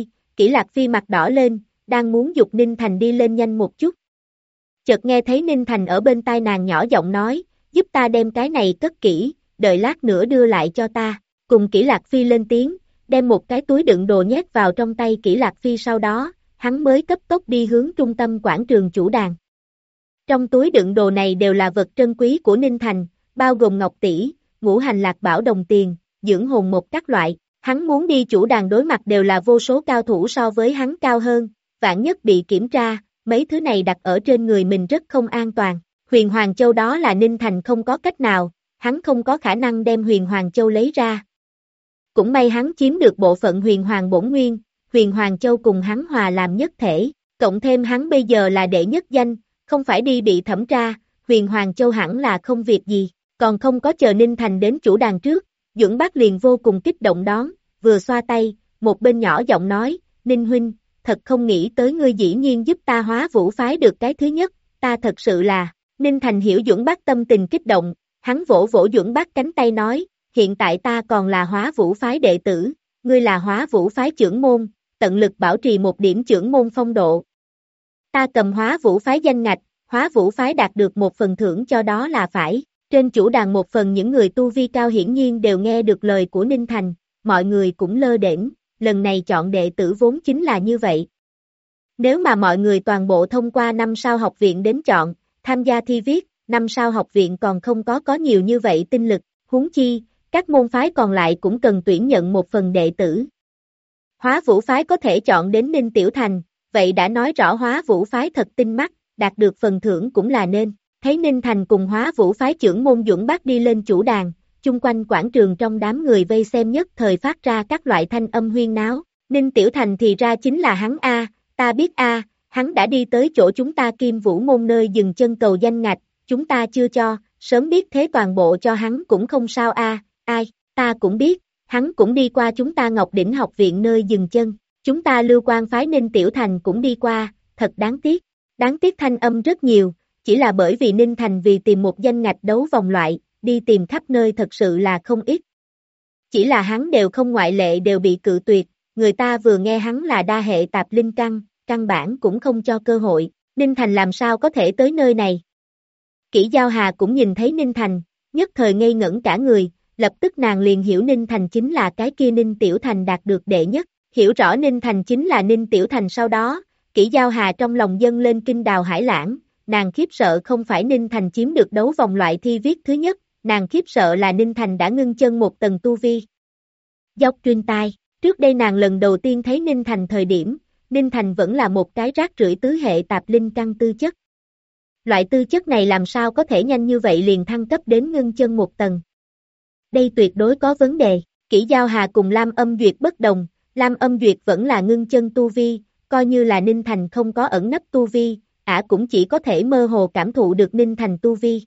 Lạc Phi mặt đỏ lên, đang muốn giục Ninh Thành đi lên nhanh một chút. Chợt nghe thấy Ninh Thành ở bên tai nàng nhỏ giọng nói, giúp ta đem cái này cất kỹ, đợi lát nữa đưa lại cho ta. Cùng Kỷ Lạc Phi lên tiếng, đem một cái túi đựng đồ nhét vào trong tay Kỷ Lạc Phi, sau đó, hắn mới cấp tốc đi hướng trung tâm quảng trường chủ đàn. Trong túi đựng đồ này đều là vật trân quý của Ninh Thành, bao gồm ngọc tỷ, ngũ hành lạc bảo đồng tiền, dưỡng hồn một các loại. Hắn muốn đi chủ đàn đối mặt đều là vô số cao thủ so với hắn cao hơn, vạn nhất bị kiểm tra, mấy thứ này đặt ở trên người mình rất không an toàn. Huyền Hoàng Châu đó là Ninh Thành không có cách nào, hắn không có khả năng đem Huyền Hoàng Châu lấy ra. Cũng may hắn chiếm được bộ phận Huyền Hoàng bổn nguyên, Huyền Hoàng Châu cùng hắn hòa làm nhất thể, cộng thêm hắn bây giờ là đệ nhất danh, không phải đi bị thẩm tra, Huyền Hoàng Châu hẳn là không việc gì, còn không có chờ Ninh Thành đến chủ đàn trước, Duẩn Bác liền vô cùng kích động đón, vừa xoa tay, một bên nhỏ giọng nói, Ninh huynh, thật không nghĩ tới ngươi dĩ nhiên giúp ta Hóa Vũ phái được cái thứ nhất, ta thật sự là, Ninh Thành hiểu Duẩn Bác tâm tình kích động, hắn vỗ vỗ Duẩn Bác cánh tay nói, hiện tại ta còn là Hóa Vũ phái đệ tử, ngươi là Hóa Vũ phái trưởng môn, tận lực bảo trì một điểm trưởng môn phong độ. Ta cầm Hóa Vũ phái danh ngạch, Hóa Vũ phái đạt được một phần thưởng cho đó là phải. Trên chủ đàn một phần những người tu vi cao hiển nhiên đều nghe được lời của Ninh Thành, mọi người cũng lơ đễnh, lần này chọn đệ tử vốn chính là như vậy. Nếu mà mọi người toàn bộ thông qua 5 sao học viện đến chọn, tham gia thi viết, 5 sao học viện còn không có nhiều như vậy tinh lực, huống chi, các môn phái còn lại cũng cần tuyển nhận một phần đệ tử. Hóa Vũ phái có thể chọn đến Ninh Tiểu Thành, vậy đã nói rõ Hóa Vũ phái thật tinh mắt, đạt được phần thưởng cũng là nên. Thấy Ninh Thành cùng Hóa Vũ phái trưởng môn Duẩn Bác đi lên chủ đàn, chung quanh quảng trường trong đám người vây xem nhất thời phát ra các loại thanh âm huyên náo. Ninh Tiểu Thành thì ra chính là hắn a, ta biết a, hắn đã đi tới chỗ chúng ta Kim Vũ môn nơi dừng chân cầu danh ngạch, chúng ta chưa cho, sớm biết thế toàn bộ cho hắn cũng không sao a, ai, ta cũng biết, hắn cũng đi qua chúng ta Ngọc Đỉnh học viện nơi dừng chân, chúng ta Lưu Quan phái Ninh Tiểu Thành cũng đi qua, thật đáng tiếc thanh âm rất nhiều. Chỉ là bởi vì Ninh Thành vì tìm một danh ngạch đấu vòng loại, đi tìm khắp nơi thật sự là không ít. Chỉ là hắn đều không ngoại lệ đều bị cự tuyệt, người ta vừa nghe hắn là đa hệ tạp linh căn, căn bản cũng không cho cơ hội, Ninh Thành làm sao có thể tới nơi này. Kỷ Giao Hà cũng nhìn thấy Ninh Thành, nhất thời ngây ngẩn cả người, lập tức nàng liền hiểu Ninh Thành chính là cái kia Ninh Tiểu Thành đạt được đệ nhất, hiểu rõ Ninh Thành chính là Ninh Tiểu Thành sau đó, Kỷ Giao Hà trong lòng dâng lên kinh đào hải lãng, nàng khiếp sợ không phải Ninh Thành chiếm được đấu vòng loại thi viết thứ nhất, nàng khiếp sợ là Ninh Thành đã ngưng chân một tầng tu vi. Dốc truyền tai, trước đây nàng lần đầu tiên thấy Ninh Thành thời điểm, Ninh Thành vẫn là một cái rác rưởi tứ hệ tạp linh căn tư chất. Loại tư chất này làm sao có thể nhanh như vậy liền thăng cấp đến ngưng chân một tầng. Đây tuyệt đối có vấn đề, Kỷ Giao Hà cùng Lam Âm Duyệt bất đồng, Lam Âm Duyệt vẫn là ngưng chân tu vi, coi như là Ninh Thành không có ẩn nấp tu vi, ả cũng chỉ có thể mơ hồ cảm thụ được Ninh Thành tu vi.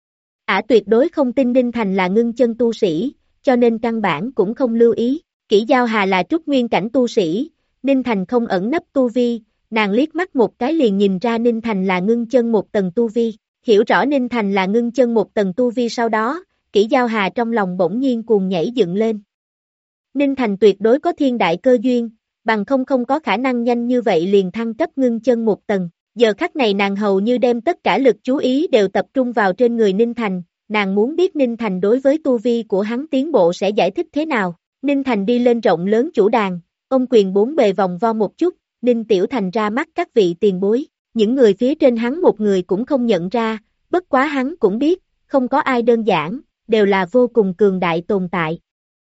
Ả tuyệt đối không tin Ninh Thành là ngưng chân tu sĩ, cho nên căn bản cũng không lưu ý, Kỷ Giao Hà là trúc nguyên cảnh tu sĩ, Ninh Thành không ẩn nấp tu vi, nàng liếc mắt một cái liền nhìn ra Ninh Thành là ngưng chân một tầng tu vi, hiểu rõ Ninh Thành là ngưng chân một tầng tu vi sau đó, Kỷ Giao Hà trong lòng bỗng nhiên cuồng nhảy dựng lên. Ninh Thành tuyệt đối có thiên đại cơ duyên, bằng không có khả năng nhanh như vậy liền thăng cấp ngưng chân một tầng. Giờ khắc này nàng hầu như đem tất cả lực chú ý đều tập trung vào trên người Ninh Thành, nàng muốn biết Ninh Thành đối với tu vi của hắn tiến bộ sẽ giải thích thế nào. Ninh Thành đi lên rộng lớn chủ đàn, ông quyền bốn bề vòng vo một chút, Ninh Tiểu Thành ra mắt các vị tiền bối, những người phía trên hắn một người cũng không nhận ra, bất quá hắn cũng biết, không có ai đơn giản, đều là vô cùng cường đại tồn tại.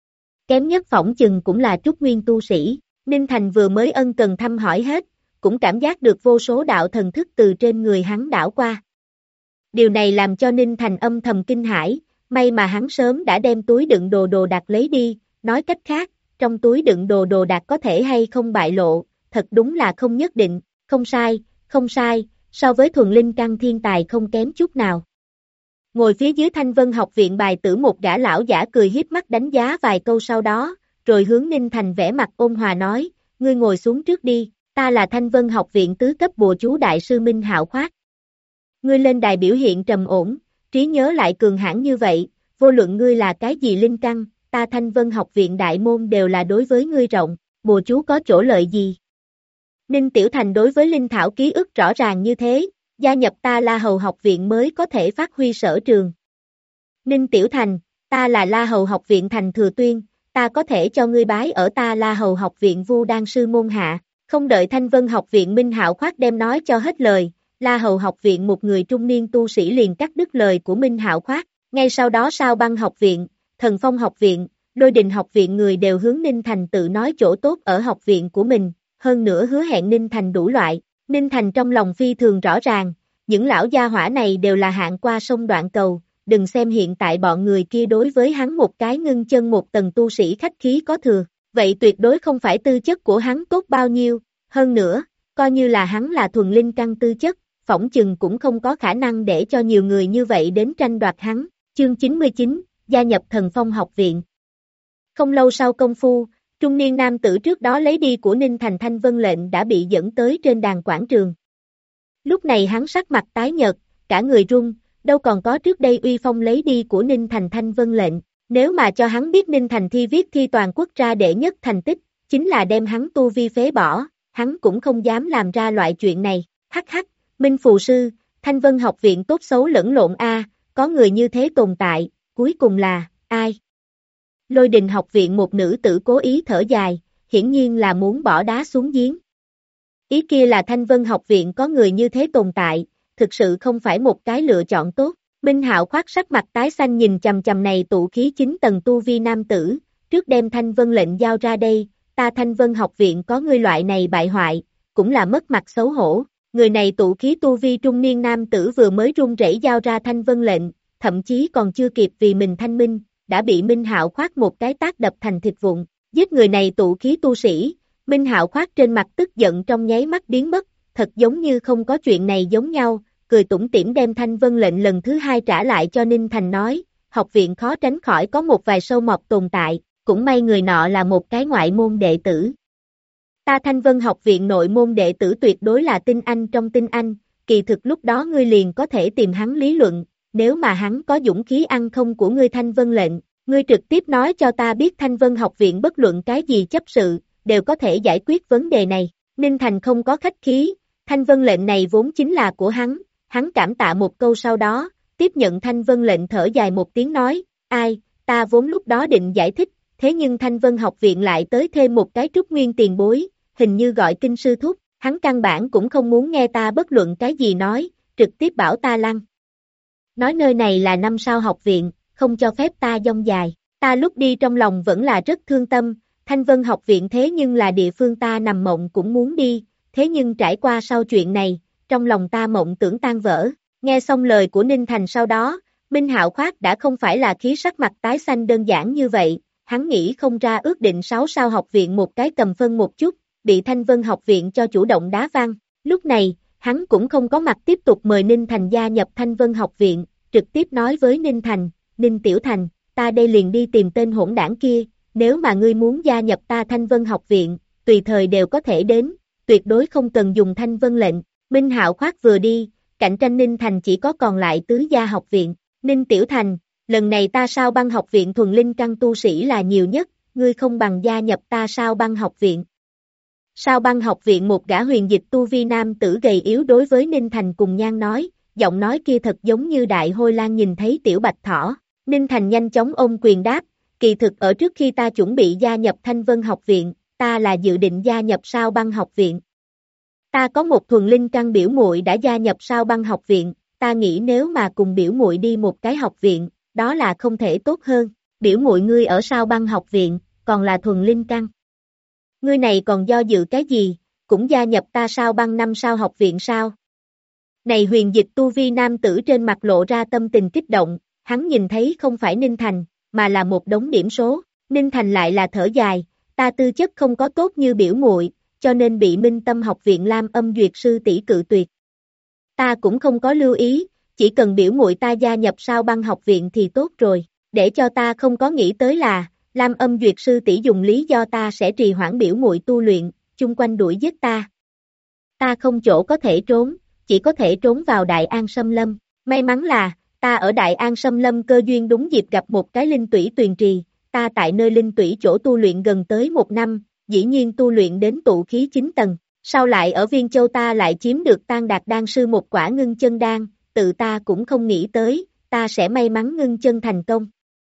Kém nhất phỏng chừng cũng là trúc nguyên tu sĩ, Ninh Thành vừa mới ân cần thăm hỏi hết, cũng cảm giác được vô số đạo thần thức từ trên người hắn đảo qua. Điều này làm cho Ninh Thành âm thầm kinh hãi, may mà hắn sớm đã đem túi đựng đồ đạc lấy đi, nói cách khác, trong túi đựng đồ đạc có thể hay không bại lộ, thật đúng là không nhất định, không sai, so với thuần linh căn thiên tài không kém chút nào. Ngồi phía dưới Thanh Vân học viện bài tử một gã lão giả cười hiếp mắt đánh giá vài câu sau đó, rồi hướng Ninh Thành vẽ mặt ôn hòa nói, ngươi ngồi xuống trước đi, ta là Thanh Vân học viện tứ cấp bùa chú đại sư Minh Hạo Khoát. Ngươi lên đài biểu hiện trầm ổn, trí nhớ lại cường hãn như vậy, vô luận ngươi là cái gì linh căn, ta Thanh Vân học viện đại môn đều là đối với ngươi rộng, bùa chú có chỗ lợi gì? Ninh Tiểu Thành đối với linh thảo ký ức rõ ràng như thế, gia nhập ta La Hầu học viện mới có thể phát huy sở trường. Ninh Tiểu Thành, ta là La Hầu học viện Thành Thừa Tuyên, ta có thể cho ngươi bái ở ta La Hầu học viện Vu Đan sư môn hạ. Không đợi Thanh Vân học viện Minh Hạo Khoát đem nói cho hết lời, La Hầu học viện một người trung niên tu sĩ liền cắt đứt lời của Minh Hạo Khoát, ngay sau đó Sao Băng học viện, Thần Phong học viện, Lôi Đình học viện người đều hướng Ninh Thành tự nói chỗ tốt ở học viện của mình, hơn nữa hứa hẹn Ninh Thành đủ loại. Ninh Thành trong lòng phi thường rõ ràng, những lão gia hỏa này đều là hạng qua sông đoạn cầu, đừng xem hiện tại bọn người kia đối với hắn một cái ngưng chân một tầng tu sĩ khách khí có thừa, vậy tuyệt đối không phải tư chất của hắn tốt bao nhiêu, hơn nữa, coi như là hắn là thuần linh căn tư chất, phỏng chừng cũng không có khả năng để cho nhiều người như vậy đến tranh đoạt hắn. Chương 99, gia nhập Thần Phong học viện. Không lâu sau công phu, trung niên nam tử trước đó lấy đi của Ninh Thành Thanh Vân lệnh đã bị dẫn tới trên đàn quảng trường. Lúc này hắn sắc mặt tái nhợt, cả người run, đâu còn có trước đây uy phong lấy đi của Ninh Thành Thanh Vân lệnh, nếu mà cho hắn biết Ninh Thành thi viết thi toàn quốc ra đệ nhất thành tích, chính là đem hắn tu vi phế bỏ, hắn cũng không dám làm ra loại chuyện này. Hắc hắc, Minh Phù Sư, Thanh Vân học viện tốt xấu lẫn lộn a, có người như thế tồn tại, cuối cùng là, ai? Lôi Đình học viện một nữ tử cố ý thở dài, hiển nhiên là muốn bỏ đá xuống giếng. Ý kia là Thanh Vân học viện có người như thế tồn tại, thực sự không phải một cái lựa chọn tốt. Minh Hạo Khoát sắc mặt tái xanh nhìn chằm chằm này tụ khí 9 tầng tu vi nam tử, trước đem Thanh Vân lệnh giao ra đây, ta Thanh Vân học viện có ngươi loại này bại hoại, cũng là mất mặt xấu hổ. Người này tụ khí tu vi trung niên nam tử vừa mới run rẩy giao ra Thanh Vân lệnh, thậm chí còn chưa kịp vì mình thanh minh, đã bị Minh Hạo Khoát một cái tát đập thành thịt vụn. Giết người này tụ khí tu sĩ, Minh Hạo Khoát trên mặt tức giận trong nháy mắt biến mất, thật giống như không có chuyện này giống nhau, cười tủm tỉm đem Thanh Vân lệnh lần thứ hai trả lại cho Ninh Thành nói, học viện khó tránh khỏi có một vài sâu mọt tồn tại, cũng may người nọ là một cái ngoại môn đệ tử. Ta Thanh Vân học viện nội môn đệ tử tuyệt đối là tinh anh trong tinh anh, kỳ thực lúc đó ngươi liền có thể tìm hắn lý luận, nếu mà hắn có dũng khí ăn không của ngươi Thanh Vân lệnh, ngươi trực tiếp nói cho ta biết Thanh Vân học viện bất luận cái gì chấp sự, đều có thể giải quyết vấn đề này. Ninh Thành không có khách khí, Thanh Vân lệnh này vốn chính là của hắn cảm tạ một câu sau đó, tiếp nhận Thanh Vân lệnh thở dài một tiếng nói, ai, ta vốn lúc đó định giải thích, thế nhưng Thanh Vân học viện lại tới thêm một cái Trúc Nguyên tiền bối, hình như gọi kinh sư thúc, hắn căn bản cũng không muốn nghe ta bất luận cái gì nói, trực tiếp bảo ta lăn. Nói nơi này là 5 sao học viện, không cho phép ta dông dài, ta lúc đi trong lòng vẫn là rất thương tâm, Thanh Vân học viện thế nhưng là địa phương ta nằm mộng cũng muốn đi, thế nhưng trải qua sau chuyện này, trong lòng ta mộng tưởng tan vỡ, nghe xong lời của Ninh Thành sau đó, Minh Hạo Khoát đã không phải là khí sắc mặt tái xanh đơn giản như vậy, hắn nghĩ không ra ước định 6 sao học viện một cái cầm phân một chút, bị Thanh Vân học viện cho chủ động đá văng, lúc này, hắn cũng không có mặt tiếp tục mời Ninh Thành gia nhập Thanh Vân học viện, trực tiếp nói với Ninh Thành, Ninh Tiểu Thành, ta đây liền đi tìm tên hỗn đảng kia, nếu mà ngươi muốn gia nhập ta Thanh Vân học viện, tùy thời đều có thể đến, tuyệt đối không cần dùng Thanh Vân lệnh, Minh Hạo Khoát vừa đi, cạnh tranh Ninh Thành chỉ có còn lại tứ gia học viện, Ninh Tiểu Thành, lần này ta Sao Băng học viện thuần linh căn tu sĩ là nhiều nhất, ngươi không bằng gia nhập ta Sao Băng học viện. Sao Băng học viện một gã huyền dịch tu vi nam tử gầy yếu đối với Ninh Thành cùng nhan nói, giọng nói kia thật giống như đại hôi lang nhìn thấy tiểu bạch thỏ, Ninh Thành nhanh chóng ôm quyền đáp, kỳ thực ở trước khi ta chuẩn bị gia nhập Thanh Vân học viện, ta là dự định gia nhập Sao Băng học viện. Ta có một thuần linh căn biểu muội đã gia nhập Sao Băng học viện, ta nghĩ nếu mà cùng biểu muội đi một cái học viện, đó là không thể tốt hơn, biểu muội ngươi ở Sao Băng học viện, còn là thuần linh căn. Ngươi này còn do dự cái gì, cũng gia nhập ta Sao Băng 5 sao học viện sao? Này huyền dịch tu vi nam tử trên mặt lộ ra tâm tình kích động, hắn nhìn thấy không phải Ninh Thành, mà là một đống điểm số, Ninh Thành lại là thở dài, ta tư chất không có tốt như biểu muội, cho nên bị Minh Tâm học viện Lam Âm Duyệt sư tỷ cự tuyệt. Ta cũng không có lưu ý, chỉ cần biểu muội ta gia nhập Sao Băng học viện thì tốt rồi, để cho ta không có nghĩ tới là, Lam Âm Duyệt sư tỷ dùng lý do ta sẽ trì hoãn biểu muội tu luyện, chung quanh đuổi giết ta. Ta không chỗ có thể trốn, chỉ có thể trốn vào Đại An Sâm Lâm, may mắn là, ta ở Đại An Sâm Lâm cơ duyên đúng dịp gặp một cái linh tủy tuyền trì, ta tại nơi linh tủy chỗ tu luyện gần tới 1 năm, dĩ nhiên tu luyện đến tụ khí 9 tầng, sau lại ở Viên Châu ta lại chiếm được Tan Đạt đan sư một quả ngưng chân đan, tự ta cũng không nghĩ tới, ta sẽ may mắn ngưng chân thành công.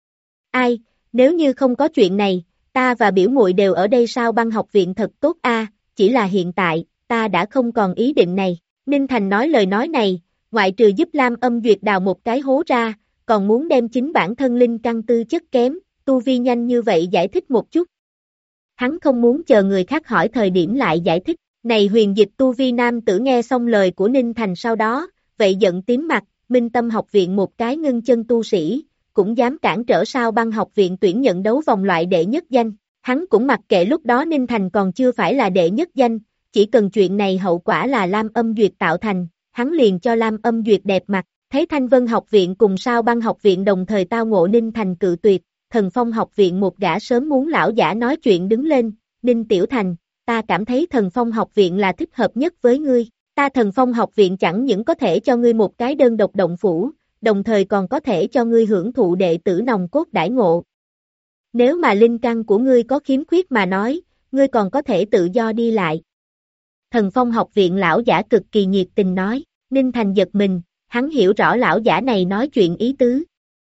Ai, nếu như không có chuyện này, ta và biểu muội đều ở đây Sao Băng học viện thật tốt a, chỉ là hiện tại, ta đã không còn ý định này. Ninh Thành nói lời nói này, ngoại trừ giúp Lam Âm Duyệt đào một cái hố ra, còn muốn đem chính bản thân linh căn tư chất kém, tu vi nhanh như vậy giải thích một chút. Hắn không muốn chờ người khác hỏi thời điểm lại giải thích, này huyền dịch tu vi nam tử nghe xong lời của Ninh Thành sau đó, vậy giận tím mặt, Minh Tâm học viện một cái ngưng chân tu sĩ, cũng dám cản trở Sao Băng học viện tuyển nhận đấu vòng loại đệ nhất danh, hắn cũng mặc kệ lúc đó Ninh Thành còn chưa phải là đệ nhất danh, chỉ cần chuyện này hậu quả là Lam Âm Duyệt tạo thành, hắn liền cho Lam Âm Duyệt đẹp mặt, thấy Thanh Vân học viện cùng Sao Băng học viện đồng thời tao ngộ Ninh Thành cự tuyệt, Thần Phong học viện một gã sớm muốn lão giả nói chuyện đứng lên, Ninh Tiểu Thành, ta cảm thấy Thần Phong học viện là thích hợp nhất với ngươi, ta Thần Phong học viện chẳng những có thể cho ngươi một cái đơn độc động phủ, đồng thời còn có thể cho ngươi hưởng thụ đệ tử nòng cốt đãi ngộ. Nếu mà linh căn của ngươi có khiếm khuyết mà nói, ngươi còn có thể tự do đi lại. Thần Phong học viện lão giả cực kỳ nhiệt tình nói, Ninh Thành giật mình, hắn hiểu rõ lão giả này nói chuyện ý tứ.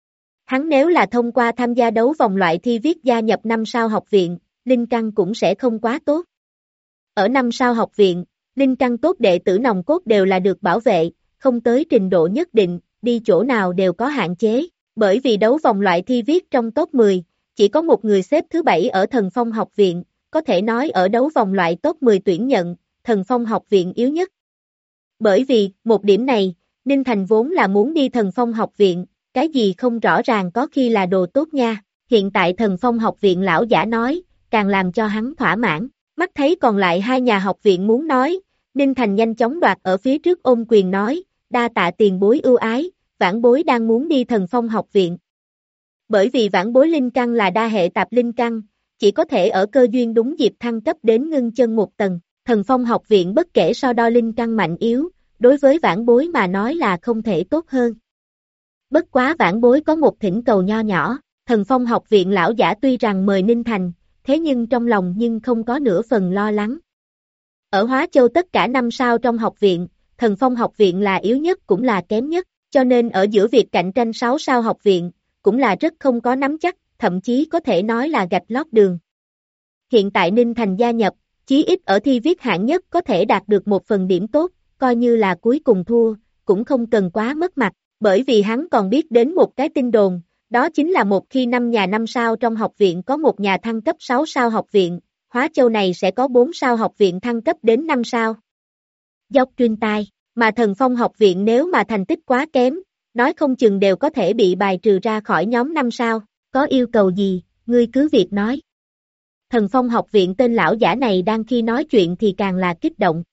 Hắn nếu là thông qua tham gia đấu vòng loại thi viết gia nhập 5 sao học viện, linh căn cũng sẽ không quá tốt. Ở 5 sao học viện, linh căn tốt đệ tử nòng cốt đều là được bảo vệ, không tới trình độ nhất định, đi chỗ nào đều có hạn chế, bởi vì đấu vòng loại thi viết trong top 10, chỉ có một người xếp thứ 7 ở Thần Phong học viện, có thể nói ở đấu vòng loại top 10 tuyển nhận, Thần Phong học viện yếu nhất. Bởi vì, một điểm này, Ninh Thành vốn là muốn đi Thần Phong học viện, cái gì không rõ ràng có khi là đồ tốt nha, hiện tại Thần Phong học viện lão giả nói, càng làm cho hắn thỏa mãn, mắt thấy còn lại 2 nhà học viện muốn nói, Ninh Thành nhanh chóng đoạt ở phía trước ôm quyền nói, đa tạ tiền bối ưu ái, vãn bối đang muốn đi Thần Phong học viện. Bởi vì vãn bối linh căn là đa hệ tạp linh căn, chỉ có thể ở cơ duyên đúng dịp thăng cấp đến ngưng chân 1 tầng, Thần Phong học viện bất kể so đo linh căn mạnh yếu, đối với vãn bối mà nói là không thể tốt hơn. Bất quá vãn bối có một thỉnh cầu nho nhỏ, Thần Phong học viện lão giả tuy rằng mời Ninh Thành, thế nhưng trong lòng nhưng không có nửa phần lo lắng. Ở Hóa Châu tất cả 5 sao trong học viện, Thần Phong học viện là yếu nhất cũng là kém nhất, cho nên ở giữa việc cạnh tranh 6 sao học viện, cũng là rất không có nắm chắc, thậm chí có thể nói là gạch lót đường. Hiện tại Ninh Thành gia nhập, chí ít ở thi viết hạng nhất có thể đạt được một phần điểm tốt, coi như là cuối cùng thua, cũng không cần quá mất mặt, bởi vì hắn còn biết đến một cái tin đồn, đó chính là một khi 5 nhà 5 sao trong học viện có một nhà thăng cấp 6 sao học viện, Hóa Châu này sẽ có 4 sao học viện thăng cấp đến 5 sao. Dốc truyền tai, mà Thần Phong học viện nếu mà thành tích quá kém, nói không chừng đều có thể bị bài trừ ra khỏi nhóm 5 sao, có yêu cầu gì, ngươi cứ việc nói. Thần Phong học viện tên lão giả này đang khi nói chuyện thì càng là kích động.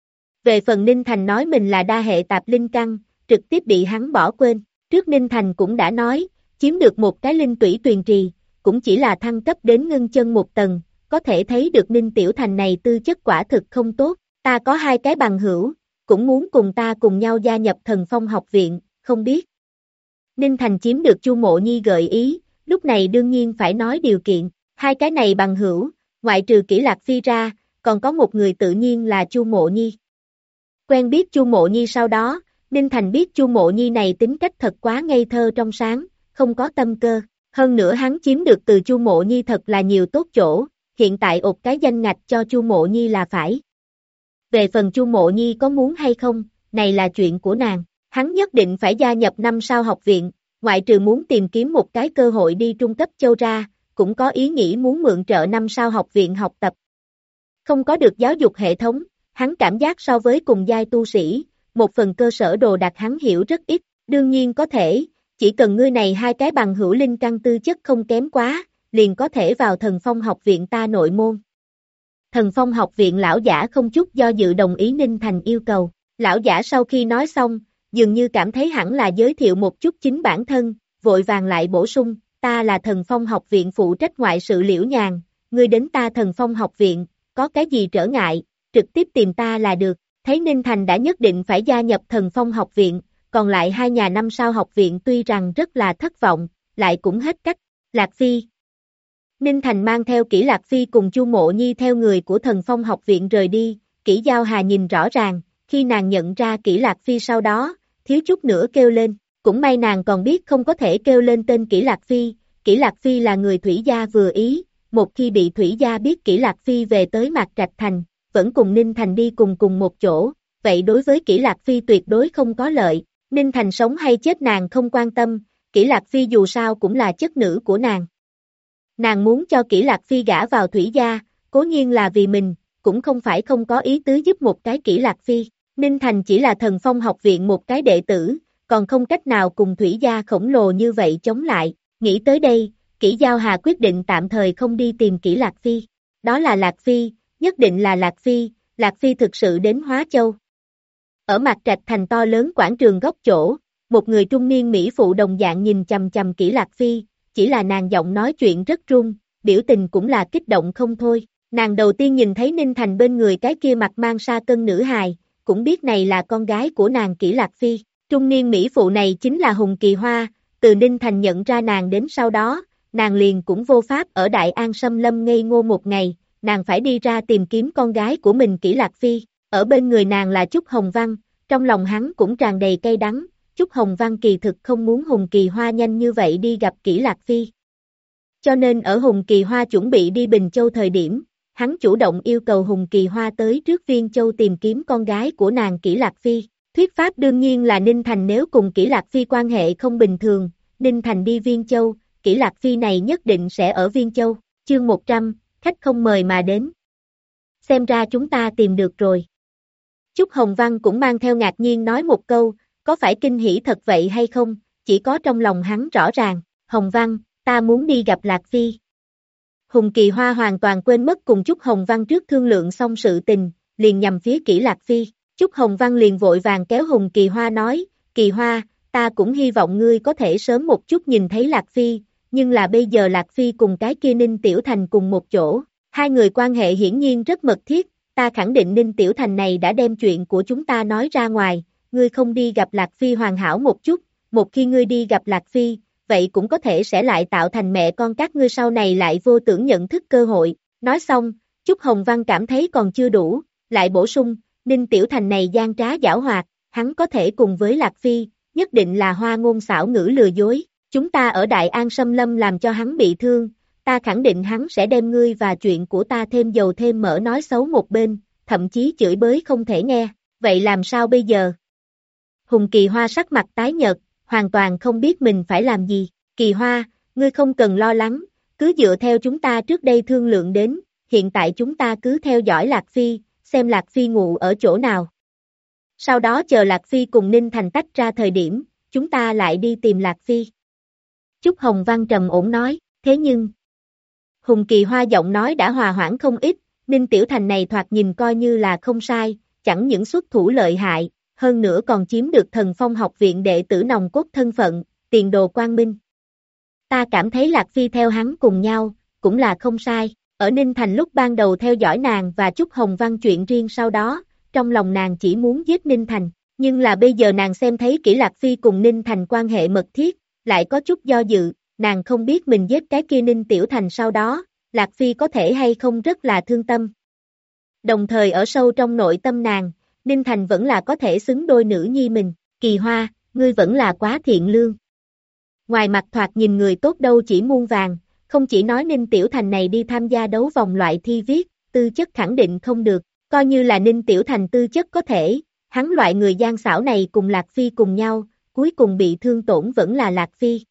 Về phần Ninh Thành nói mình là đa hệ tạp linh căn, trực tiếp bị hắn bỏ quên, trước Ninh Thành cũng đã nói, chiếm được một cái linh tủy tuyền trì, cũng chỉ là thăng cấp đến ngưng chân một tầng, có thể thấy được Ninh Tiểu Thành này tư chất quả thực không tốt, ta có 2 cái bằng hữu, cũng muốn cùng ta cùng nhau gia nhập Thần Phong học viện, không biết. Ninh Thành chiếm được Chu Mộ Nhi gợi ý, lúc này đương nhiên phải nói điều kiện, 2 cái này bằng hữu, ngoại trừ Kỷ Lạc Phi ra, còn có một người tự nhiên là Chu Mộ Nhi. Quen biết Chu Mộ Nhi sau đó, Ninh Thành biết Chu Mộ Nhi này tính cách thật quá ngây thơ trong sáng, không có tâm cơ, hơn nữa hắn chiếm được từ Chu Mộ Nhi thật là nhiều tốt chỗ, hiện tại ột cái danh ngạch cho Chu Mộ Nhi là phải. Về phần Chu Mộ Nhi có muốn hay không, này là chuyện của nàng, hắn nhất định phải gia nhập 5 sao học viện, ngoại trừ muốn tìm kiếm một cái cơ hội đi trung cấp châu ra, cũng có ý nghĩ muốn mượn trợ 5 sao học viện học tập. Không có được giáo dục hệ thống, hắn cảm giác so với cùng giai tu sĩ, một phần cơ sở đồ đạc hắn hiểu rất ít, đương nhiên có thể, chỉ cần ngươi này 2 cái bằng hữu linh căn tư chất không kém quá, liền có thể vào Thần Phong học viện ta nội môn. Thần Phong học viện lão giả không chút do dự đồng ý Ninh Thành yêu cầu, lão giả sau khi nói xong, dường như cảm thấy hẳn là giới thiệu một chút chính bản thân, vội vàng lại bổ sung, ta là Thần Phong học viện phụ trách ngoại sự Liễu Nhàn, ngươi đến ta Thần Phong học viện, có cái gì trở ngại, trực tiếp tìm ta là được, thấy Ninh Thành đã nhất định phải gia nhập Thần Phong học viện, còn lại 2 nhà 5 sao học viện tuy rằng rất là thất vọng, lại cũng hết cách, Lạc Phi. Ninh Thành mang theo Kỷ Lạc Phi cùng Chu Mộ Nhi theo người của Thần Phong học viện rời đi, Kỷ Giao Hà nhìn rõ ràng, khi nàng nhận ra Kỷ Lạc Phi sau đó, thiếu chút nữa kêu lên, cũng may nàng còn biết không có thể kêu lên tên Kỷ Lạc Phi là người Thủy Gia vừa ý, một khi bị Thủy Gia biết Kỷ Lạc Phi về tới Mạc Trạch Thành, vẫn cùng Ninh Thành đi cùng một chỗ, vậy đối với Kỷ Lạc Phi tuyệt đối không có lợi, Ninh Thành sống hay chết nàng không quan tâm, Kỷ Lạc Phi dù sao cũng là chất nữ của nàng. Nàng muốn cho Kỷ Lạc Phi gả vào Thủy Gia, cố nhiên là vì mình, cũng không phải không có ý tứ giúp một cái Kỷ Lạc Phi, Ninh Thành chỉ là Thần Phong học viện một cái đệ tử, còn không cách nào cùng Thủy Gia khổng lồ như vậy chống lại, nghĩ tới đây, Kỷ Giao Hà quyết định tạm thời không đi tìm Kỷ Lạc Phi, đó là Lạc Phi, nhất định là Lạc Phi thực sự đến Hóa Châu. Ở Mạc Trạch Thành to lớn quảng trường góc chỗ, một người trung niên mỹ phụ đồng dạng nhìn chằm chằm Kỷ Lạc Phi, chỉ là nàng giọng nói chuyện rất run, biểu tình cũng là kích động không thôi, nàng đầu tiên nhìn thấy Ninh Thành bên người cái kia mặt mang sa cân nữ hài, cũng biết này là con gái của nàng Kỷ Lạc Phi, trung niên mỹ phụ này chính là Hùng Kỳ Hoa, từ Ninh Thành nhận ra nàng đến sau đó, nàng liền cũng vô pháp ở Đại An Sâm Lâm ngây ngô một ngày, nàng phải đi ra tìm kiếm con gái của mình Kỷ Lạc Phi, ở bên người nàng là Trúc Hồng Văn, trong lòng hắn cũng tràn đầy cay đắng, Trúc Hồng Văn kỳ thực không muốn Hùng Kỳ Hoa nhanh như vậy đi gặp Kỷ Lạc Phi. Cho nên ở Hùng Kỳ Hoa chuẩn bị đi Bình Châu thời điểm, hắn chủ động yêu cầu Hùng Kỳ Hoa tới trước Viên Châu tìm kiếm con gái của nàng Kỷ Lạc Phi. Thuyết pháp đương nhiên là Ninh Thành nếu cùng Kỷ Lạc Phi quan hệ không bình thường, Ninh Thành đi Viên Châu, Kỷ Lạc Phi này nhất định sẽ ở Viên Châu. Chương 100, khách không mời mà đến. Xem ra chúng ta tìm được rồi. Trúc Hồng Văn cũng mang theo ngạc nhiên nói một câu, có phải kinh hỉ thật vậy hay không, chỉ có trong lòng hắn rõ ràng, Hồng Văn, ta muốn đi gặp Lạc Phi. Hùng Kỳ Hoa hoàn toàn quên mất cùng Trúc Hồng Văn trước thương lượng xong sự tình, liền nhằm phía Kỷ Lạc Phi. Trúc Hồng Văn liền vội vàng kéo Hùng Kỳ Hoa nói, Kỳ Hoa, ta cũng hy vọng ngươi có thể sớm một chút nhìn thấy Lạc Phi, nhưng là bây giờ Lạc Phi cùng cái kia Ninh Tiểu Thành cùng một chỗ, hai người quan hệ hiển nhiên rất mật thiết, ta khẳng định Ninh Tiểu Thành này đã đem chuyện của chúng ta nói ra ngoài, ngươi không đi gặp Lạc Phi hoàn hảo một chút, một khi ngươi đi gặp Lạc Phi, vậy cũng có thể sẽ lại tạo thành mẹ con các ngươi sau này lại vô tưởng nhận thức cơ hội, nói xong, Trúc Hồng Văn cảm thấy còn chưa đủ, lại bổ sung, Ninh Tiểu Thành này gian trá giảo hoạt, hắn có thể cùng với Lạc Phi, nhất định là hoa ngôn xảo ngữ lừa dối, chúng ta ở Đại An Xâm Lâm làm cho hắn bị thương, ta khẳng định hắn sẽ đem ngươi và chuyện của ta thêm dầu thêm mỡ nói xấu một bên, thậm chí chửi bới không thể nghe, vậy làm sao bây giờ? Hùng Kỳ Hoa sắc mặt tái nhợt, hoàn toàn không biết mình phải làm gì, Kỳ Hoa, ngươi không cần lo lắng, cứ dựa theo chúng ta trước đây thương lượng đến, hiện tại chúng ta cứ theo dõi Lạc Phi, xem Lạc Phi ngủ ở chỗ nào. Sau đó chờ Lạc Phi cùng Ninh Thành tách ra thời điểm, chúng ta lại đi tìm Lạc Phi. Trúc Hồng Văn trầm ổn nói, thế nhưng... Hùng Kỳ Hoa giọng nói đã hòa hoãn không ít, Ninh Tiểu Thành này thoạt nhìn coi như là không sai, chẳng những xuất thủ lợi hại, hơn nữa còn chiếm được Thần Phong học viện đệ tử nòng cốt thân phận, tiền đồ quang minh. Ta cảm thấy Lạc Phi theo hắn cùng nhau, cũng là không sai, ở Ninh Thành lúc ban đầu theo dõi nàng và Trúc Hồng Văn chuyện riêng sau đó, trong lòng nàng chỉ muốn giết Ninh Thành, nhưng là bây giờ nàng xem thấy kỹ Lạc Phi cùng Ninh Thành quan hệ mật thiết, lại có chút do dự, nàng không biết mình giết cái kia Ninh Tiểu Thành sau đó, Lạc Phi có thể hay không rất là thương tâm. Đồng thời ở sâu trong nội tâm nàng, Ninh Thành vẫn là có thể xứng đôi nữ nhi mình, Kỳ Hoa, ngươi vẫn là quá thiện lương. Ngoài mặt thoạt nhìn người tốt đâu chỉ muôn vàng, không chỉ nói Ninh Tiểu Thành này đi tham gia đấu vòng loại thi viết, tư chất khẳng định không được, coi như là Ninh Tiểu Thành tư chất có thể, hắn loại người gian xảo này cùng Lạc Phi cùng nhau, cuối cùng bị thương tổn vẫn là Lạc Phi.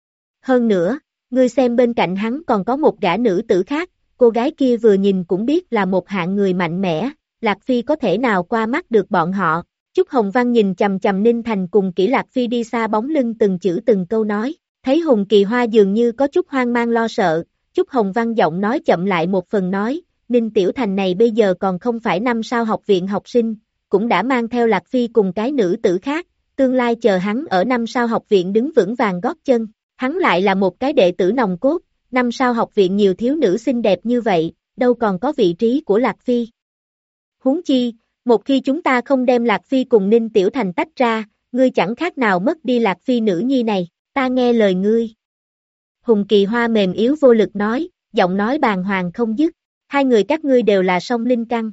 Hơn nữa, ngươi xem bên cạnh hắn còn có một gã nữ tử khác, cô gái kia vừa nhìn cũng biết là một hạng người mạnh mẽ, Lạc Phi có thể nào qua mắt được bọn họ. Trúc Hồng Văn nhìn chầm chầm Ninh Thành cùng kỹ Lạc Phi đi xa bóng lưng từng chữ từng câu nói, thấy Hùng Kỳ Hoa dường như có chút hoang mang lo sợ, Trúc Hồng Văn giọng nói chậm lại một phần nói, Ninh Tiểu Thành này bây giờ còn không phải 5 sao học viện học sinh, cũng đã mang theo Lạc Phi cùng cái nữ tử khác, tương lai chờ hắn ở 5 sao học viện đứng vững vàng gót chân, hắn lại là một cái đệ tử nòng cốt, 5 sao học viện nhiều thiếu nữ xinh đẹp như vậy, đâu còn có vị trí của Lạc Phi. Huống chi, một khi chúng ta không đem Lạc Phi cùng Ninh Tiểu Thành tách ra, ngươi chẳng khác nào mất đi Lạc Phi nữ nhi này, ta nghe lời ngươi. Hùng Kỳ Hoa mềm yếu vô lực nói, giọng nói bàng hoàng không dứt, hai người các ngươi đều là song linh căn.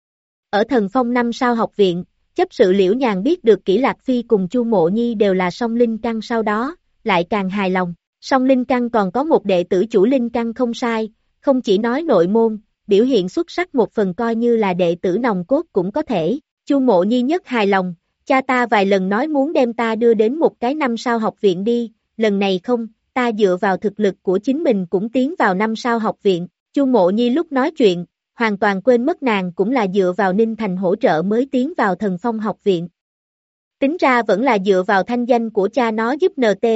Ở Thần Phong 5 sao học viện, chấp sự Liễu Nhàn biết được kỹ Lạc Phi cùng Chu Mộ Nhi đều là song linh căn sau đó, lại càng hài lòng, song linh căn còn có một đệ tử chủ linh căn không sai, không chỉ nói nội môn, biểu hiện xuất sắc một phần coi như là đệ tử nòng cốt cũng có thể, Chu Mộ Nhi nhất hài lòng, cha ta vài lần nói muốn đem ta đưa đến một cái 5 sao học viện đi, lần này không, ta dựa vào thực lực của chính mình cũng tiến vào 5 sao học viện, Chu Mộ Nhi lúc nói chuyện, hoàn toàn quên mất nàng cũng là dựa vào Ninh Thành hỗ trợ mới tiến vào Thần Phong học viện. Tính ra vẫn là dựa vào thanh danh của cha nó giúp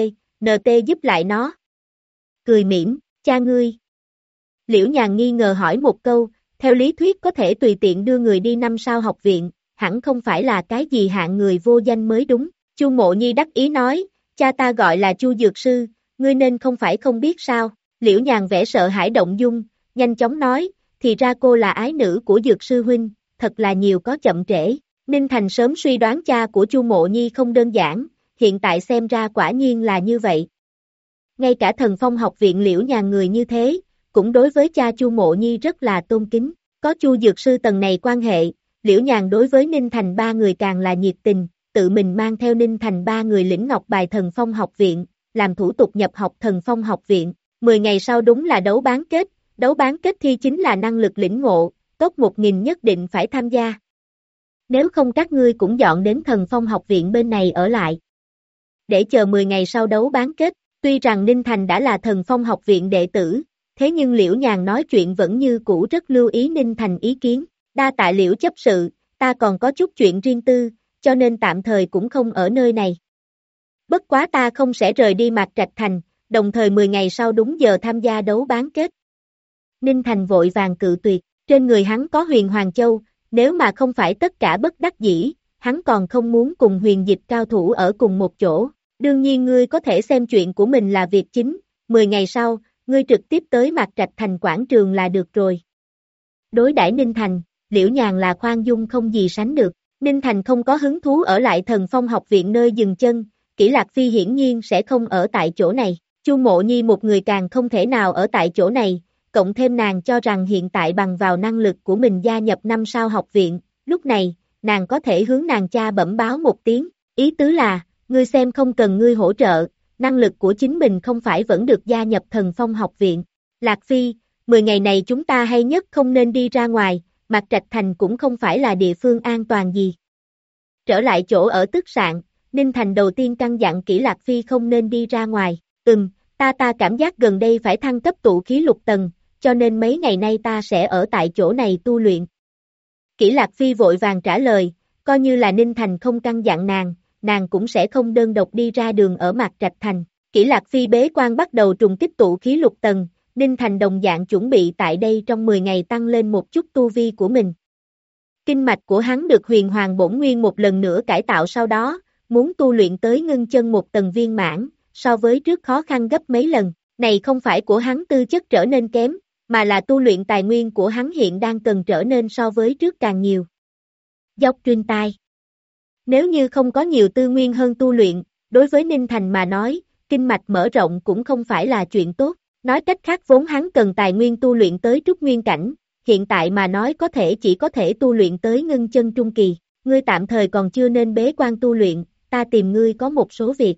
NT giúp lại nó. Cười mỉm, cha ngươi. Liễu Nhàn nghi ngờ hỏi một câu, theo lý thuyết có thể tùy tiện đưa người đi 5 sao học viện, hẳn không phải là cái gì hạng người vô danh mới đúng. Chu Mộ Nhi đắc ý nói, cha ta gọi là Chu Dược Sư, ngươi nên không phải không biết sao. Liễu Nhàn vẻ sợ hãi động dung, nhanh chóng nói, thì ra cô là ái nữ của Dược Sư huynh, thật là nhiều có chậm trễ. Ninh Thành sớm suy đoán cha của Chu Mộ Nhi không đơn giản, hiện tại xem ra quả nhiên là như vậy. Ngay cả Thần Phong học viện Liễu Nhàn người như thế, cũng đối với cha Chu Mộ Nhi rất là tôn kính, có Chu Dược Sư tầng này quan hệ, Liễu Nhàn đối với Ninh Thành ba người càng là nhiệt tình, tự mình mang theo Ninh Thành ba người lĩnh ngọc bài Thần Phong học viện, làm thủ tục nhập học Thần Phong học viện, 10 ngày sau đúng là đấu bán kết thi chính là năng lực lĩnh ngộ, top 1000 nhất định phải tham gia. Nếu không các ngươi cũng dọn đến Thần Phong học viện bên này ở lại. Để chờ 10 ngày sau đấu bán kết, tuy rằng Ninh Thành đã là Thần Phong học viện đệ tử, thế nhưng Liễu Nhàn nói chuyện vẫn như cũ rất lưu ý Ninh Thành ý kiến, đa tạ Liễu chấp sự, ta còn có chút chuyện riêng tư, cho nên tạm thời cũng không ở nơi này. Bất quá ta không sẽ rời đi Mạc Trạch Thành, đồng thời 10 ngày sau đúng giờ tham gia đấu bán kết. Ninh Thành vội vàng cự tuyệt, trên người hắn có Huyền Hoàng Châu, nếu mà không phải tất cả bất đắc dĩ, hắn còn không muốn cùng huyền dịch cao thủ ở cùng một chỗ. Đương nhiên ngươi có thể xem chuyện của mình là việc chính, 10 ngày sau, ngươi trực tiếp tới Mạc Trạch Thành quảng trường là được rồi. Đối đãi Ninh Thành, Liễu Nhàn là khoan dung không gì sánh được. Ninh Thành không có hứng thú ở lại Thần Phong học viện nơi dừng chân, Kỷ Lạc Phi hiển nhiên sẽ không ở tại chỗ này. Chu Mộ Nhi một người càng không thể nào ở tại chỗ này, cộng thêm nàng cho rằng hiện tại bằng vào năng lực của mình gia nhập 5 sao học viện, lúc này, nàng có thể hướng nàng cha bẩm báo một tiếng, ý tứ là, ngươi xem không cần ngươi hỗ trợ, năng lực của chính mình không phải vẫn được gia nhập Thần Phong học viện. Lạc Phi, 10 ngày này chúng ta hay nhất không nên đi ra ngoài, Mạc Trạch Thành cũng không phải là địa phương an toàn gì. Trở lại chỗ ở tức sạn, Ninh Thành đầu tiên căn dặn kỹ Lạc Phi không nên đi ra ngoài, ta cảm giác gần đây phải thăng cấp tụ khí lục tầng, cho nên mấy ngày nay ta sẽ ở tại chỗ này tu luyện. Kỷ Lạc Phi vội vàng trả lời, coi như là Ninh Thành không căn dặn nàng cũng sẽ không đơn độc đi ra đường ở Mạc Trạch Thành. Kỷ Lạc Phi bế quan bắt đầu trùng kích tụ khí lục tầng, Ninh Thành đồng dạng chuẩn bị tại đây trong 10 ngày tăng lên một chút tu vi của mình. Kinh mạch của hắn được huyền hoàng bổn nguyên một lần nữa cải tạo sau đó, muốn tu luyện tới ngưng chân một tầng viên mãn, so với trước khó khăn gấp mấy lần. Này không phải của hắn tư chất trở nên kém, mà là tu luyện tài nguyên của hắn hiện đang cần trở nên so với trước càng nhiều. Dốc truyền tai. Nếu như không có nhiều tư nguyên hơn tu luyện, đối với Ninh Thành mà nói, kinh mạch mở rộng cũng không phải là chuyện tốt. Nói cách khác vốn hắn cần tài nguyên tu luyện tới trúc nguyên cảnh, hiện tại mà nói chỉ có thể tu luyện tới ngưng chân trung kỳ. Ngươi tạm thời còn chưa nên bế quan tu luyện, ta tìm ngươi có một số việc.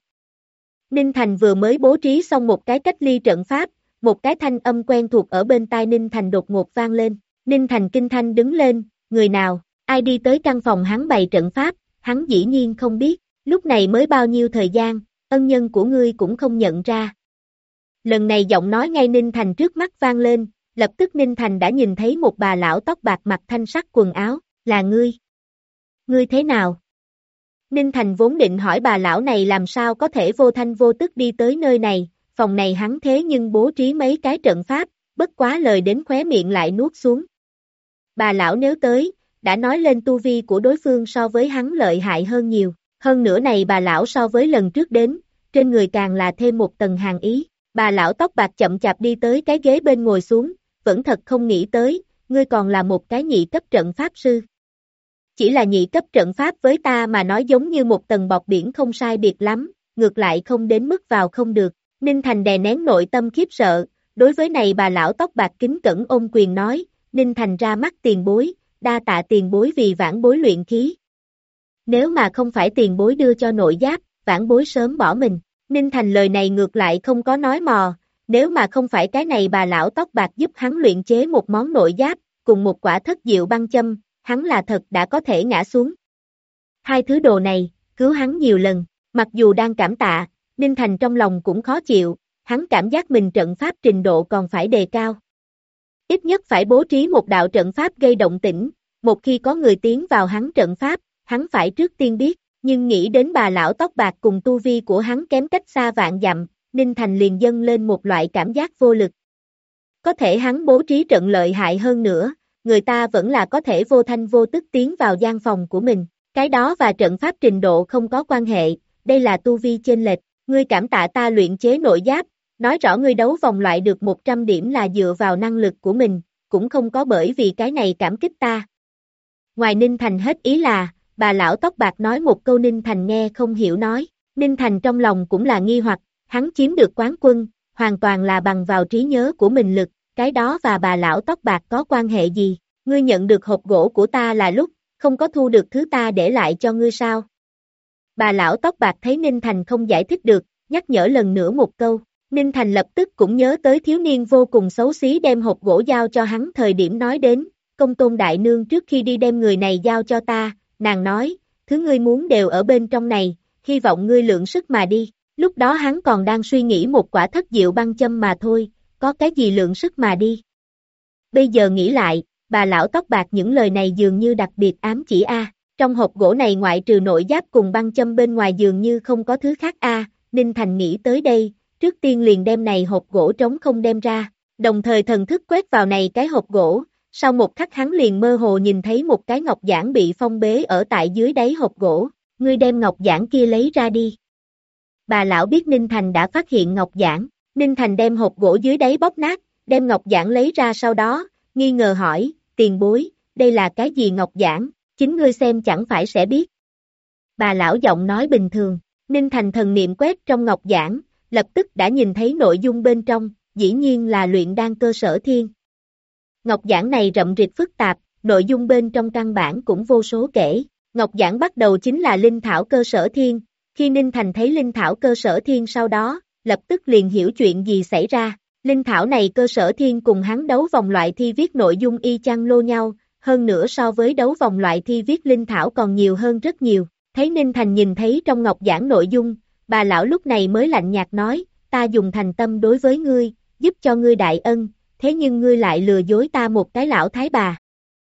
Ninh Thành vừa mới bố trí xong một cái cách ly trận pháp, một cái thanh âm quen thuộc ở bên tai Ninh Thành đột ngột vang lên. Ninh Thành kinh thanh đứng lên, người nào, ai đi tới căn phòng hắn bày trận pháp, hắn dĩ nhiên không biết, lúc này mới bao nhiêu thời gian, ân nhân của ngươi cũng không nhận ra. Lần này giọng nói ngay Ninh Thành trước mắt vang lên, lập tức Ninh Thành đã nhìn thấy một bà lão tóc bạc mặc thanh sắc quần áo, là ngươi. Ngươi thế nào? Ninh Thành vốn định hỏi bà lão này làm sao có thể vô thanh vô tức đi tới nơi này, phòng này hắn thế nhưng bố trí mấy cái trận pháp, bất quá lời đến khóe miệng lại nuốt xuống. Bà lão nếu tới, đã nói lên tu vi của đối phương so với hắn lợi hại hơn nhiều, hơn nữa này bà lão so với lần trước đến, trên người càng là thêm một tầng hàn ý. Bà lão tóc bạc chậm chạp đi tới cái ghế bên ngồi xuống, vẫn thật không nghĩ tới, ngươi còn là một cái nhị cấp trận pháp sư. Chỉ là nhị cấp trận pháp với ta mà nói giống như một tầng bọt biển không sai biệt lắm, ngược lại không đến mức vào không được. Ninh Thành đè nén nội tâm khiếp sợ, đối với này bà lão tóc bạc kính cẩn ôm quyền nói, Ninh Thành ra mắt tiền bối, đa tạ tiền bối vì vãn bối luyện khí. Nếu mà không phải tiền bối đưa cho nội giáp, vãn bối sớm bỏ mình. Ninh Thành lời này ngược lại không có nói mò, nếu mà không phải cái này bà lão tóc bạc giúp hắn luyện chế một món nội giáp, cùng một quả thất diệu băng châm, hắn là thật đã có thể ngã xuống. Hai thứ đồ này, cứu hắn nhiều lần, mặc dù đang cảm tạ, Ninh Thành trong lòng cũng khó chịu, hắn cảm giác mình trận pháp trình độ còn phải đề cao. Ít nhất phải bố trí một đạo trận pháp gây động tĩnh, một khi có người tiến vào hắn trận pháp, hắn phải trước tiên biết. Nhưng nghĩ đến bà lão tóc bạc cùng tu vi của hắn kém cách xa vạn dặm, Ninh Thành liền dâng lên một loại cảm giác vô lực. Có thể hắn bố trí trận lợi hại hơn nữa, người ta vẫn là có thể vô thanh vô tức tiến vào gian phòng của mình. Cái đó và trận pháp trình độ không có quan hệ, đây là tu vi chênh lệch. Ngươi cảm tạ ta luyện chế nội giáp, nói rõ ngươi đấu vòng loại được 100 điểm là dựa vào năng lực của mình, cũng không có bởi vì cái này cảm kích ta. Ngoài Ninh Thành hết ý là, bà lão tóc bạc nói một câu Ninh Thành nghe không hiểu nói, Ninh Thành trong lòng cũng là nghi hoặc, hắn chiếm được quán quân, hoàn toàn là bằng vào trí nhớ của mình lực, cái đó và bà lão tóc bạc có quan hệ gì, ngươi nhận được hộp gỗ của ta là lúc, không có thu được thứ ta để lại cho ngươi sao? Bà lão tóc bạc thấy Ninh Thành không giải thích được, nhắc nhở lần nữa một câu, Ninh Thành lập tức cũng nhớ tới thiếu niên vô cùng xấu xí đem hộp gỗ giao cho hắn thời điểm nói đến, Công Tôn đại nương trước khi đi đem người này giao cho ta. Nàng nói, thứ ngươi muốn đều ở bên trong này, hy vọng ngươi lượng sức mà đi. Lúc đó hắn còn đang suy nghĩ một quả thất diệu băng châm mà thôi, có cái gì lượng sức mà đi. Bây giờ nghĩ lại, bà lão tóc bạc những lời này dường như đặc biệt ám chỉ trong hộp gỗ này ngoại trừ nội giáp cùng băng châm bên ngoài dường như không có thứ khác Ninh Thành nghĩ tới đây, trước tiên liền đem này hộp gỗ trống không đem ra, đồng thời thần thức quét vào này cái hộp gỗ. Sau một khắc hắn liền mơ hồ nhìn thấy một cái ngọc giản bị phong bế ở tại dưới đáy hộp gỗ, ngươi đem ngọc giản kia lấy ra đi. Bà lão biết Ninh Thành đã phát hiện ngọc giản, Ninh Thành đem hộp gỗ dưới đáy bóp nát, đem ngọc giản lấy ra sau đó, nghi ngờ hỏi, tiền bối, đây là cái gì ngọc giản, chính ngươi xem chẳng phải sẽ biết. Bà lão giọng nói bình thường, Ninh Thành thần niệm quét trong ngọc giản, lập tức đã nhìn thấy nội dung bên trong, dĩ nhiên là luyện đan cơ sở thiên. Ngọc giản này rậm rịch phức tạp, nội dung bên trong căn bản cũng vô số kể. Ngọc giản bắt đầu chính là linh thảo cơ sở thiên, khi Ninh Thành thấy linh thảo cơ sở thiên sau đó, lập tức liền hiểu chuyện gì xảy ra. Linh thảo này cơ sở thiên cùng hắn đấu vòng loại thi viết nội dung y chang lô nhau, hơn nữa so với đấu vòng loại thi viết linh thảo còn nhiều hơn rất nhiều. Thấy Ninh Thành nhìn thấy trong ngọc giảng nội dung, bà lão lúc này mới lạnh nhạt nói, ta dùng thành tâm đối với ngươi, giúp cho ngươi đại ân, thế nhưng ngươi lại lừa dối ta một cái lão thái bà.